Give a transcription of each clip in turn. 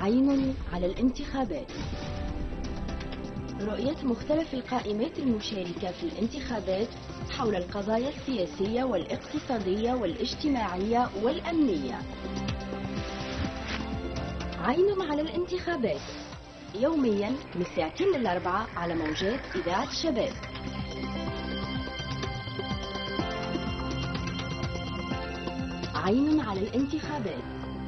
عين على الانتخابات. رؤية مختلف القائمات المشاركة في الانتخابات حول القضايا السياسية والاقتصادية والاجتماعية والأمنية. عين على الانتخابات يوميا من الساعتين للأربعة على موجات إذاعة الشباب. عين على الانتخابات.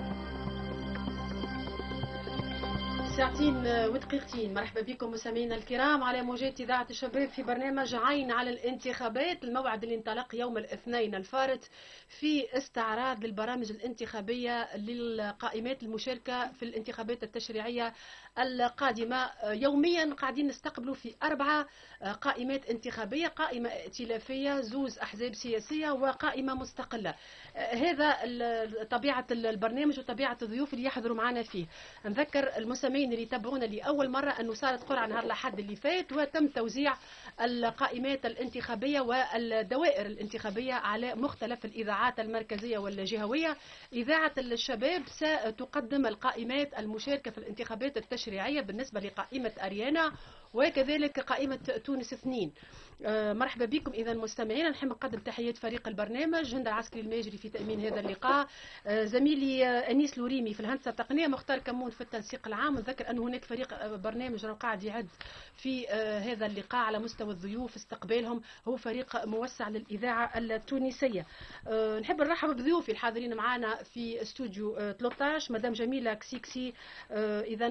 ساعتين ودقيقتين. مرحبا بكم مستمعينا الكرام على موجات إذاعة الشباب في برنامج عين على الانتخابات، الموعد اللي انطلق يوم الاثنين الفارط في استعراض للبرامج الانتخابية للقائمات المشاركة في الانتخابات التشريعية القادمة. يوميا قاعدين نستقبلوا في 4 قائمات انتخابية، قائمة ائتلافية، 2 أحزاب سياسية وقائمة مستقلة. هذا طبيعة البرنامج وطبيعة الضيوف اللي يحضروا معنا فيه. نذكر المستمعين اللي يتابعونا لأول مرة أنه صارت قرعة نهار الأحد اللي فات وتم توزيع القائمات الانتخابية والدوائر الانتخابية على مختلف الإذاعات المركزية والجهوية. إذاعة الشباب ستقدم القائمات المشاركة في الانتخابات التشريعية بالنسبة لقائمة أريانا وكذلك قائمة تونس 2. مرحبا بكم إذا مستمعين. نحب نقدم تحيات فريق البرنامج، هند العسكري الماجري في تأمين هذا اللقاء، زميلي أنيس لوريمي في الهندسة التقنية، مختار كمون في التنسيق العام. نذكر أنه هناك فريق برنامج قاعد يعد في هذا اللقاء على مستوى الضيوف استقبالهم، هو فريق موسع للإذاعة التونسية. نحب نرحب بضيوفي الحاضرين معنا في استوديو 13. مدام جميلة كسيكسي، إذا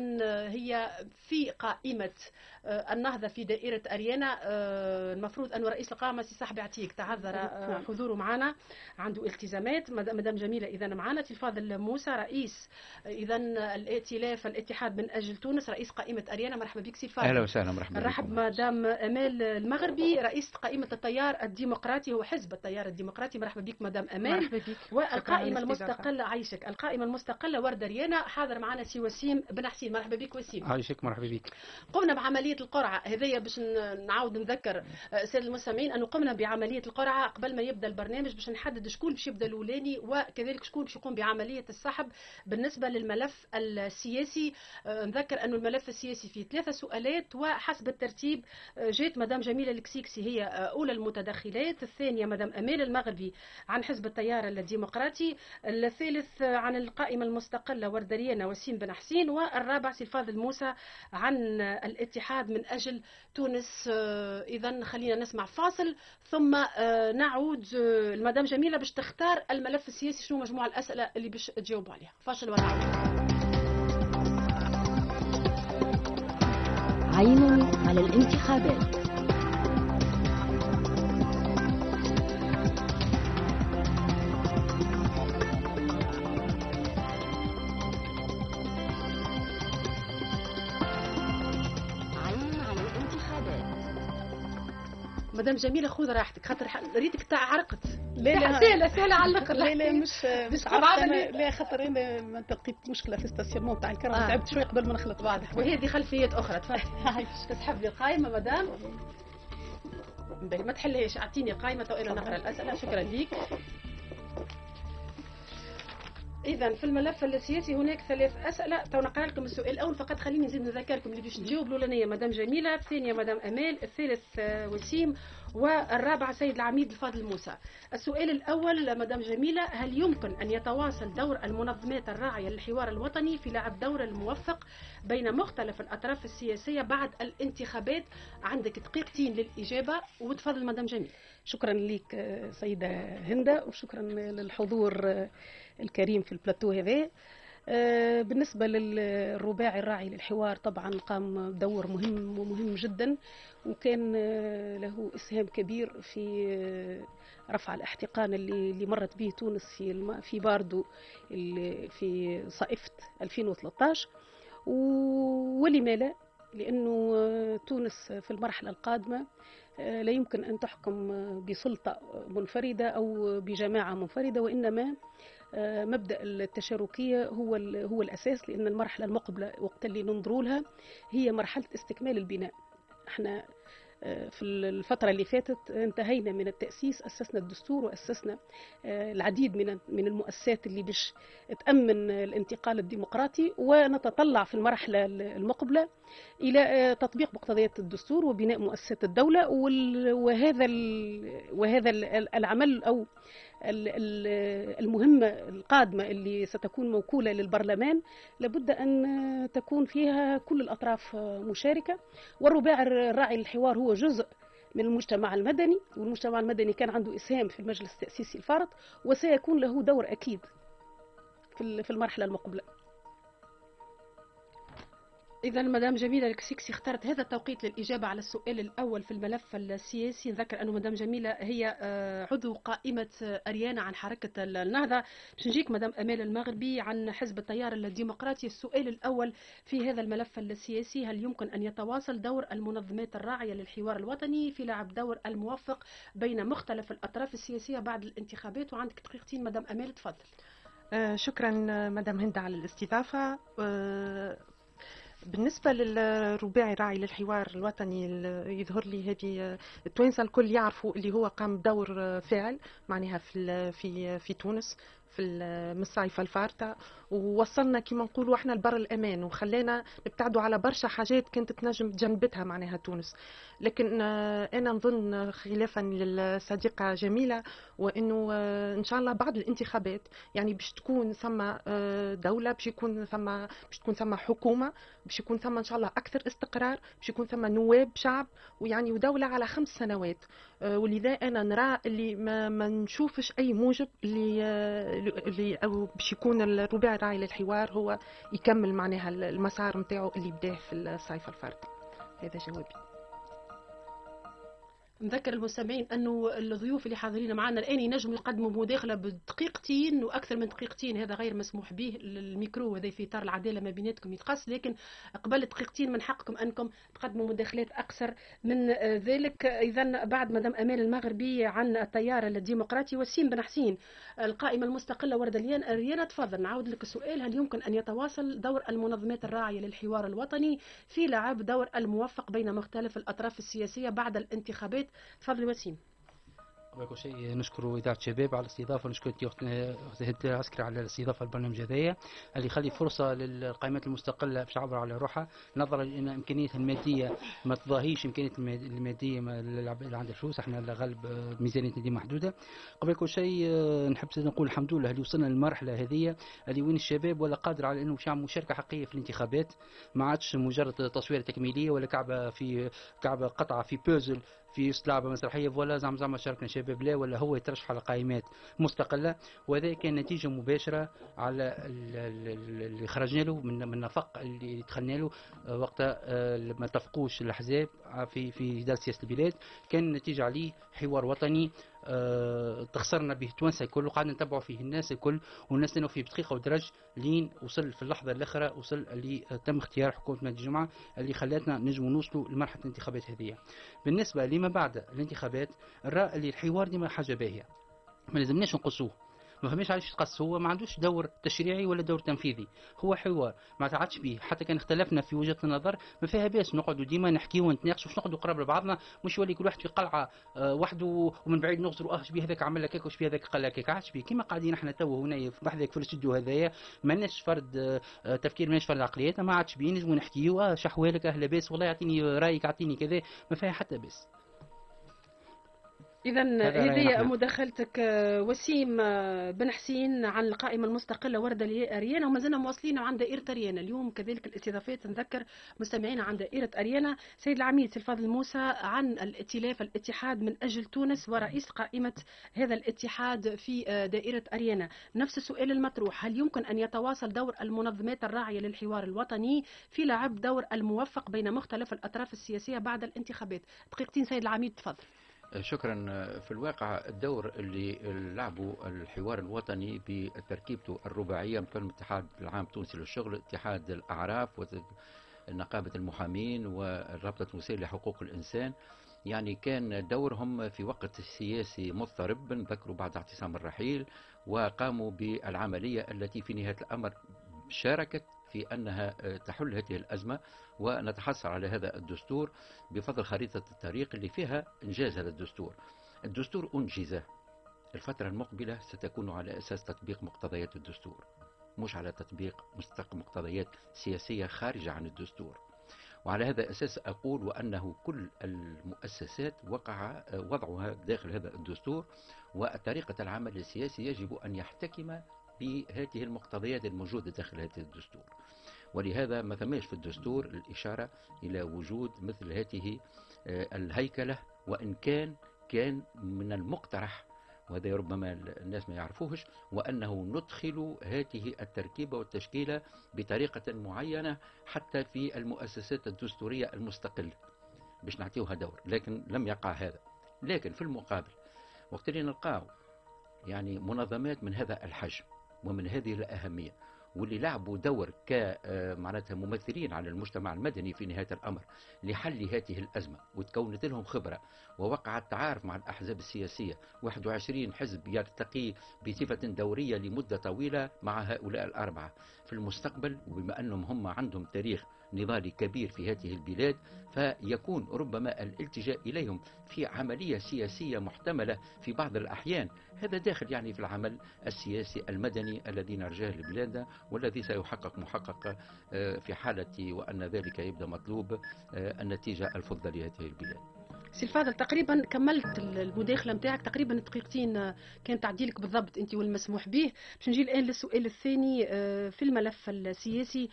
هي في قائمة النهضة في دائرة أريانا. المفروض أن رئيس القائمة سي صاحبي عتيق تعذر حضوره معنا، عنده التزامات. مدام جميلة إذا معنا. الفاضل موسى رئيس إذا الائتلاف الاتحاد من أجل تونس، رئيس قائمة أريانا. مرحبا بك سي الفاضل. أهلا وسهلا. مرحبا بك. نرحب مدام أمال المغربي رئيس قائمة التيار الديمقراطي، هو حزب التيار الديمقراطي. مرحبا بك مدام أمال. مرحبا بك. والقائمة المستقلة عايشك، القائمة المستقلة ورد أريانا، حاضر معنا سي وسيم بن حسين. مرحبا بك وسيم. عايشك. مرحبا بك. قمنا بعملية القرعة هذيا باش نعاود نذكر السادة المستمعين أنه قمنا بعملية القرعة قبل ما يبدأ البرنامج باش نحدد شكون باش يبدأ الأولاني وكذلك شكون باش يقوم بعملية السحب بالنسبة للملف السياسي. نذكر أنه الملف السياسي فيه 3 سؤالات وحسب الترتيب جات مدام جميلة الكسيكسي هي أولى المتدخلات، الثانية مدام أمال المغربي عن حزب التيار الديمقراطي، الثالث عن القائمة المستقلة وردريانا وسيم بن حسين، والرابع سي الفاضل موسى عن الاتحاد من أجل تونس. إذا خلينا نسمع فاصل ثم نعود المدام جميلة باش تختار الملف السياسي شنو مجموعة الأسئلة اللي باش تجاوبوا عليها. فاصل ونعود. عين على الانتخابات. مدام جميلة خذ راحتك خاطر ريتك تاع عرقت. لا سهلة على الأقل. لا مش عارفة لا خاطر انا ما لقيت مشكلة في الستاسيونمون تاع الكرام. تعبت شوي قبل ما نخلط بعضها وهذه خلفيات أخرى. تفضلي تسحب لي القائمة مدام. ما تحليش، اعطيني قائمة وإلا نقرأ الأسئلة. شكرا ليك. إذا في الملف السياسي هناك 3 أسئلة. تو نقرأ لكم السؤال الأول فقط، خليني نزيد نذكركم اللي باش تجاوب. الأولانية مدام جميلة، الثانية مدام أمال، الثالث وسيم، والرابع سيد العميد الفاضل موسى. السؤال الأول مدام جميلة، هل يمكن أن يتواصل دور المنظمات الراعية للحوار الوطني في لعب دور الموفق بين مختلف الأطراف السياسية بعد الانتخابات؟ عندك دقيقتين للإجابة وتفضل مدام جميلة. شكرا لك سيدة هندة وشكرا للحضور الكريم في البلاتو هذا. بالنسبة للرباعي الراعي للحوار طبعا قام بدور مهم ومهم جدا، وكان له إسهام كبير في رفع الاحتقان اللي مرت به تونس في باردو في صائفة 2013. ولما لا، لأنه تونس في المرحلة القادمة لا يمكن أن تحكم بسلطة منفردة أو بجماعة منفردة، وإنما مبدأ التشاركية هو الأساس، لأن المرحلة المقبلة وقت اللي ننظروا لها هي مرحلة استكمال البناء. احنا في الفترة اللي فاتت انتهينا من التأسيس، أسسنا الدستور وأسسنا العديد من المؤسسات اللي باش تأمن الانتقال الديمقراطي، ونتطلع في المرحلة المقبلة إلى تطبيق مقتضيات الدستور وبناء مؤسسات الدولة. وهذا العمل أو المهمة القادمة اللي ستكون موكولة للبرلمان لابد أن تكون فيها كل الأطراف مشاركة. والرباع الراعي للحوار هو جزء من المجتمع المدني، والمجتمع المدني كان عنده إسهام في المجلس التأسيسي الفارط، وسيكون له دور أكيد في المرحلة المقبلة. إذا مدام جميلة الكسيكسي اختارت هذا التوقيت للإجابة على السؤال الأول في الملف السياسي. نذكر أن مدام جميلة هي عضو قائمة أريانا عن حركة النهضة. باش نجيك مدام أمال المغربي عن حزب التيار الديمقراطي. السؤال الأول في هذا الملف السياسي: هل يمكن أن يتواصل دور المنظمات الراعية للحوار الوطني في لعب دور الموفق بين مختلف الأطراف السياسية بعد الانتخابات؟ وعندك دقيقتين مدام أمال، تفضل. شكرا مدام هند على الاستضافة. بالنسبة للرباعي الراعي للحوار الوطني، يظهر لي هذه التوانسة الكل يعرفوا اللي هو قام بدور فاعل معناها في تونس في الصيفة الفارطة، ووصلنا كما نقولوا احنا لبر الامان، وخلانا نبتعدوا على برشا حاجات كانت تنجم تجنبتها معناها تونس. لكن انا نظن خلافا للصديقه جميله، وانه ان شاء الله بعد الانتخابات يعني باش تكون ثم دوله، باش تكون ثم حكومه، باش يكون ثم ان شاء الله اكثر استقرار، باش يكون ثم نواب شعب، ويعني ودوله على 5 سنوات. ولذا انا نرى اللي ما نشوفش اي موجب اللي أو باش يكون الرباعي الراعي للحوار هو يكمل معناها المسار نتاعو اللي بداه في الصيف الفارطة. هذا جوابي. نذكر المستمعين انه الضيوف اللي حاضرين معنا الان ينجموا يقدموا مداخله بدقيقتين واكثر من دقيقتين، هذا غير مسموح به. الميكرو هذا في اطار العداله ما بيناتكم يتقص، لكن قبل دقيقتين من حقكم انكم تقدموا مداخلات اقصر من ذلك. اذا بعد مدام امال المغربي عن التيار الديمقراطي، وسيم بن حسين القائمه المستقله ورد ريانا، تفضل. نعاود لك السؤال: هل يمكن ان يتواصل دور المنظمات الراعيه للحوار الوطني في لعب دور الموفق بين مختلف الاطراف السياسيه بعد الانتخابات؟ تفضل وسيم. قبل كل شيء نشكر إذاعة الشباب على الاستضافة، ونشكر هند العسكري على الاستضافة البرنامج هذايا اللي يخلي فرصة للقائمات المستقلة باش تعبر على روحها، نظرا لأن إمكانياتها المادية ما تضاهيش إمكانيات المادية اللي عند الفلوس، احنا الغالب ميزانيتنا دي محدودة. قبل كل شيء نحب نقول الحمد لله اللي وصلنا للمرحلة هذه اللي وين الشباب ولا قادر على أنه يعمل مشاركة حقيقية في الانتخابات، ما عادش مجرد تصوير تكميلية ولا كعبة قطعة في بوزل في لعبة مسرحية ولا زعما شاركنا شباب، لا، ولا هو يترشح على قائمات مستقلة. وهذا كان نتيجة مباشرة على اللي خرجنا له من النفق اللي دخلنا له وقتها ما اتفقوش الأحزاب في إدارة سياسة البلاد. كان نتيجة عليه حوار وطني تخسرنا به توانسه الكل، وقعدنا نتبعوا فيه الناس الكل، والناس لانه في دقيقه ودرج لين وصل في اللحظه الاخيره، وصل اللي تم اختيار حكومه مجلس الجمعه اللي خلاتنا نجموا نوصلوا لمرحله الانتخابات هذه. بالنسبه لما بعد الانتخابات، الراي اللي الحوار ديما حاجه باهيه، ما لازمناش نقصوه، ما فهمش علاش يتقص. هو ما عندوش دور تشريعي ولا دور تنفيذي، هو حوار ما تعادش به. حتى كان اختلفنا في وجهة النظر ما فيها باس نقعدوا ديما نحكيوا ونتناقشوا، باش نقعدوا قراب لبعضنا، مش يولي كل واحد في قلعه وحده ومن بعيد نغزروا شبيه هذاك عمل لك هكا وشبيه هذاك قال لك هكا. عادش به كيما قاعدين احنا تو هنا في بحذاك في الاستوديو هذايا، ماناش فرد تفكير، ماناش فرد عقليات، ما عادش به نجموا نحكيوا شحوالك اهلا باس والله يعطيني رايك اعطيني كذا، ما فيها حتى باس. إذا هذه مداخلتك وسيم بن حسين عن القائمة المستقلة وردة لأريانا، وما زلنا مواصلين عن دائرة أريانا اليوم كذلك الاستضافات. نذكر مستمعين عن دائرة أريانا سيد العميد الفاضل موسى عن الاتحاد من أجل تونس ورئيس قائمة هذا الاتحاد في دائرة أريانا. نفس السؤال المطروح: هل يمكن أن يتواصل دور المنظمات الراعية للحوار الوطني في لعب دور الموفق بين مختلف الأطراف السياسية بعد الانتخابات؟ دقيقتين سيد العميد تفضل. شكرا. في الواقع الدور اللي لعبه الحوار الوطني بتركيبته الرباعية مثل الاتحاد العام التونسي للشغل، اتحاد الأعراف ونقابة المحامين والرابطة التونسية لحقوق الإنسان، يعني كان دورهم في وقت سياسي مضطرب، نذكروا بعد اعتصام الرحيل، وقاموا بالعملية التي في نهاية الأمر شاركت في أنها تحل هذه الأزمة ونتحصل على هذا الدستور بفضل خريطة الطريق اللي فيها إنجاز هذا الدستور. الدستور أنجز، الفترة المقبلة ستكون على أساس تطبيق مقتضيات الدستور، مش على تطبيق مقتضيات سياسية خارجة عن الدستور. وعلى هذا الأساس أقول وأنه كل المؤسسات وقع وضعها داخل هذا الدستور، وطريقة العمل السياسي يجب أن يحتكم بهذه المقتضيات الموجودة داخل هذا الدستور. ولهذا ما ثماش في الدستور الإشارة إلى وجود مثل هذه الهيكلة، وإن كان من المقترح، وهذا ربما الناس ما يعرفوهش، وأنه ندخل هذه التركيبة والتشكيلة بطريقة معينة حتى في المؤسسات الدستورية المستقلة باش نعطيوها دور، لكن لم يقع هذا. لكن في المقابل وقت اللي نلقاو يعني منظمات من هذا الحجم ومن هذه الأهمية، واللي لعبوا دور معناتها ممثلين على المجتمع المدني في نهاية الأمر لحل هذه الأزمة، وتكونت لهم خبرة ووقع التعارف مع الأحزاب السياسية، 21 حزب يرتقي بصفة دورية لمدة طويلة مع هؤلاء الأربعة في المستقبل. وبما أنهم هم عندهم تاريخ نضالي كبير في هذه البلاد، فيكون ربما الالتجاء إليهم في عملية سياسية محتملة في بعض الأحيان. هذا داخل يعني في العمل السياسي المدني الذي نرجاه لبلادنا، والذي سيحقق محقق في حالة وأن ذلك يبدأ مطلوب النتيجة الفضة لهذه البلاد. سي الفاضل تقريبا كملت المداخله نتاعك تقريبا دقيقتين كان تعديلك بالضبط انت والمسموح به. باش نجي الان للسؤال الثاني في الملف السياسي.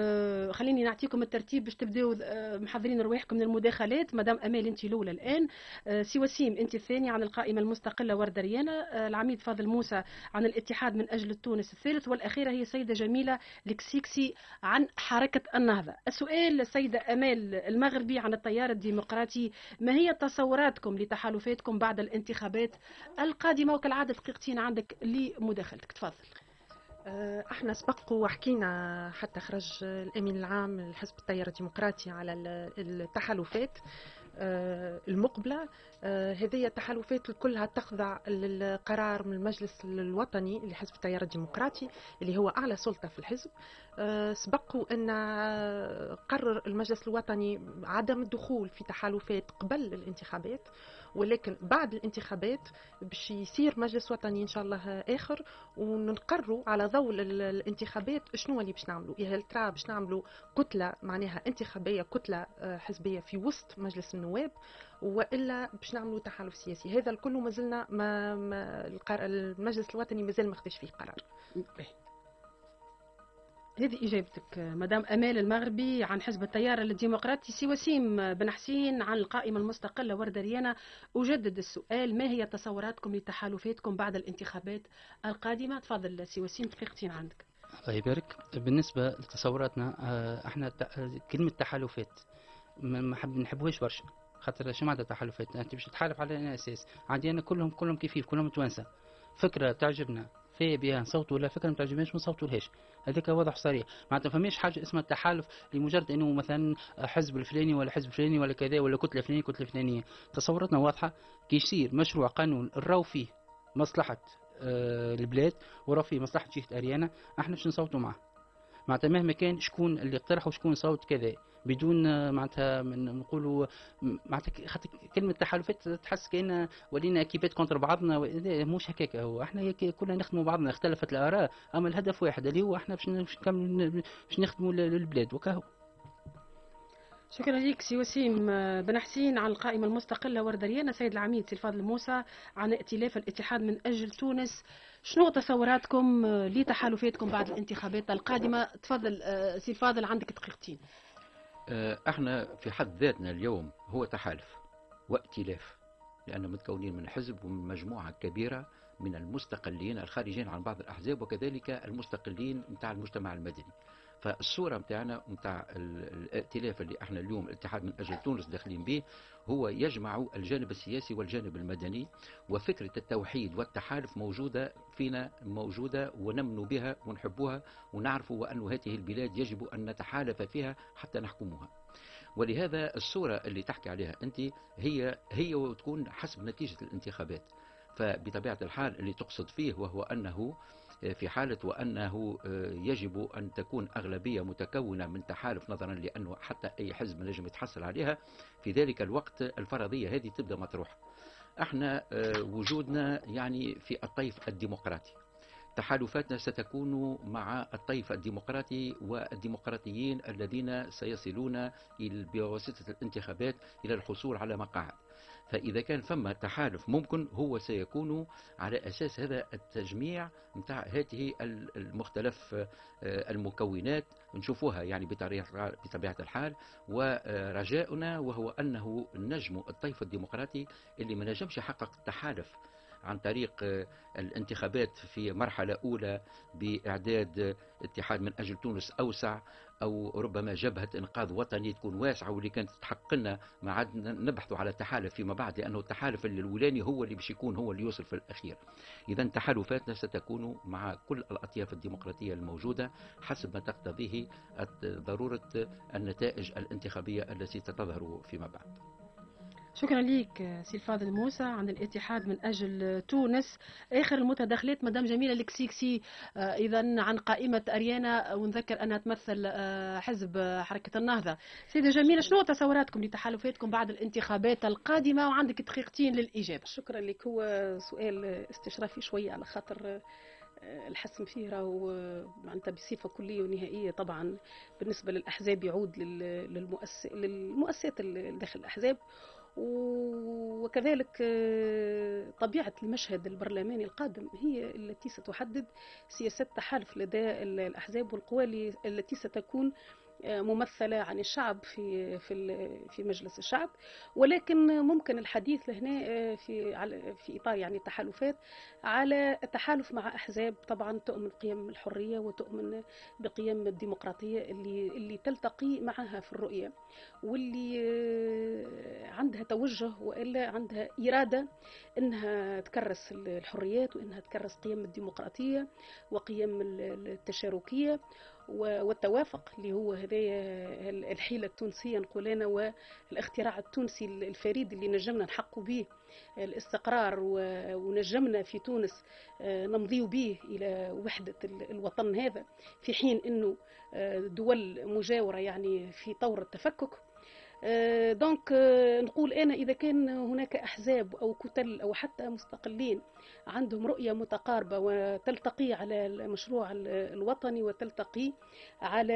خليني نعطيكم الترتيب باش تبداو محضرين رواحكم من المداخلات. مدام امال انت الاولى الان، سي وسيم انت الثانيه عن القائمه المستقله ورده ريانه، العميد فاضل موسى عن الاتحاد من اجل تونس الثالث، والاخيره هي سيده جميله الكسيكسي عن حركه النهضه. السؤال سيده امال المغربي عن التيار الديمقراطي، ما هي تصوراتكم لتحالفاتكم بعد الانتخابات القادمة؟ وكالعادة دقيقتين عندك لمداخلتك، تفضل. احنا سبق وحكينا حتى خرج الامين العام لحزب التيار الديمقراطي على التحالفات المقبلة. هذه التحالفات كلها تخضع للقرار من المجلس الوطني لحزب التيار الديمقراطي اللي هو أعلى سلطة في الحزب. سبق أن قرر المجلس الوطني عدم الدخول في تحالفات قبل الانتخابات، ولكن بعد الانتخابات باش يصير مجلس وطني إن شاء الله آخر، ونقرروا على ضوء الانتخابات شنو اللي باش نعملوا. هل ترى باش نعملوا كتلة معناها انتخابية، كتلة حزبية في وسط مجلس النواب، وإلا باش نعملوا تحالف سياسي؟ هذا الكل مازلنا المجلس الوطني مازال ما خدش فيه قرار. هذه إجابتك مدام أمال المغربي عن حزب التيار الديمقراطي. سي وسيم بن حسين عن القائمة المستقلة وردة ريانة، أجدد السؤال، ما هي تصوراتكم لتحالفاتكم بعد الانتخابات القادمة؟ تفضل سي وسيم دقيقتين عندك. الله يبارك. بالنسبة لتصوراتنا احنا كلمة تحالفات ما نحبوهاش برشا، خاطر شو معناتها تحالفات؟ انت باش تحالف على أي اساس؟ عندي انا كلهم كيف كلهم توانسه، فكره تعجبنا في بها نصوتوا، ولا فكره ما تعجبناش ما نصوتولهاش. هذاك واضح صريح، معناتها فماش حاجه اسمها التحالف لمجرد انه مثلا حزب الفلاني ولا حزب الفلاني ولا كذا ولا كتله فلانيه كتله فلانيه. تصوراتنا واضحه، كي يصير مشروع قانون نراو فيه مصلحه البلاد وراه فيه مصلحه جهه اريانا، احنا باش نصوتوا معه. معناتها مهما كان شكون اللي اقترح وشكون صوت كذا، بدون معناتها نقولوا معناتها خاطر كلمه تحالفات تحس كأن ولينا كيبات كونتر بعضنا، مش هكاك. هو احنا كلنا نخدموا بعضنا، اختلفت الاراء اما الهدف واحد اللي هو احنا باش نكملوا باش نخدموا للبلاد وكاهو. شكرا لك سي وسيم بن حسين عن القائمة المستقلة وردة ريانة. سيد العميد سي الفاضل موسى عن ائتلاف الاتحاد من أجل تونس، شنو تصوراتكم لتحالفاتكم بعد الانتخابات القادمة؟ تفضل سي الفاضل عندك دقيقتين. احنا في حد ذاتنا اليوم هو تحالف وائتلاف، لأننا متكونين من حزب ومن مجموعة كبيرة من المستقلين الخارجين عن بعض الأحزاب، وكذلك المستقلين متاع المجتمع المدني. فالصورة متاعنا متاع الائتلاف اللي احنا اليوم الاتحاد من أجل تونس داخلين به هو يجمع الجانب السياسي والجانب المدني، وفكرة التوحيد والتحالف موجودة فينا، موجودة ونمن بها ونحبها ونعرف وأن هذه البلاد يجب أن نتحالف فيها حتى نحكمها. ولهذا الصورة اللي تحكي عليها أنت هي وتكون حسب نتيجة الانتخابات. فبطبيعة الحال اللي تقصد فيه وهو أنه في حالة وأنه يجب أن تكون أغلبية متكونة من تحالف، نظرا لأنه حتى أي حزب نجم يتحصل عليها في ذلك الوقت الفرضية هذه تبدأ مطروحة. احنا وجودنا يعني في الطيف الديمقراطي، تحالفاتنا ستكون مع الطيف الديمقراطي والديمقراطيين الذين سيصلون بواسطة الانتخابات إلى الحصول على مقاعد. فإذا كان فما تحالف ممكن هو سيكون على أساس هذا التجميع متاع هذه المختلف المكونات نشوفوها يعني بطبيعة الحال. ورجاؤنا وهو أنه نجم الطيف الديمقراطي اللي ما نجمش يحقق التحالف عن طريق الانتخابات في مرحلة أولى بإعداد اتحاد من أجل تونس أوسع، أو ربما جبهة إنقاذ وطني تكون واسعة واللي كانت تحقق لنا، ما عاد نبحث على تحالف فيما بعد، لأنه التحالف الأولاني هو اللي باش يكون هو اللي يوصل في الأخير. إذا تحالفاتنا ستكون مع كل الأطياف الديمقراطية الموجودة حسب ما تقتضيه ضرورة النتائج الانتخابية التي ستظهر فيما بعد. شكرا لك سي الفاضل موسى عن الاتحاد من أجل تونس. آخر المتداخلات مدام جميلة الكسيكسي إذا عن قائمة أريانا، ونذكر أنها تمثل حزب حركة النهضة. سيدة جميلة، شنو تصوراتكم لتحالفاتكم بعد الانتخابات القادمة؟ وعندك دقيقتين للإجابة. شكرا لك. هو سؤال استشرافي شوية على خاطر الحسم فيه راهو معناتها بصفة كلية ونهائية. طبعا بالنسبة للأحزاب يعود للمؤسسات داخل الأحزاب، وكذلك طبيعة المشهد البرلماني القادم هي التي ستحدد سياسات التحالف لدى الأحزاب والقوى التي ستكون ممثلة عن الشعب في مجلس الشعب. ولكن ممكن الحديث لهنا في إطار يعني التحالفات على التحالف مع أحزاب طبعا تؤمن قيم الحرية وتؤمن بقيم الديمقراطية اللي تلتقي معها في الرؤية، واللي عندها توجه وإلا عندها إرادة إنها تكرس الحريات وإنها تكرس قيم الديمقراطية وقيم التشاركية والتوافق اللي هو هذايا الحيلة التونسية نقولنا، والاختراع التونسي الفريد اللي نجمنا نحقق به الاستقرار ونجمنا في تونس نمضي به إلى وحدة الوطن هذا، في حين أنه دول مجاورة يعني في طور التفكك. دونك نقول أنا إذا كان هناك أحزاب أو كتل أو حتى مستقلين عندهم رؤية متقاربة وتلتقي على المشروع الوطني وتلتقي على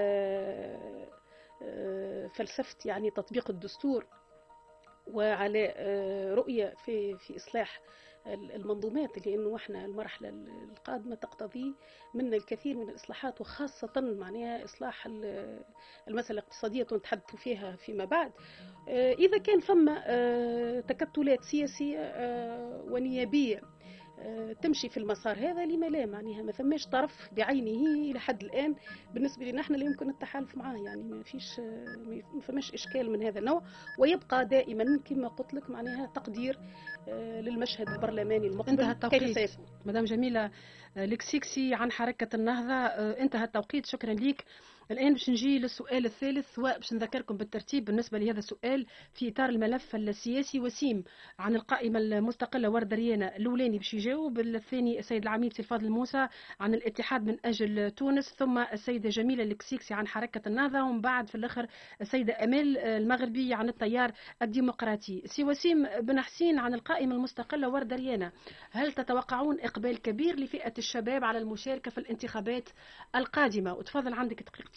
فلسفة يعني تطبيق الدستور وعلى رؤية في إصلاح المنظومات، لأنه احنا المرحلة القادمة تقتضي منا الكثير من الإصلاحات، وخاصة معناها إصلاح المسألة الاقتصادية ونتحدث فيها فيما بعد. إذا كان فما تكتلات سياسية ونيابية تمشي في المسار هذا لما لا، معناها ما فماش طرف بعينه إلى حد الآن بالنسبة لنا احنا لا يمكن التحالف معاه، يعني ما فماش إشكال من هذا النوع، ويبقى دائما كما قلت لك معناها تقدير للمشهد البرلماني المقبل كيف سيكون. مدام جميلة الكسيكسي عن حركة النهضة، انتهى التوقيت، شكرا لك. الآن باش نجي للسؤال الثالث، وباش نذكركم بالترتيب بالنسبة لهذا السؤال في إطار الملف السياسي. وسيم عن القائمة المستقلة ورد ريانا الأولاني باش يجاوب، الثاني السيد العميد سي الفاضل موسى عن الاتحاد من أجل تونس، ثم السيدة جميلة الكسيكسي عن حركة النهضة، ومن بعد في الآخر السيدة أمال المغربي عن التيار الديمقراطي. سي وسيم بن حسين عن القائمة المستقلة ورد ريانا، هل تتوقعون إقبال كبير لفئة الشباب على المشاركة في الانتخابات القادمة؟ وتفضل عندك دقيقتين.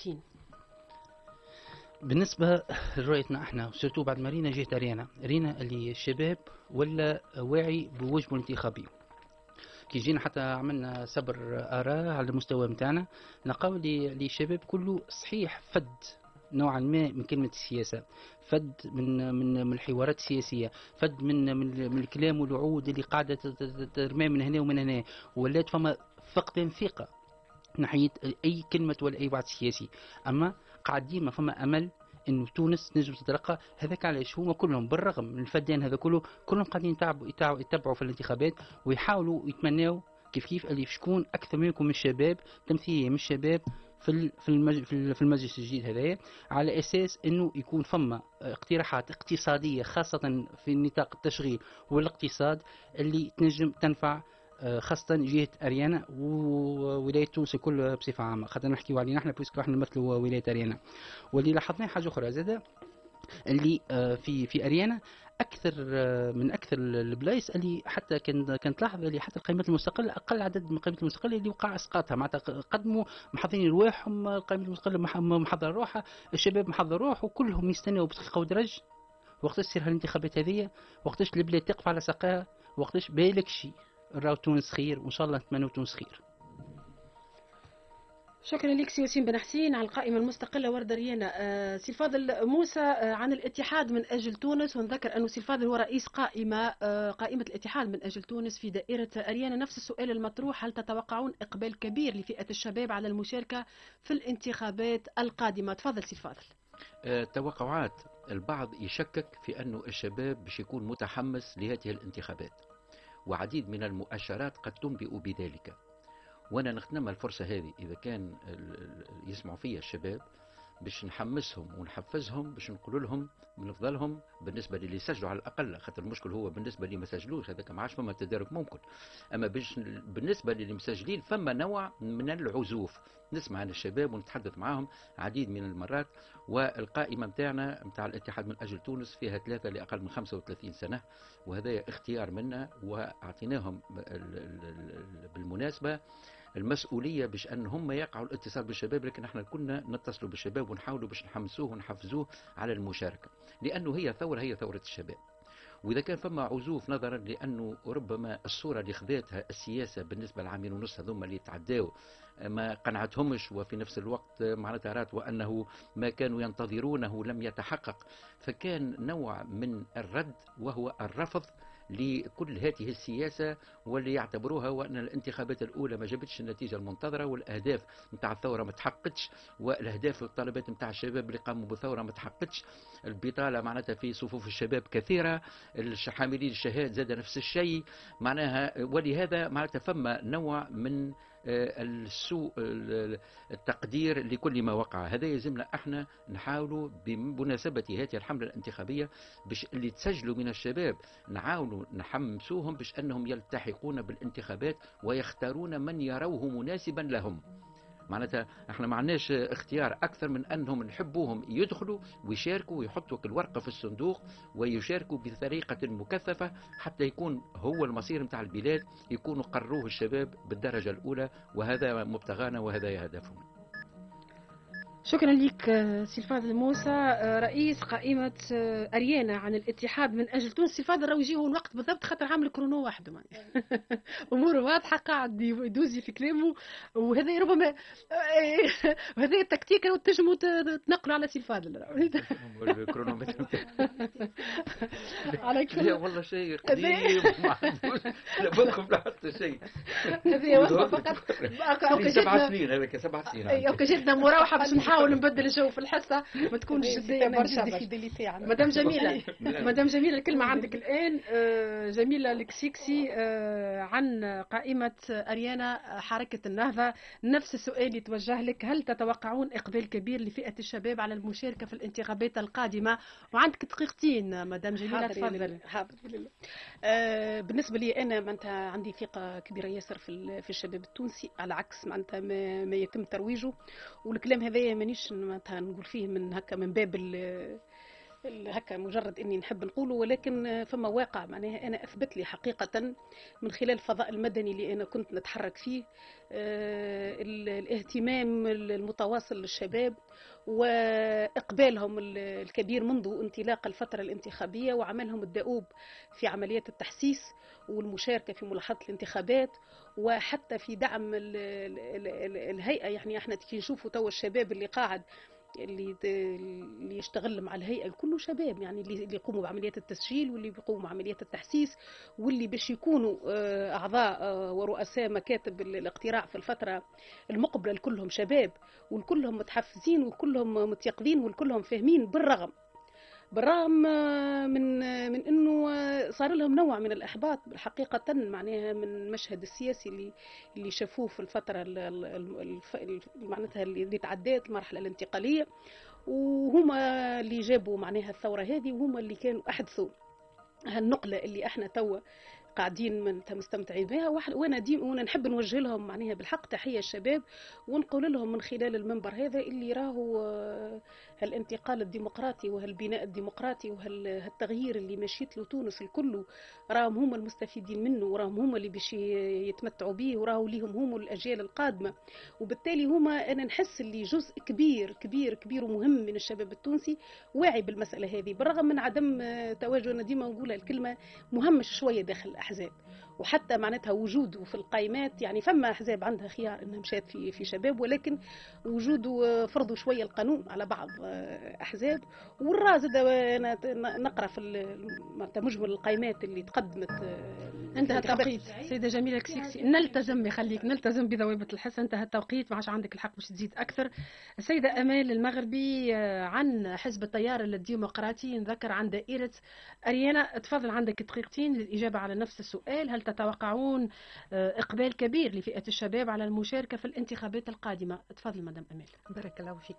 بالنسبة لرؤيتنا احنا سورتو بعد ما رينا جهة رينا اللي الشباب ولا واعي بوجبه الانتخابي. كي جينا حتى عملنا سبر آراء على المستوى متاعنا نقول للشباب كله صحيح فد نوعا ما من كلمة السياسة، فد من الحوارات السياسية، فد من الكلام والوعود اللي قاعدة ترمى من هنا ومن هنا، ولات فما فقدان ثقة ناحية أي كلمة ولا أي وعد سياسي. أما قاعد ديما فما أمل إنه تونس نجم تترقى. هذاك علاش هما كلهم بالرغم من الفدان هذا كلهم قاعدين يتابعوا في الانتخابات ويحاولوا يتمنوا كيف اللي شكون أكثر منكم من الشباب، تمثيلية من الشباب في المجلس الجديد هذايا، على أساس إنه يكون فما اقتراحات اقتصادية خاصة في نطاق التشغيل والاقتصاد اللي تنجم تنفع خاصة جهة أريانا وولاية تونس الكل بصفة عامة، خاطر نحكيو علينا احنا بويسكو احنا نمثلوا ولاية أريانا. واللي لاحظناه حاجة أخرى زادة، اللي في أريانا اكثر من اكثر البلايص اللي حتى كانت تلاحظ اللي حتى القائمات المستقله اقل عدد من القائمات المستقله اللي وقع اسقاطها، معناتها قدموا محضرين رواحهم، القائمه المستقله محضر روحها، الشباب محضر روحه، وكلهم يستناوا بدقيقه ودرج وقتاش تصير هالانتخابات هذه، وقتاش البلاد تقف على ساقها، وقتاش بالك شيء. راهو تونس خير وان شاء الله نتمنوا تونس خير. شكرا لك سي وسيم بن حسين على القائمة المستقلة ورد ريانا. سي الفاضل موسى عن الاتحاد من أجل تونس، ونذكر أنه سي الفاضل هو رئيس قائمة الاتحاد من أجل تونس في دائرة أريانا. نفس السؤال المطروح، هل تتوقعون إقبال كبير لفئة الشباب على المشاركة في الانتخابات القادمة؟ تفضل سي الفاضل. توقعات البعض يشكك في أنه الشباب باش يكون متحمس لهذه الانتخابات، وعديد من المؤشرات قد تنبئ بذلك. وانا نغتنم الفرصه هذه اذا كان يسمعوا فيا الشباب باش نحمسهم ونحفزهم، باش نقول لهم من افضلهم بالنسبه للي سجلوا على الاقل، خاطر المشكل هو بالنسبه اللي ما سجلوش هذاك ما عادش فما تدارك ممكن، اما بالنسبه للي مسجلين فما نوع من العزوف. نسمع عن الشباب ونتحدث معهم عديد من المرات، والقائمه نتاعنا نتاع الاتحاد من اجل تونس فيها 3 لاقل من 35 سنه، وهذا اختيار منا، واعطيناهم بالمناسبه المسؤولية باش أن هم يقعوا الاتصال بالشباب، لكن احنا كنا نتصلوا بالشباب ونحاولوا باش نحمسوه ونحفزوه على المشاركة، لأنه هي ثورة، هي ثورة الشباب. وإذا كان فما عزوف نظرا لأنه ربما الصورة اللي خذتها السياسة بالنسبة للعامين ونص هذوما اللي تعداوا ما قنعتهمش، وفي نفس الوقت معناتها رات وأنه ما كانوا ينتظرونه لم يتحقق، فكان نوع من الرد وهو الرفض لكل هذه السياسة، واللي يعتبروها وأن الانتخابات الأولى ما جابتش النتيجة المنتظرة، والأهداف نتاع الثورة ما تحققتش، والأهداف والطلبات نتاع الشباب اللي قاموا بالثورة ما تحققتش، البطالة معناتها في صفوف الشباب كثيرة، حاملين الشهاد زاد نفس الشيء معناها. ولهذا معناتها فما نوع من السوء التقدير لكل ما وقع. هذا يلزمنا احنا نحاولوا بمناسبة هذه الحملة الانتخابية باش اللي تسجلوا من الشباب نحاولوا نحمسوهم باش انهم يلتحقون بالانتخابات ويختارون من يروه مناسبا لهم. معناتها احنا ما عندناش اختيار اكثر من انهم نحبوهم يدخلوا ويشاركوا ويحطوا الورقه في الصندوق ويشاركوا بطريقه مكثفه حتى يكون هو المصير نتاع البلاد، يكونوا قرروه الشباب بالدرجه الاولى، وهذا مبتغانا وهذا هدفهم. شكرا لك سي الفاضل موسى رئيس قائمة أريانا عن الاتحاد من أجل تونس. سي الفاضل راهو يجيه الوقت بالضبط خاطر عامل كرونو وحده أمور واضحة، قاعد يدوزي في كلامه، وهذا ربما وهذا التكتيك تنجموا تنقلوا على سي الفاضل. الكرونومتر على كل لا والله شيء قديم لا بدخل لا حتى شيء. هذه وصفة فقط 7 سنين، هذاك 7 سنين أو كجدنا مراوحة باش نحاول نبدل الجو في الحصة ما تكونش جدية برشا. مدام جميلة مدام جميلة الكلمة عندك الآن. جميلة الكسيكسي عن قائمة أريانا حركة النهضة، نفس السؤال يتوجه لك، هل تتوقعون إقبال كبير لفئة الشباب على المشاركة في الانتخابات القادمة؟ وعندك دقيقتين مدام جميلة تفضل. بالنسبة لي أنا معناتها عندي ثقة كبيرة ياسر في الشباب التونسي، على عكس معناتها ما يتم ترويجه، والكلام هذا مانيش معناتها نقول فيه من هكا من باب هكا مجرد اني نحب نقوله، ولكن فما واقع معناها انا اثبت لي حقيقه من خلال الفضاء المدني اللي انا كنت نتحرك فيه الاهتمام المتواصل للشباب واقبالهم الكبير منذ انطلاق الفتره الانتخابيه، وعملهم الدؤوب في عمليات التحسيس والمشاركه في ملاحظه الانتخابات، وحتى في دعم الهيئه. يعني احنا كي نشوفوا توا الشباب اللي قاعد اللي يشتغل مع الهيئة كله شباب، يعني اللي يقوموا بعمليات التسجيل واللي بيقوموا بعمليات التحسيس واللي باش يكونوا أعضاء ورؤساء مكاتب الاقتراع في الفترة المقبلة، الكلهم شباب والكلهم متحفزين والكلهم متيقظين والكلهم فاهمين، بالرغم من انه صار لهم نوع من الاحباط حقيقه معناها من المشهد السياسي اللي شافوه في الفتره معناتها اللي تعدات المرحله الانتقاليه، وهما اللي جابوا معناها الثوره هذه، وهما اللي كانوا احدثوا هالنقله اللي احنا توا قاعدين مستمتعين بها. وانا وانا نحب نوجه لهم معناها بالحق تحيه الشباب، ونقول لهم من خلال المنبر هذا اللي راهو هالانتقال الديمقراطي وهالبناء الديمقراطي وهالتغيير اللي مشيت له تونس الكل، راهم هما المستفيدين منه، وراهم هما اللي باش يتمتعوا به، وراهو ليهم هما الاجيال القادمه. وبالتالي هما انا نحس اللي جزء كبير كبير كبير ومهم من الشباب التونسي واعي بالمساله هذه، بالرغم من عدم تواجد. انا ديما نقولها الكلمه مهمش شويه داخل الاحزاب، وحتى معناتها وجوده في القائمات، يعني فما احزاب عندها خيار انها مشات في شباب، ولكن وجوده فرضوا شويه القانون على بعض احزاب. والرازد انا نقرا في مجمل القائمات اللي تقدمت. انتهى التوقيت سيدة جميلة كسيكسي، نلتزم يخليك نلتزم بضوابط الحصة. انتهى التوقيت، ما عادش عندك الحق باش تزيد أكثر. السيدة أمال المغربي عن حزب التيار الديمقراطي، نذكر عن دائرة أريانا. تفضل، عندك دقيقتين للإجابة على نفس السؤال. هل تتوقعون إقبال كبير لفئة الشباب على المشاركة في الانتخابات القادمة؟ تفضل مدام أمال. بارك الله فيك.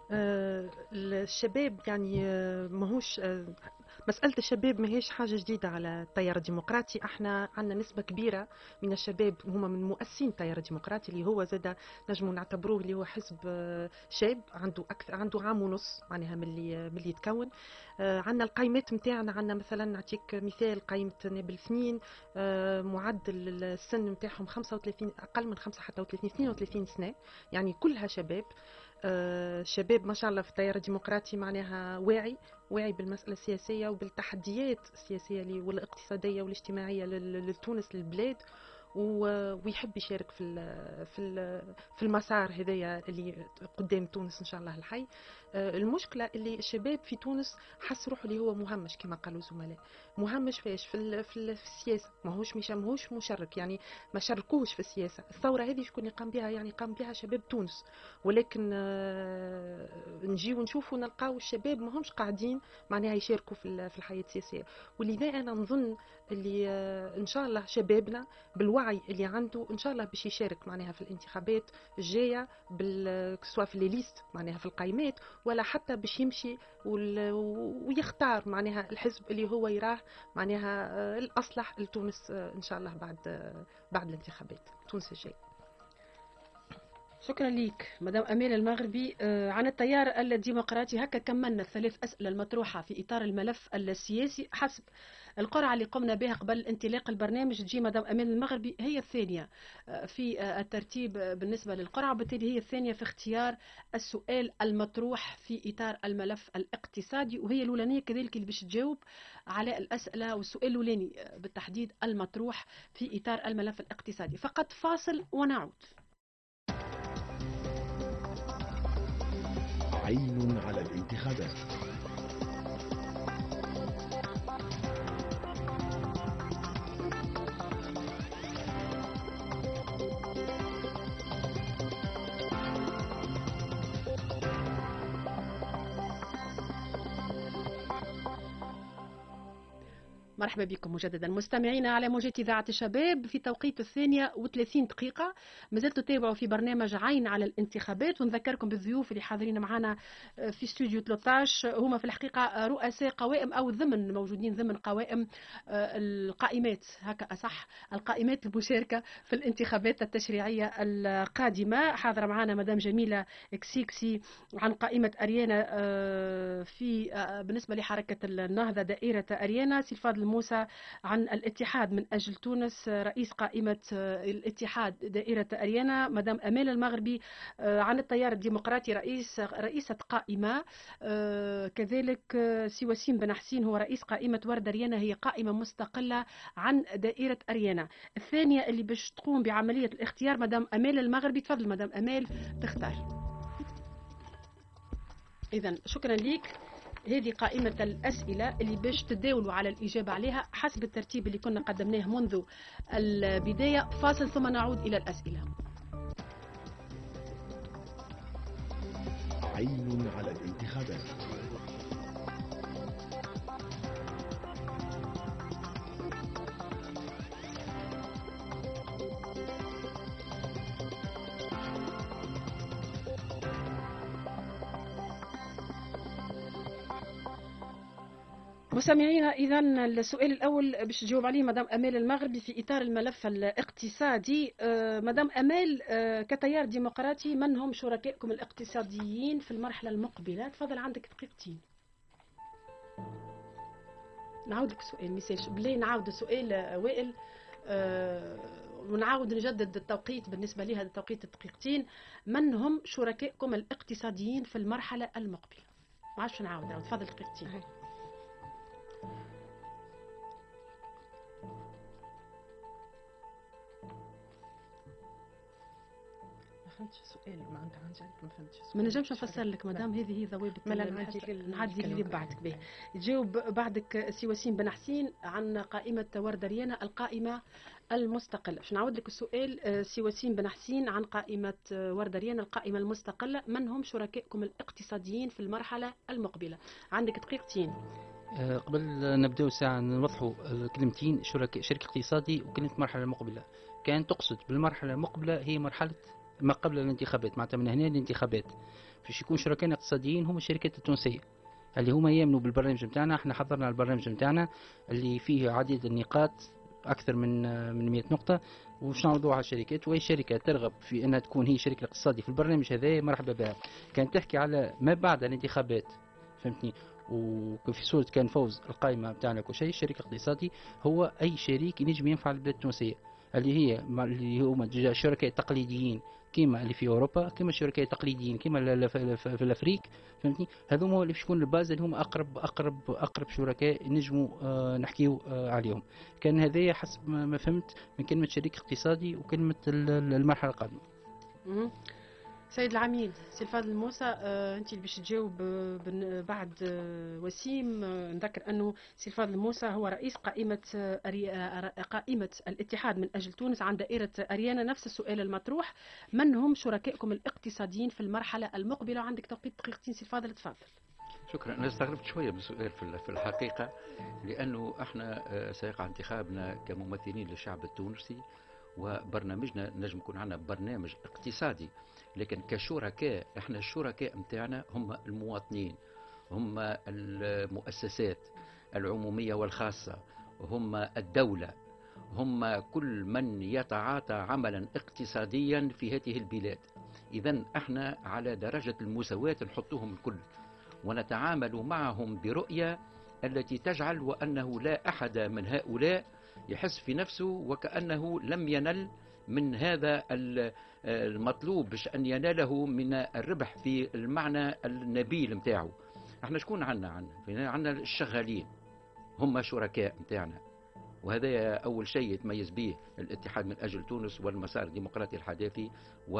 الشباب يعني ماهوش مسألة الشباب ماهيش حاجة جديدة على التيار الديمقراطي. احنا عندنا نسبة كبيرة من الشباب هما من مؤسسين التيار الديمقراطي، اللي هو زاد نجموا نعتبروه اللي هو حزب شاب عنده عام ونص معناها من اللي يتكون. عندنا القائمات نتاعنا، عندنا مثلا نعطيك مثال قائمة نابل اثنين، معدل السن نتاعهم 35 أقل من 5 حتى 32 سنة، يعني كلها شباب. شباب ما شاء الله في التيار الديمقراطي معناها واعي بالمسألة السياسية وبالتحديات السياسية والاقتصادية والاجتماعية لتونس للبلاد، ويحب يشارك في المسار هذايا اللي قدام تونس ان شاء الله الحي. المشكله اللي الشباب في تونس حس روحه اللي هو مهمش كما قالوا زملاء. مهمش فاش في السياسه، ماهوش مشارك، يعني ما شاركوش في السياسه. الثوره هذه شكون اللي قام بها؟ يعني قام بها شباب تونس، ولكن نجي ونشوفوا نلقاو الشباب ماهمش قاعدين معناها يشاركوا في الحياه السياسيه. ولذا انا نظن اللي ان شاء الله شبابنا بالوعي اللي عنده ان شاء الله باش يشارك معناها في الانتخابات الجايه، سواء في الليست معناها في القائمات، ولا حتى باش يمشي ويختار معناها الحزب اللي هو يراه معناها الاصلح لتونس ان شاء الله بعد الانتخابات تونس الجاي. شكرا لك مدام أمير المغربي. عن التيار الديمقراطي، هكا كملنا الثلاث أسئلة المطروحة في إطار الملف السياسي حسب القرعة اللي قمنا بها قبل انطلاق البرنامج. تجي مدام أمير المغربي هي الثانية في الترتيب بالنسبة للقرعة، بالتالي هي الثانية في اختيار السؤال المطروح في إطار الملف الاقتصادي، وهي الأولانية كذلك اللي باش تجاوب على الأسئلة والسؤال الأولاني بالتحديد المطروح في إطار الملف الاقتصادي. فقط فاصل ونعود. عين على الانتخابات. مرحبا بكم مجددا مستمعينا على موجة إذاعة الشباب في توقيت 32 مازلتوا تتابعوا في برنامج عين على الانتخابات. ونذكركم بالضيوف اللي حاضرين معنا في استوديو 13 هما في الحقيقة رؤساء قوائم أو موجودين ضمن قوائم القائمات، هكا أصح، القائمات المشاركة في الانتخابات التشريعية القادمة. حاضرة معنا مدام جميلة كسيكسي عن قائمة أريانا في بالنسبة لحركة النهضة دائرة أريانا، سي الفاضل موسى عن الاتحاد من أجل تونس رئيس قائمة الاتحاد دائرة أريانا، مدام أمال المغربي عن التيار الديمقراطي رئيسة قائمة، كذلك سي وسيم بن حسين هو رئيس قائمة ورد أريانا، هي قائمة مستقلة عن دائرة أريانا. الثانية اللي باش تقوم بعملية الاختيار مدام أمال المغربي. تفضل مدام أمال تختار. إذن شكرا لك. هذه قائمة الأسئلة اللي باش تداولوا على الإجابة عليها حسب الترتيب اللي كنا قدمناه منذ البداية. فاصل ثم نعود إلى الأسئلة. عين على الانتخابات. مستمعينا، إذا السؤال الأول باش تجاوب عليه مدام أمال المغربي في إطار الملف الاقتصادي. مدام أمال، كتيار ديمقراطي، من هم شركائكم الاقتصاديين في المرحلة المقبلة؟ تفضل، عندك دقيقتين. نعاود لك السؤال، ميساج بلي نعاود السؤال وائل، ونعاود نجدد التوقيت بالنسبة لها، التوقيت دقيقتين. من هم شركائكم الاقتصاديين في المرحلة المقبلة؟ ما عادش نعاود، تفضل دقيقتين. سؤال ما عندها عن جد، ما فهمتش. ما نجمش نفسر لك مدام، هذه هي ضوابط. نعدي اللي بعدك به. تجاوب بعدك سي وسيم بن حسين عن قائمة وردة ريانا القائمة المستقلة. باش نعاود لك السؤال سي وسيم بن حسين عن قائمة وردة ريانا القائمة المستقلة. من هم شركائكم الاقتصاديين في المرحلة المقبلة؟ عندك دقيقتين. قبل نبداو ساعة نوضحوا كلمتين، شركة اقتصادي وكلمة مرحلة مقبلة. كان تقصد بالمرحلة المقبلة هي مرحلة ما قبل الانتخابات، معناتها من هنا الانتخابات فاش يكون شركائنا اقتصاديين هم الشركات التونسية اللي هما يامنوا بالبرنامج نتاعنا. احنا حضرنا البرنامج نتاعنا اللي فيه عديد النقاط اكثر من 100 نقطة، وش نعرضوا على الشركات، واي شركة ترغب في انها تكون هي شركة اقتصادي في البرنامج هذا مرحبا بها. كان تحكي على ما بعد الانتخابات، فهمتني، وفي صورة كان فوز القائمة بتاعنا كل شيء. الشركة الاقتصادي هو أي شريك ينجم ينفع البلاد التونسية، اللي هما الشركاء التقليديين كيما اللي في أوروبا، كيما الشركاء التقليديين كيما في الأفريق، فهمتني. هذوما اللي باش يكون الباز اللي هما أقرب شركاء نجموا نحكيو عليهم. كان هذايا حسب ما فهمت من كلمة شريك اقتصادي وكلمة المرحلة القادمة. سيد العميد سي الفاضل موسى، انت اللي باش تجاوب بعد وسيم. نذكر انه سي الفاضل موسى هو رئيس قائمة الاتحاد من اجل تونس عن دائرة اريانا. نفس السؤال المطروح، من هم شركائكم الاقتصاديين في المرحلة المقبلة؟ وعندك توقيت دقيقتين سي الفاضل، تفضل. شكرا. أنا استغربت شوية بالسؤال في الحقيقة، لأنه احنا سيقع انتخابنا كممثلين للشعب التونسي، وبرنامجنا نجم يكون عندنا برنامج اقتصادي، لكن كشركاء احنا الشركاء متاعنا هم المواطنين، هم المؤسسات العمومية والخاصة، هم الدولة، هم كل من يتعاطى عملا اقتصاديا في هذه البلاد. إذن احنا على درجة المساواة نحطوهم الكل، ونتعامل معهم برؤية التي تجعل وأنه لا أحد من هؤلاء يحس في نفسه وكأنه لم ينل من هذا المطلوب باش أن يناله من الربح في المعنى النبيل متاعه. احنا شكون عنا الشغالين هم شركاء متاعنا، وهذا أول شيء يتميز به الاتحاد من أجل تونس والمسار الديمقراطي الحداثي،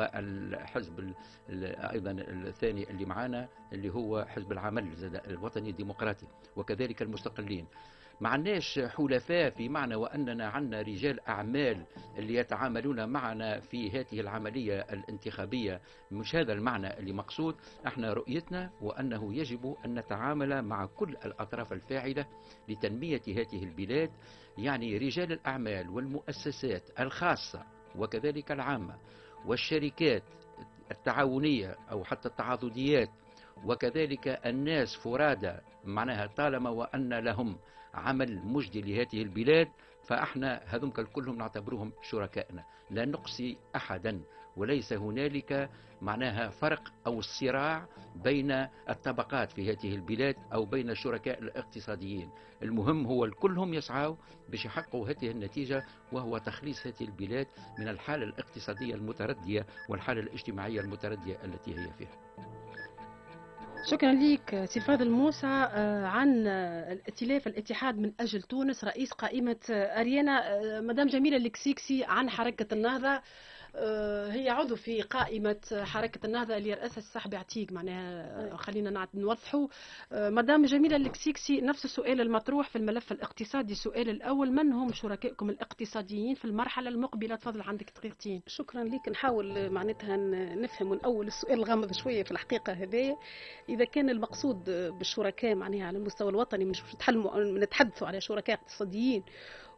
والحزب أيضا الثاني اللي معانا اللي هو حزب العمل الوطني الديمقراطي، وكذلك المستقلين. معناش حلفاء في معنى وأننا عنا رجال أعمال اللي يتعاملون معنا في هذه العملية الانتخابية، مش هذا المعنى اللي مقصود. احنا رؤيتنا وأنه يجب أن نتعامل مع كل الأطراف الفاعلة لتنمية هذه البلاد، يعني رجال الأعمال والمؤسسات الخاصة وكذلك العامة والشركات التعاونية أو حتى التعاضديات، وكذلك الناس فرادى، معناها طالما وأن لهم عمل مجدي لهذه البلاد، فاحنا هذم كلهم نعتبرهم شركائنا، لا نقصي أحدا، وليس هنالك معناها فرق أو صراع بين الطبقات في هذه البلاد أو بين الشركاء الاقتصاديين. المهم هو الكلهم يسعوا باش يحققوا هذه النتيجة، وهو تخليص هذه البلاد من الحالة الاقتصادية المتردية والحالة الاجتماعية المتردية التي هي فيها. شكرا لك سي الفاضل موسى عن الائتلاف الاتحاد من أجل تونس رئيس قائمة أريانا. مدام جميلة الكسيكسي عن حركة النهضة، هي عضو في قائمة حركة النهضة اللي رأسها السحب عتيق، معناها خلينا نوضحوا. مدام جميلة الكسيكسي، نفس السؤال المطروح في الملف الاقتصادي. السؤال الأول، من هم شركائكم الاقتصاديين في المرحلة المقبلة؟ تفضل، عندك دقيقتين. شكرا لك. نحاول معناتها نفهم من أول السؤال الغامض شوية في الحقيقة هذايا. إذا كان المقصود بالشركاء معناها على المستوى الوطني مش نتحدثوا على شركاء اقتصاديين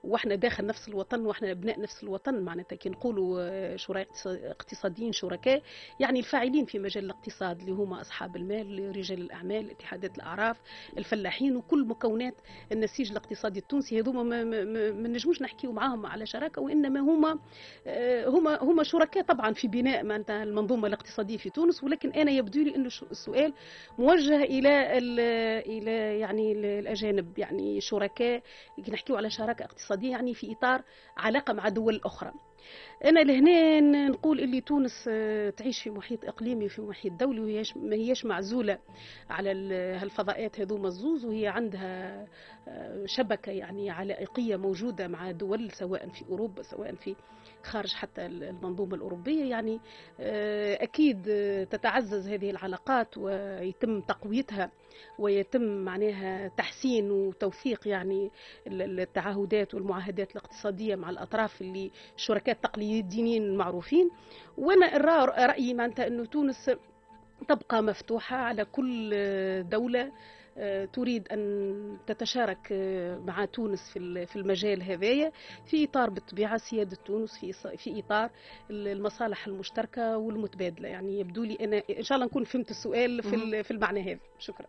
واحنا داخل نفس الوطن، واحنا ابناء نفس الوطن. معناتها كي نقولوا شركاء اقتصاديين شركاء، يعني الفاعلين في مجال الاقتصاد اللي هما اصحاب المال، رجال الاعمال، اتحادات الاعراف، الفلاحين، وكل مكونات النسيج الاقتصادي التونسي. هذوما ما نجموش نحكيو معاهم على شراكه، وانما هما شركاء طبعا في بناء معناتها المنظومه الاقتصاديه في تونس. ولكن انا يبدو لي انه السؤال موجه الى يعني الاجانب، يعني شركاء نحكيو على شراكه اقتصاديه يعني في اطار علاقه مع دول اخرى. انا لهنا نقول اللي تونس تعيش في محيط اقليمي وفي محيط دولي، ما هيش معزوله على هالفضاءات هذوما الزوز، وهي عندها شبكه يعني علائقيه موجوده مع دول سواء في اوروبا سواء في خارج حتى المنظومه الاوروبيه. يعني اكيد تتعزز هذه العلاقات ويتم تقويتها ويتم معناها تحسين وتوثيق يعني التعهدات والمعاهدات الاقتصاديه مع الاطراف اللي شركاء تقليديين المعروفين. وانا رايي معناتها انه تونس تبقى مفتوحه على كل دوله تريد أن تتشارك مع تونس في المجال هذايا، في إطار بالطبيعة سيادة تونس، في إطار المصالح المشتركة والمتبادلة. يعني يبدو لي أنا إن شاء الله نكون فهمت السؤال في المعنى هذا. شكرا.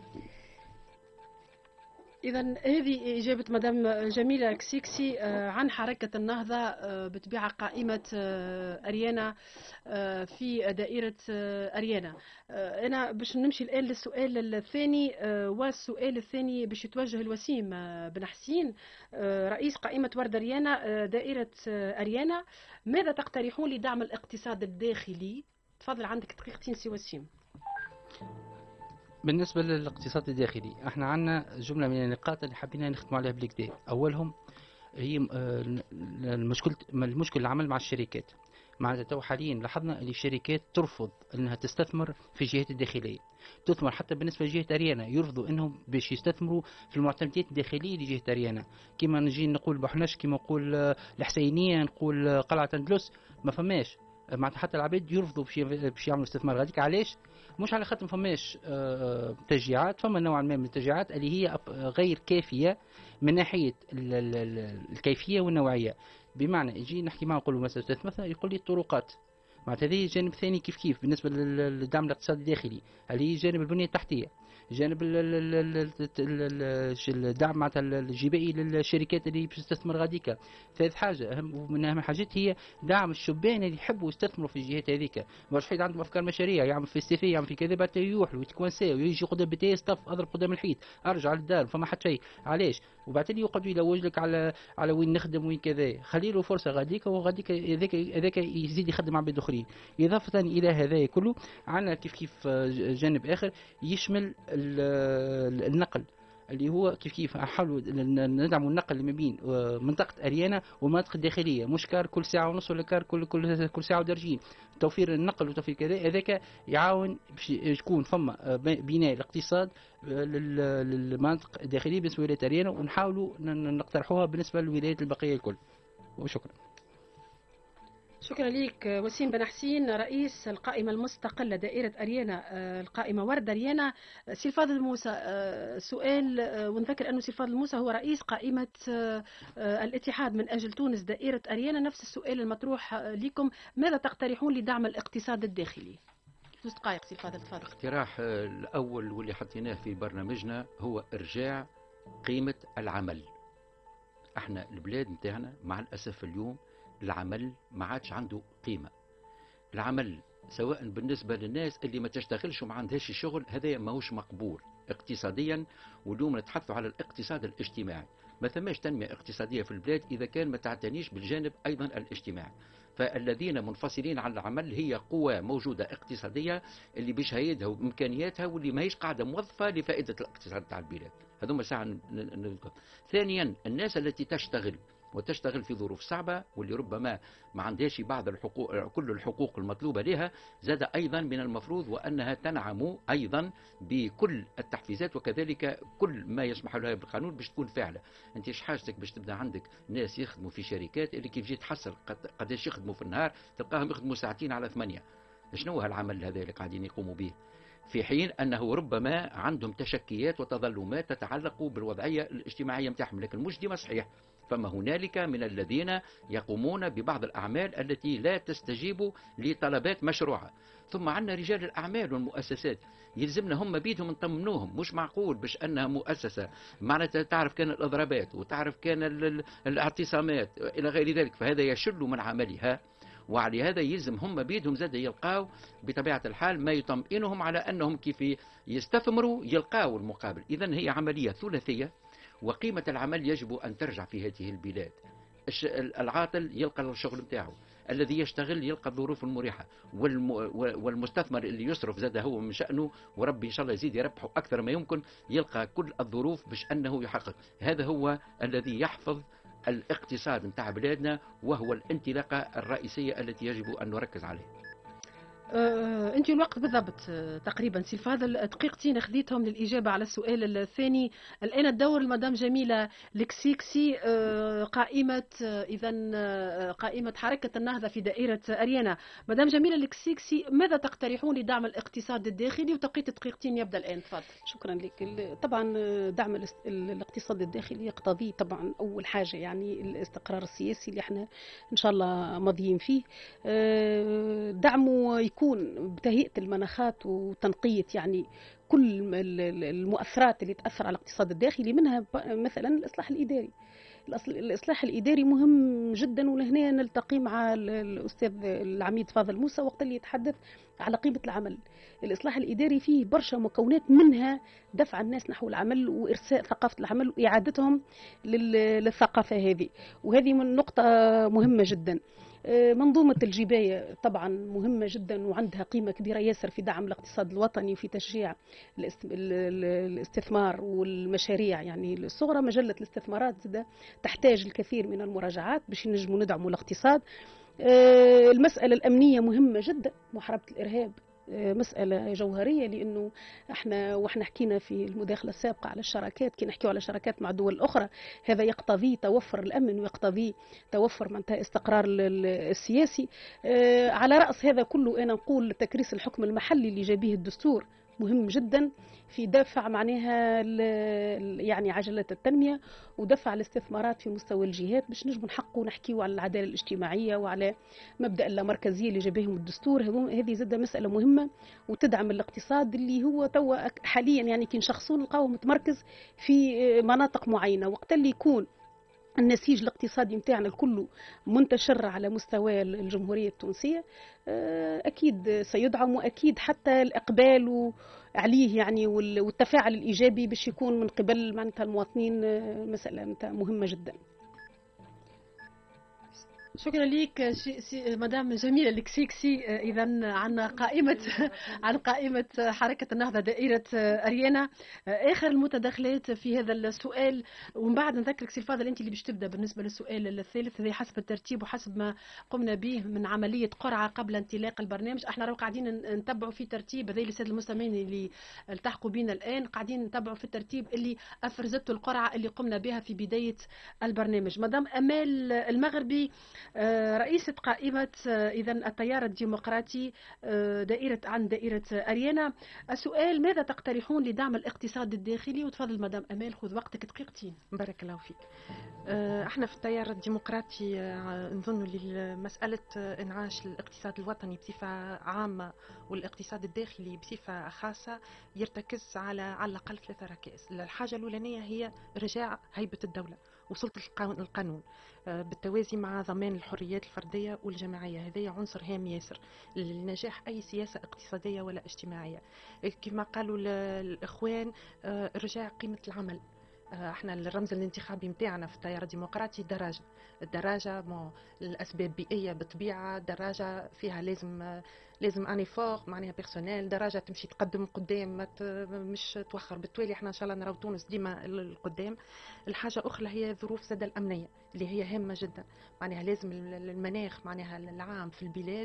إذا هذه إجابة مدام جميلة كسيكسي عن حركة النهضة بتبيع قائمة أريانا في دائرة أريانا. أنا باش نمشي الآن للسؤال الثاني، والسؤال الثاني باش يتوجه لوسيم بن حسين رئيس قائمة ورد أريانا دائرة أريانا. ماذا تقترحون لدعم الاقتصاد الداخلي؟ تفضل عندك دقيقتين سي وسيم. بالنسبة للاقتصاد الداخلي احنا عندنا جملة من النقاط اللي حبينا نختم عليها بالكدا. أولهم هي المشكل العمل مع الشركات. مع تو حاليا لاحظنا ان الشركات ترفض انها تستثمر في الجهات الداخليه، تثمر حتى بالنسبه لجهه اريانا يرفضوا انهم باش يستثمروا في المعتمدات الداخليه لجهه اريانا، كما نجي نقول بحناش، كما نقول الحسينيه، نقول قلعه اندلس، ما فماش معناتها حتى العباد يرفضوا باش يعملوا استثمار غاديك. علاش؟ مش على خاطر فماش تشجيعات، فما نوع ما من التشجيعات اللي هي غير كافيه من ناحيه الكيفيه والنوعيه. بمعنى يجي نحكي معه نقول له مثلا يقول لي الطرقات، معناتها هذه جانب ثاني كيف بالنسبه للدعم الاقتصادي الداخلي، اللي هي جانب البنيه التحتيه، جانب الدعم معناتها الجبائي للشركات اللي باش تستثمر غاديكا. ثالث حاجه من اهم الحاجات هي دعم الشبان اللي يحبوا يستثمروا في الجهات هذيك، مش حيد عندهم افكار مشاريع، يعمل في السيفي يعمل في كذا بعد يروح ويتكونساو ويجي قدام بتاعي ستاف اضرب قدام الحيط ارجع للدار فما حتى شيء. علاش؟ وبعدين يقعد يلوج لك على وين نخدم وين كذا. خلي له فرصه غاديك، وغاديك هذاك يزيد يخدم مع عباد اخرين. اضافه الى هذا كله عندنا كيف جانب اخر يشمل النقل، اللي هو كيف نحاولوا ندعموا النقل اللي ما بين منطقه اريانا والمناطق الداخليه، مش كار كل ساعه ونص ولا كار كل ساعه ودرجين. توفير النقل وتوفير كذا هذاك يعاون باش يكون فما بناء الاقتصاد للمناطق الداخليه بالنسبه لولايه اريانا، ونحاولوا نقترحوها بالنسبه للولايات البقيه الكل. وشكرا. شكرا لك وسيم بن حسين رئيس القائمة المستقلة دائرة أريانا القائمة ورد أريانا. سي الفاضل موسى سؤال، ونذكر أنه سي الفاضل موسى هو رئيس قائمة الاتحاد من أجل تونس دائرة أريانا. نفس السؤال المطروح لكم، ماذا تقترحون لدعم الاقتصاد الداخلي؟ 2 دقائق سي الفاضل تفضل. الاقتراح الأول واللي حطيناه في برنامجنا هو إرجاع قيمة العمل. احنا البلاد نتاعنا مع الأسف اليوم العمل ما عادش عنده قيمة. العمل سواء بالنسبة للناس اللي ما تشتغلش وما عندهاش شغل، هذا ماهوش مقبول اقتصاديا. واليوم نتحدثوا على الاقتصاد الاجتماعي، ما ثماش تنمية اقتصادية في البلاد إذا كان ما تعتنيش بالجانب أيضا الاجتماعي. فالذين منفصلين عن العمل هي قوى موجودة اقتصادية اللي بشهيدها وإمكانياتها واللي ما هيش قاعدة موظفة لفائدة الاقتصاد تاع البلاد. هذوما ساعة نذكر. ثانيا الناس التي تشتغل في ظروف صعبة واللي ربما ما عندهاش بعض الحقوق، كل الحقوق المطلوبة لها، زاد أيضا من المفروض وأنها تنعم أيضا بكل التحفيزات وكذلك كل ما يسمح لها بالقانون باش تكون فاعلة. أنت إيش حاجتك باش تبدأ عندك ناس يخدموا في شركات اللي كيف جيت تحصل قداش يخدموا في النهار تلقاهم يخدموا 2 على 8؟ شنو هالعمل هذا اللي قاعدين يقوموا به؟ في حين أنه ربما عندهم تشكيات وتظلمات تتعلق بالوضعية الاجتماعية متاعهم، لكن مش ديما صحيح. فما هنالك من الذين يقومون ببعض الأعمال التي لا تستجيب لطلبات مشروعة. ثم عندنا رجال الأعمال والمؤسسات، يلزمنا هم بيدهم نطمنوهم. مش معقول باش أنها مؤسسة معناتها تعرف كان الإضرابات وتعرف كان الاعتصامات إلى غير ذلك، فهذا يشل من عملها. وعلى هذا يلزم هم بيدهم زاد يلقاو بطبيعة الحال ما يطمئنهم على أنهم كيف يستثمروا يلقاو المقابل. إذن هي عملية ثلاثية، وقيمة العمل يجب أن ترجع في هذه البلاد. العاطل يلقى الشغل نتاعو، الذي يشتغل يلقى الظروف المريحة، والمستثمر اللي يصرف زاد هو من شأنه، وربي إن شاء الله يزيد يربحه أكثر ما يمكن، يلقى كل الظروف باش أنه يحقق. هذا هو الذي يحفظ الاقتصاد نتاع بلادنا، وهو الانطلاقة الرئيسية التي يجب أن نركز عليها. انت الوقت بالضبط تقريبا سي الفاضل دقيقتين خذيتهم للاجابه على السؤال الثاني. الان الدور المدام جميله الكسيكسي، قائمه اذا قائمه حركه النهضه في دائره اريانا. مدام جميله الكسيكسي، ماذا تقترحون لدعم الاقتصاد الداخلي؟ وتوقيت دقيقتين يبدا الان، تفضل. شكرا لك. طبعا دعم الاقتصاد الداخلي يقتضي طبعا اول حاجه يعني الاستقرار السياسي اللي احنا ان شاء الله ماضيين فيه. دعمه يكون بتهيئة المناخات وتنقية يعني كل المؤثرات اللي تأثر على الاقتصاد الداخلي، منها مثلا الإصلاح الإداري. الإصلاح الإداري مهم جدا، ولهنا نلتقي مع الأستاذ العميد فاضل موسى وقت اللي يتحدث على قيمة العمل. الإصلاح الإداري فيه برشا مكونات، منها دفع الناس نحو العمل وإرساء ثقافة العمل وإعادتهم للثقافة هذه، وهذه من نقطة مهمة جدا. منظومة الجباية طبعا مهمة جدا وعندها قيمة كبيرة ياسر في دعم الاقتصاد الوطني وفي تشجيع الاستثمار والمشاريع يعني الصغرى. مجلة الاستثمارات تحتاج الكثير من المراجعات باش نجموا ندعموا الاقتصاد. المسألة الأمنية مهمة جدا، محاربة الإرهاب مسألة جوهرية، لأنه واحنا حكينا في المداخلة السابقة على الشراكات، كي نحكيو على شراكات مع دول أخرى، هذا يقتضي توفر الأمن ويقتضي توفر معناتها استقرار السياسي. على رأس هذا كله أنا نقول تكريس الحكم المحلي اللي جابيه الدستور مهم جدا في دفع معناها يعني عجلة التنمية ودفع الاستثمارات في مستوى الجهات باش نجم نحققوا نحكيوا على العدالة الاجتماعية وعلى مبدأ اللامركزية اللي جابهم الدستور. هذه زادة مسألة مهمة وتدعم الاقتصاد اللي هو توا حاليا يعني كي نشخصون نلقاوه متمركز في مناطق معينة. وقت اللي يكون النسيج الاقتصادي متاعنا الكل منتشر على مستوى الجمهورية التونسية أكيد سيدعم، وأكيد حتى الإقبال عليه يعني والتفاعل الإيجابي باش يكون من قبل معناتها المواطنين مسألة مهمة جدا. شكرا لك مدام جميلة الكسيكسي. إذا عن قائمة حركة النهضة دائرة أريانا. آخر المتداخلات في هذا السؤال، ومن بعد نذكرك سي الفاضل أنت اللي باش تبدأ بالنسبة للسؤال الثالث، هذا حسب الترتيب وحسب ما قمنا به من عملية قرعة قبل انطلاق البرنامج. احنا راهو قاعدين نتبعوا في ترتيب هذا للسادة المستمعين اللي التحقوا بنا الآن، قاعدين نتبعوا في الترتيب اللي أفرزته القرعة اللي قمنا بها في بداية البرنامج. مدام أمال المغربي، رئيسة قائمة إذا التيار الديمقراطي عن دائرة أريانا. السؤال: ماذا تقترحون لدعم الاقتصاد الداخلي؟ وتفضل مدام أمال، خذ وقتك دقيقتين. بارك الله فيك. احنا في التيار الديمقراطي نظن لمسألة انعاش الاقتصاد الوطني بصفة عامة والاقتصاد الداخلي بصفة خاصة يرتكز على الأقل 3 ركائز. الحاجة الأولانية هي رجاع هيبة الدولة وسلطة القانون بالتوازي مع ضمان الحريات الفردية والجماعية. هذا عنصر هام ياسر لنجاح أي سياسة اقتصادية ولا اجتماعية. كما قالوا الإخوان، رجاع قيمة العمل. احنا الرمز الانتخابي متاعنا في التيار الديمقراطي الدراجة الأسباب بيئية بالطبيعة، دراجة فيها لازم اني فور معناها بيرسونيل، دراجة تمشي تقدم قدام مش توخر. بالتالي احنا ان شاء الله نراو تونس ديما القدام. الحاجة أخرى هي الظروف زادة الأمنية اللي هي هامة جدا. معناها لازم المناخ معناها العام في البلاد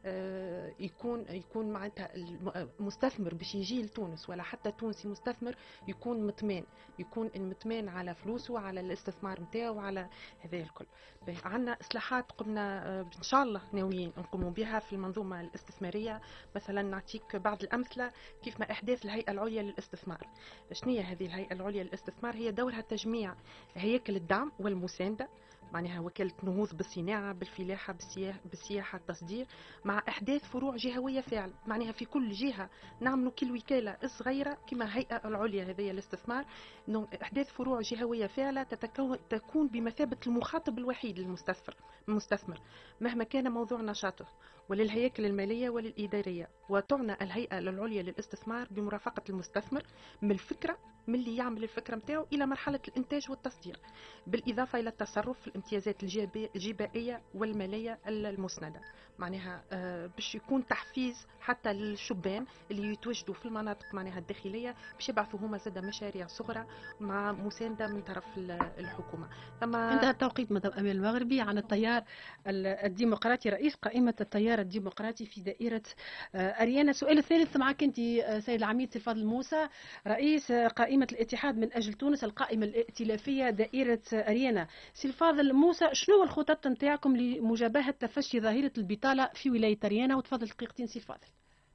يكون معناتها المستثمر باش يجي لتونس ولا حتى تونسي مستثمر يكون مطمئن على فلوسه وعلى الاستثمار نتاعو وعلى هذا الكل. عندنا إصلاحات قمنا إن شاء الله ناويين نقوموا بها في المنظومة الاستثمارية الاستثمارية. مثلا نعطيك بعض الأمثلة كيف ما إحداث الهيئة العليا للاستثمار. شنو هي هذه الهيئة العليا للاستثمار؟ هي دورها تجميع هياكل الدعم والمساندة، معناها وكالة نهوض بالصناعة بالفلاحة بالسياحة التصدير، مع إحداث فروع جهوية فعلا. معناها في كل جهة نعملوا كل وكالة صغيرة كما هيئة العليا هذه الاستثمار، إحداث فروع جهوية فعلا تكون بمثابة المخاطب الوحيد للمستثمر مهما كان موضوع نشاطه، وللهياكل المالية وللإدارية. وتعنى الهيئة العليا للاستثمار بمرافقة المستثمر من الفكرة، من اللي يعمل الفكرة متاعه إلى مرحلة الإنتاج والتصدير، بالإضافة إلى التصرف في الامتيازات الجبائية والمالية المسندة. معناها باش يكون تحفيز حتى للشبان اللي يتواجدوا في المناطق معناها الداخلية، باش يبعثوا هما زاد مشاريع صغرى مع مساندة من طرف الحكومة. انتهى التوقيت مدام أمال المغربي عن التيار الديمقراطي، رئيس قائمة التيار الديمقراطي في دائرة أريانا. السؤال الثالث معك أنت سيد العميد سي الفاضل موسى، رئيس قائمة الاتحاد من أجل تونس القائمة الائتلافية دائرة أريانا. سي الفاضل موسى، شنو الخطط نتاعكم لمجابهة تفشي ظاهرة البطالة في ولاية أريانا؟ وتفضل دقيقتين سي الفاضل.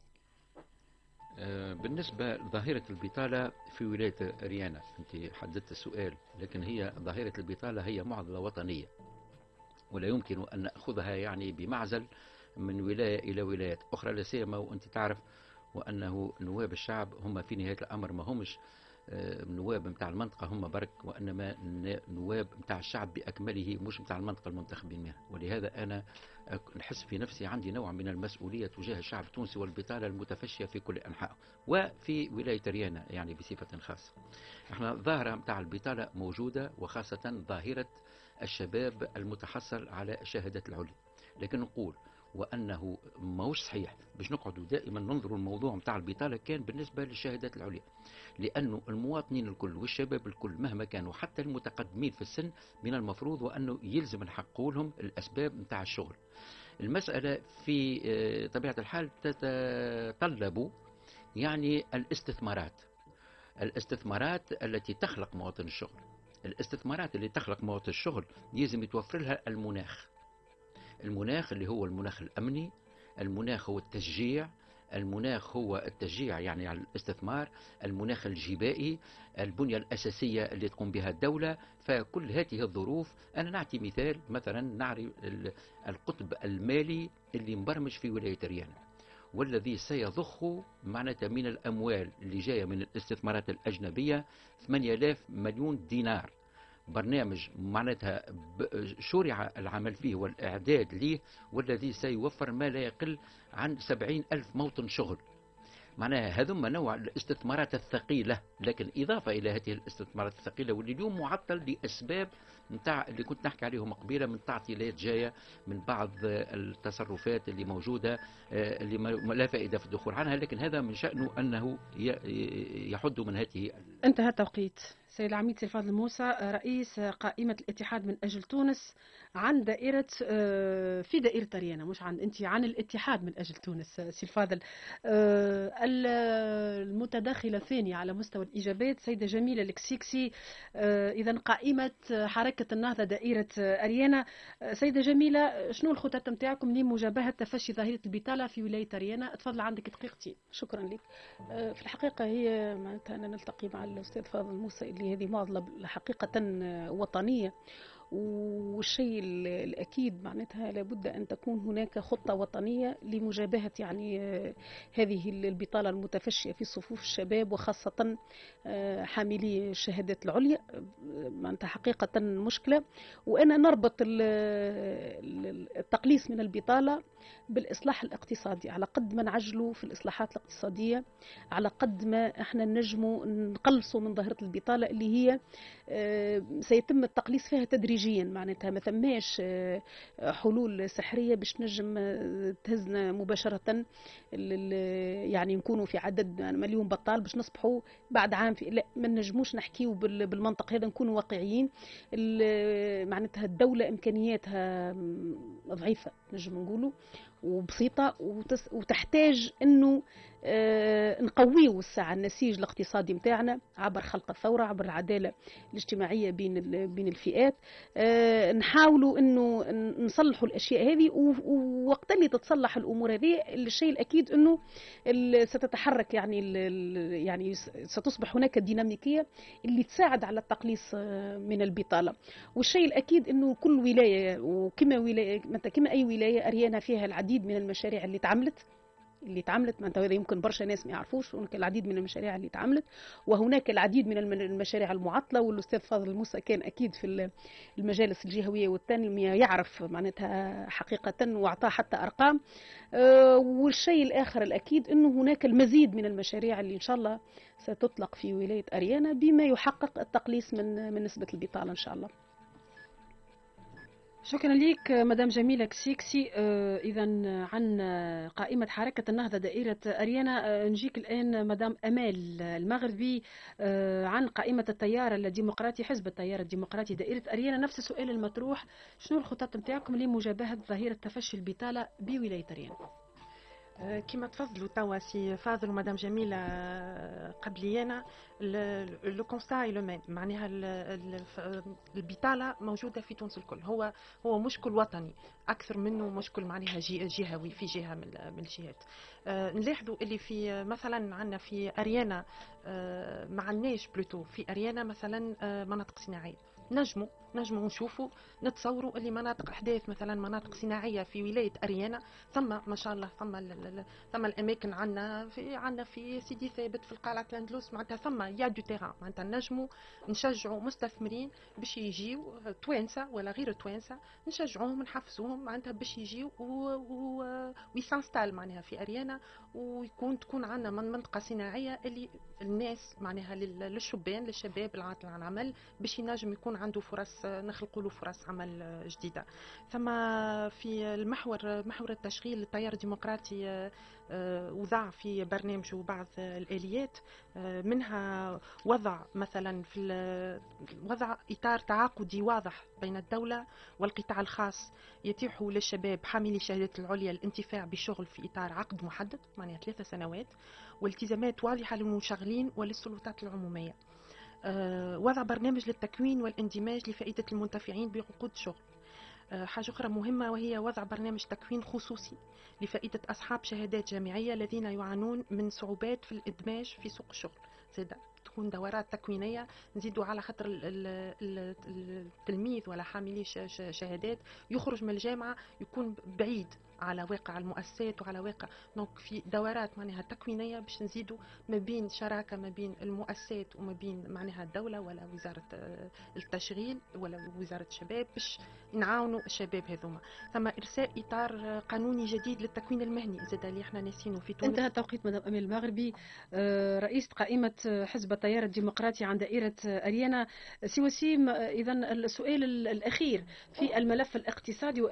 بالنسبة لظاهرة البطالة في ولاية أريانا، أنت حددت السؤال، لكن هي ظاهرة البطالة هي معضلة وطنية، ولا يمكن أن نأخذها يعني بمعزل من ولاية إلى ولايات أخرى، لا سيما وأنت تعرف وأنه نواب الشعب هم في نهاية الأمر ما همش نواب متاع المنطقة هم برك، وإنما نواب متاع الشعب بأكمله، مش متاع المنطقة المنتخبين منها. ولهذا أنا نحس في نفسي عندي نوع من المسؤولية تجاه الشعب التونسي والبطالة المتفشية في كل أنحاء وفي ولاية ريانا يعني بصفة خاصة. احنا ظاهرة متاع البطالة موجودة، وخاصة ظاهرة الشباب المتحصل على الشهادات العليا. لكن نقول وأنه ماهوش صحيح باش نقعدوا دائما ننظروا الموضوع متاع البطالة كان بالنسبة للشهادات العليا، لأنه المواطنين الكل والشباب الكل مهما كانوا حتى المتقدمين في السن من المفروض وأنه يلزم نحققوا لهم الأسباب متاع الشغل. المسألة في طبيعة الحال تتطلب يعني الاستثمارات التي تخلق مواطن الشغل. الاستثمارات اللي تخلق مواطن الشغل يلزم يتوفر لها المناخ اللي هو المناخ الأمني، المناخ هو التشجيع يعني على الاستثمار، المناخ الجبائي، البنية الأساسية اللي تقوم بها الدولة. فكل هذه الظروف، أنا نعطي مثال، مثلا نعرف القطب المالي اللي مبرمج في ولاية ريانا والذي سيضخ معناتها من الأموال اللي جاية من الاستثمارات الأجنبية 8000 مليون دينار. برنامج معناتها شرع العمل فيه والإعداد ليه، والذي سيوفر ما لا يقل عن 70,000 موطن شغل. معناها هذم نوع الاستثمارات الثقيلة، لكن إضافة إلى هذه الاستثمارات الثقيلة واللي اليوم معطل لأسباب نتاع اللي كنت نحكي عليهم قبيلة من تعطيلات جاية من بعض التصرفات اللي موجودة اللي لا فائدة في الدخول عنها، لكن هذا من شأنه أنه يحد من هذه. انتهى التوقيت. سيد العميد سي الفاضل موسى، رئيس قائمة الاتحاد من أجل تونس عن دائرة في دائرة أريانا، مش عن أنت عن الاتحاد من أجل تونس. سي الفاضل، المتداخلة الثانية على مستوى الإجابات سيدة جميلة الكسيكسي، إذا قائمة حركة النهضة دائرة أريانا. سيدة جميلة، شنو الخطط نتاعكم لمجابهة تفشي ظاهرة البطالة في ولاية أريانا؟ تفضل عندك دقيقتين. شكرا لك. في الحقيقة هي معناتها أنا نلتقي مع الأستاذ فاضل موسى اللي هذه معضلة حقيقة وطنية، والشيء الأكيد معناتها لابد أن تكون هناك خطة وطنية لمجابهة يعني هذه البطالة المتفشية في صفوف الشباب وخاصة حاملي الشهادات العليا. معناتها حقيقة مشكلة، وأنا نربط التقليص من البطالة بالإصلاح الاقتصادي. على قد ما نعجلوا في الإصلاحات الاقتصادية على قد ما احنا نجموا نقلصوا من ظاهرة البطالة اللي هي سيتم التقليص فيها تدريجيا. معناتها ما ثماش حلول سحرية باش نجم تهزنا مباشرة يعني نكونوا في عدد مليون بطال باش نصبحوا بعد عام لا، ما نجموش نحكيوا بالمنطق هذا، نكونوا واقعيين. معناتها الدولة إمكانياتها ضعيفة نجم نقولوا، وبسيطة وتحتاج أنه نقويه الساعة النسيج الاقتصادي متاعنا عبر خلق الثورة، عبر العدالة الاجتماعية بين الفئات. نحاولوا أنه نصلحوا الأشياء هذه، ووقت اللي تتصلح الأمور هذه الشيء الأكيد أنه ستتحرك يعني ستصبح هناك ديناميكية اللي تساعد على التقليص من البطالة. والشيء الأكيد أنه كل ولاية كما أي ولاية أريانا فيها العديد من المشاريع اللي تعملت معناتها، هذا يمكن برشا ناس ما يعرفوش. هناك العديد من المشاريع اللي تعملت، وهناك العديد من المشاريع المعطلة. والأستاذ فاضل موسى كان أكيد في المجالس الجهوية والتنمية يعرف معناتها حقيقة، وأعطاه حتى أرقام. والشيء الآخر الأكيد أنه هناك المزيد من المشاريع اللي إن شاء الله ستطلق في ولاية أريانا بما يحقق التقليص من نسبة البطالة إن شاء الله. شكرا لك مدام جميلة كسيكسي. إذا عن قائمة حركة النهضة دائرة أريانا نجيك الآن مدام أمال المغربي عن قائمة التيار الديمقراطي، حزب التيار الديمقراطي دائرة أريانا. نفس السؤال المطروح، شنو الخطط نتاعكم لمجابهة ظاهرة تفشي البطالة بولاية أريانا؟ كما تفضلوا توا سي فاضل ومدام جميله قبلينا، لو كونستا لو ميم، معناها البطاله موجوده في تونس الكل. هو مشكل وطني اكثر منه مشكل معناها جهوي في جهه من الجهات. نلاحظوا اللي في مثلا عندنا في اريانا ما عندناش بلوتو في اريانا مثلا مناطق صناعيه. نجموا نشوفوا نتصوروا اللي مناطق احداث مثلا مناطق صناعيه في ولايه اريانا، ثم ما شاء الله ثم الاماكن عندنا في سيدي ثابت في القلعه الاندلس، معناتها ثم يا دو تيران. معناتها نجموا نشجعوا مستثمرين باش يجيو توانسه ولا غير توانسه، نشجعوهم نحفزوهم معناتها باش يجيو ويسانستال معناها في اريانا، تكون عندنا منطقه صناعيه اللي الناس معناها للشباب العاطل عن عمل باش ينجم يكون عنده فرص، نخلقوا له فرص عمل جديده. ثم في محور التشغيل التيار الديمقراطي وضع في برنامجه بعض الآليات، منها وضع مثلا وضع إطار تعاقدي واضح بين الدولة والقطاع الخاص يتيح للشباب حاملي الشهادات العليا الانتفاع بشغل في إطار عقد محدد معناها 3 سنوات، والتزامات واضحة للمشغلين وللسلطات العمومية. وضع برنامج للتكوين والاندماج لفائدة المنتفعين بعقود شغل. حاجة أخرى مهمة وهي وضع برنامج تكوين خصوصي لفائدة أصحاب شهادات جامعية الذين يعانون من صعوبات في الإدماج في سوق الشغل. زيادة تكون دورات تكوينية نزيدوا على خاطر التلميذ ولا حاملي شهادات يخرج من الجامعة يكون بعيد على واقع المؤسسات وعلى واقع، دونك في دورات معناها تكوينيه باش نزيدوا ما بين شراكه ما بين المؤسسات وما بين معناها الدوله ولا وزاره التشغيل ولا وزاره الشباب باش نعاونوا الشباب هذوما. ثم ارساء اطار قانوني جديد للتكوين المهني زاد اللي احنا ناسينه في تونس. انتهى التوقيت مدام امال المغربي، رئيس قائمه حزب التيار الديمقراطي عن دائره اريانا. سي وسيم، اذا السؤال الاخير في الملف الاقتصادي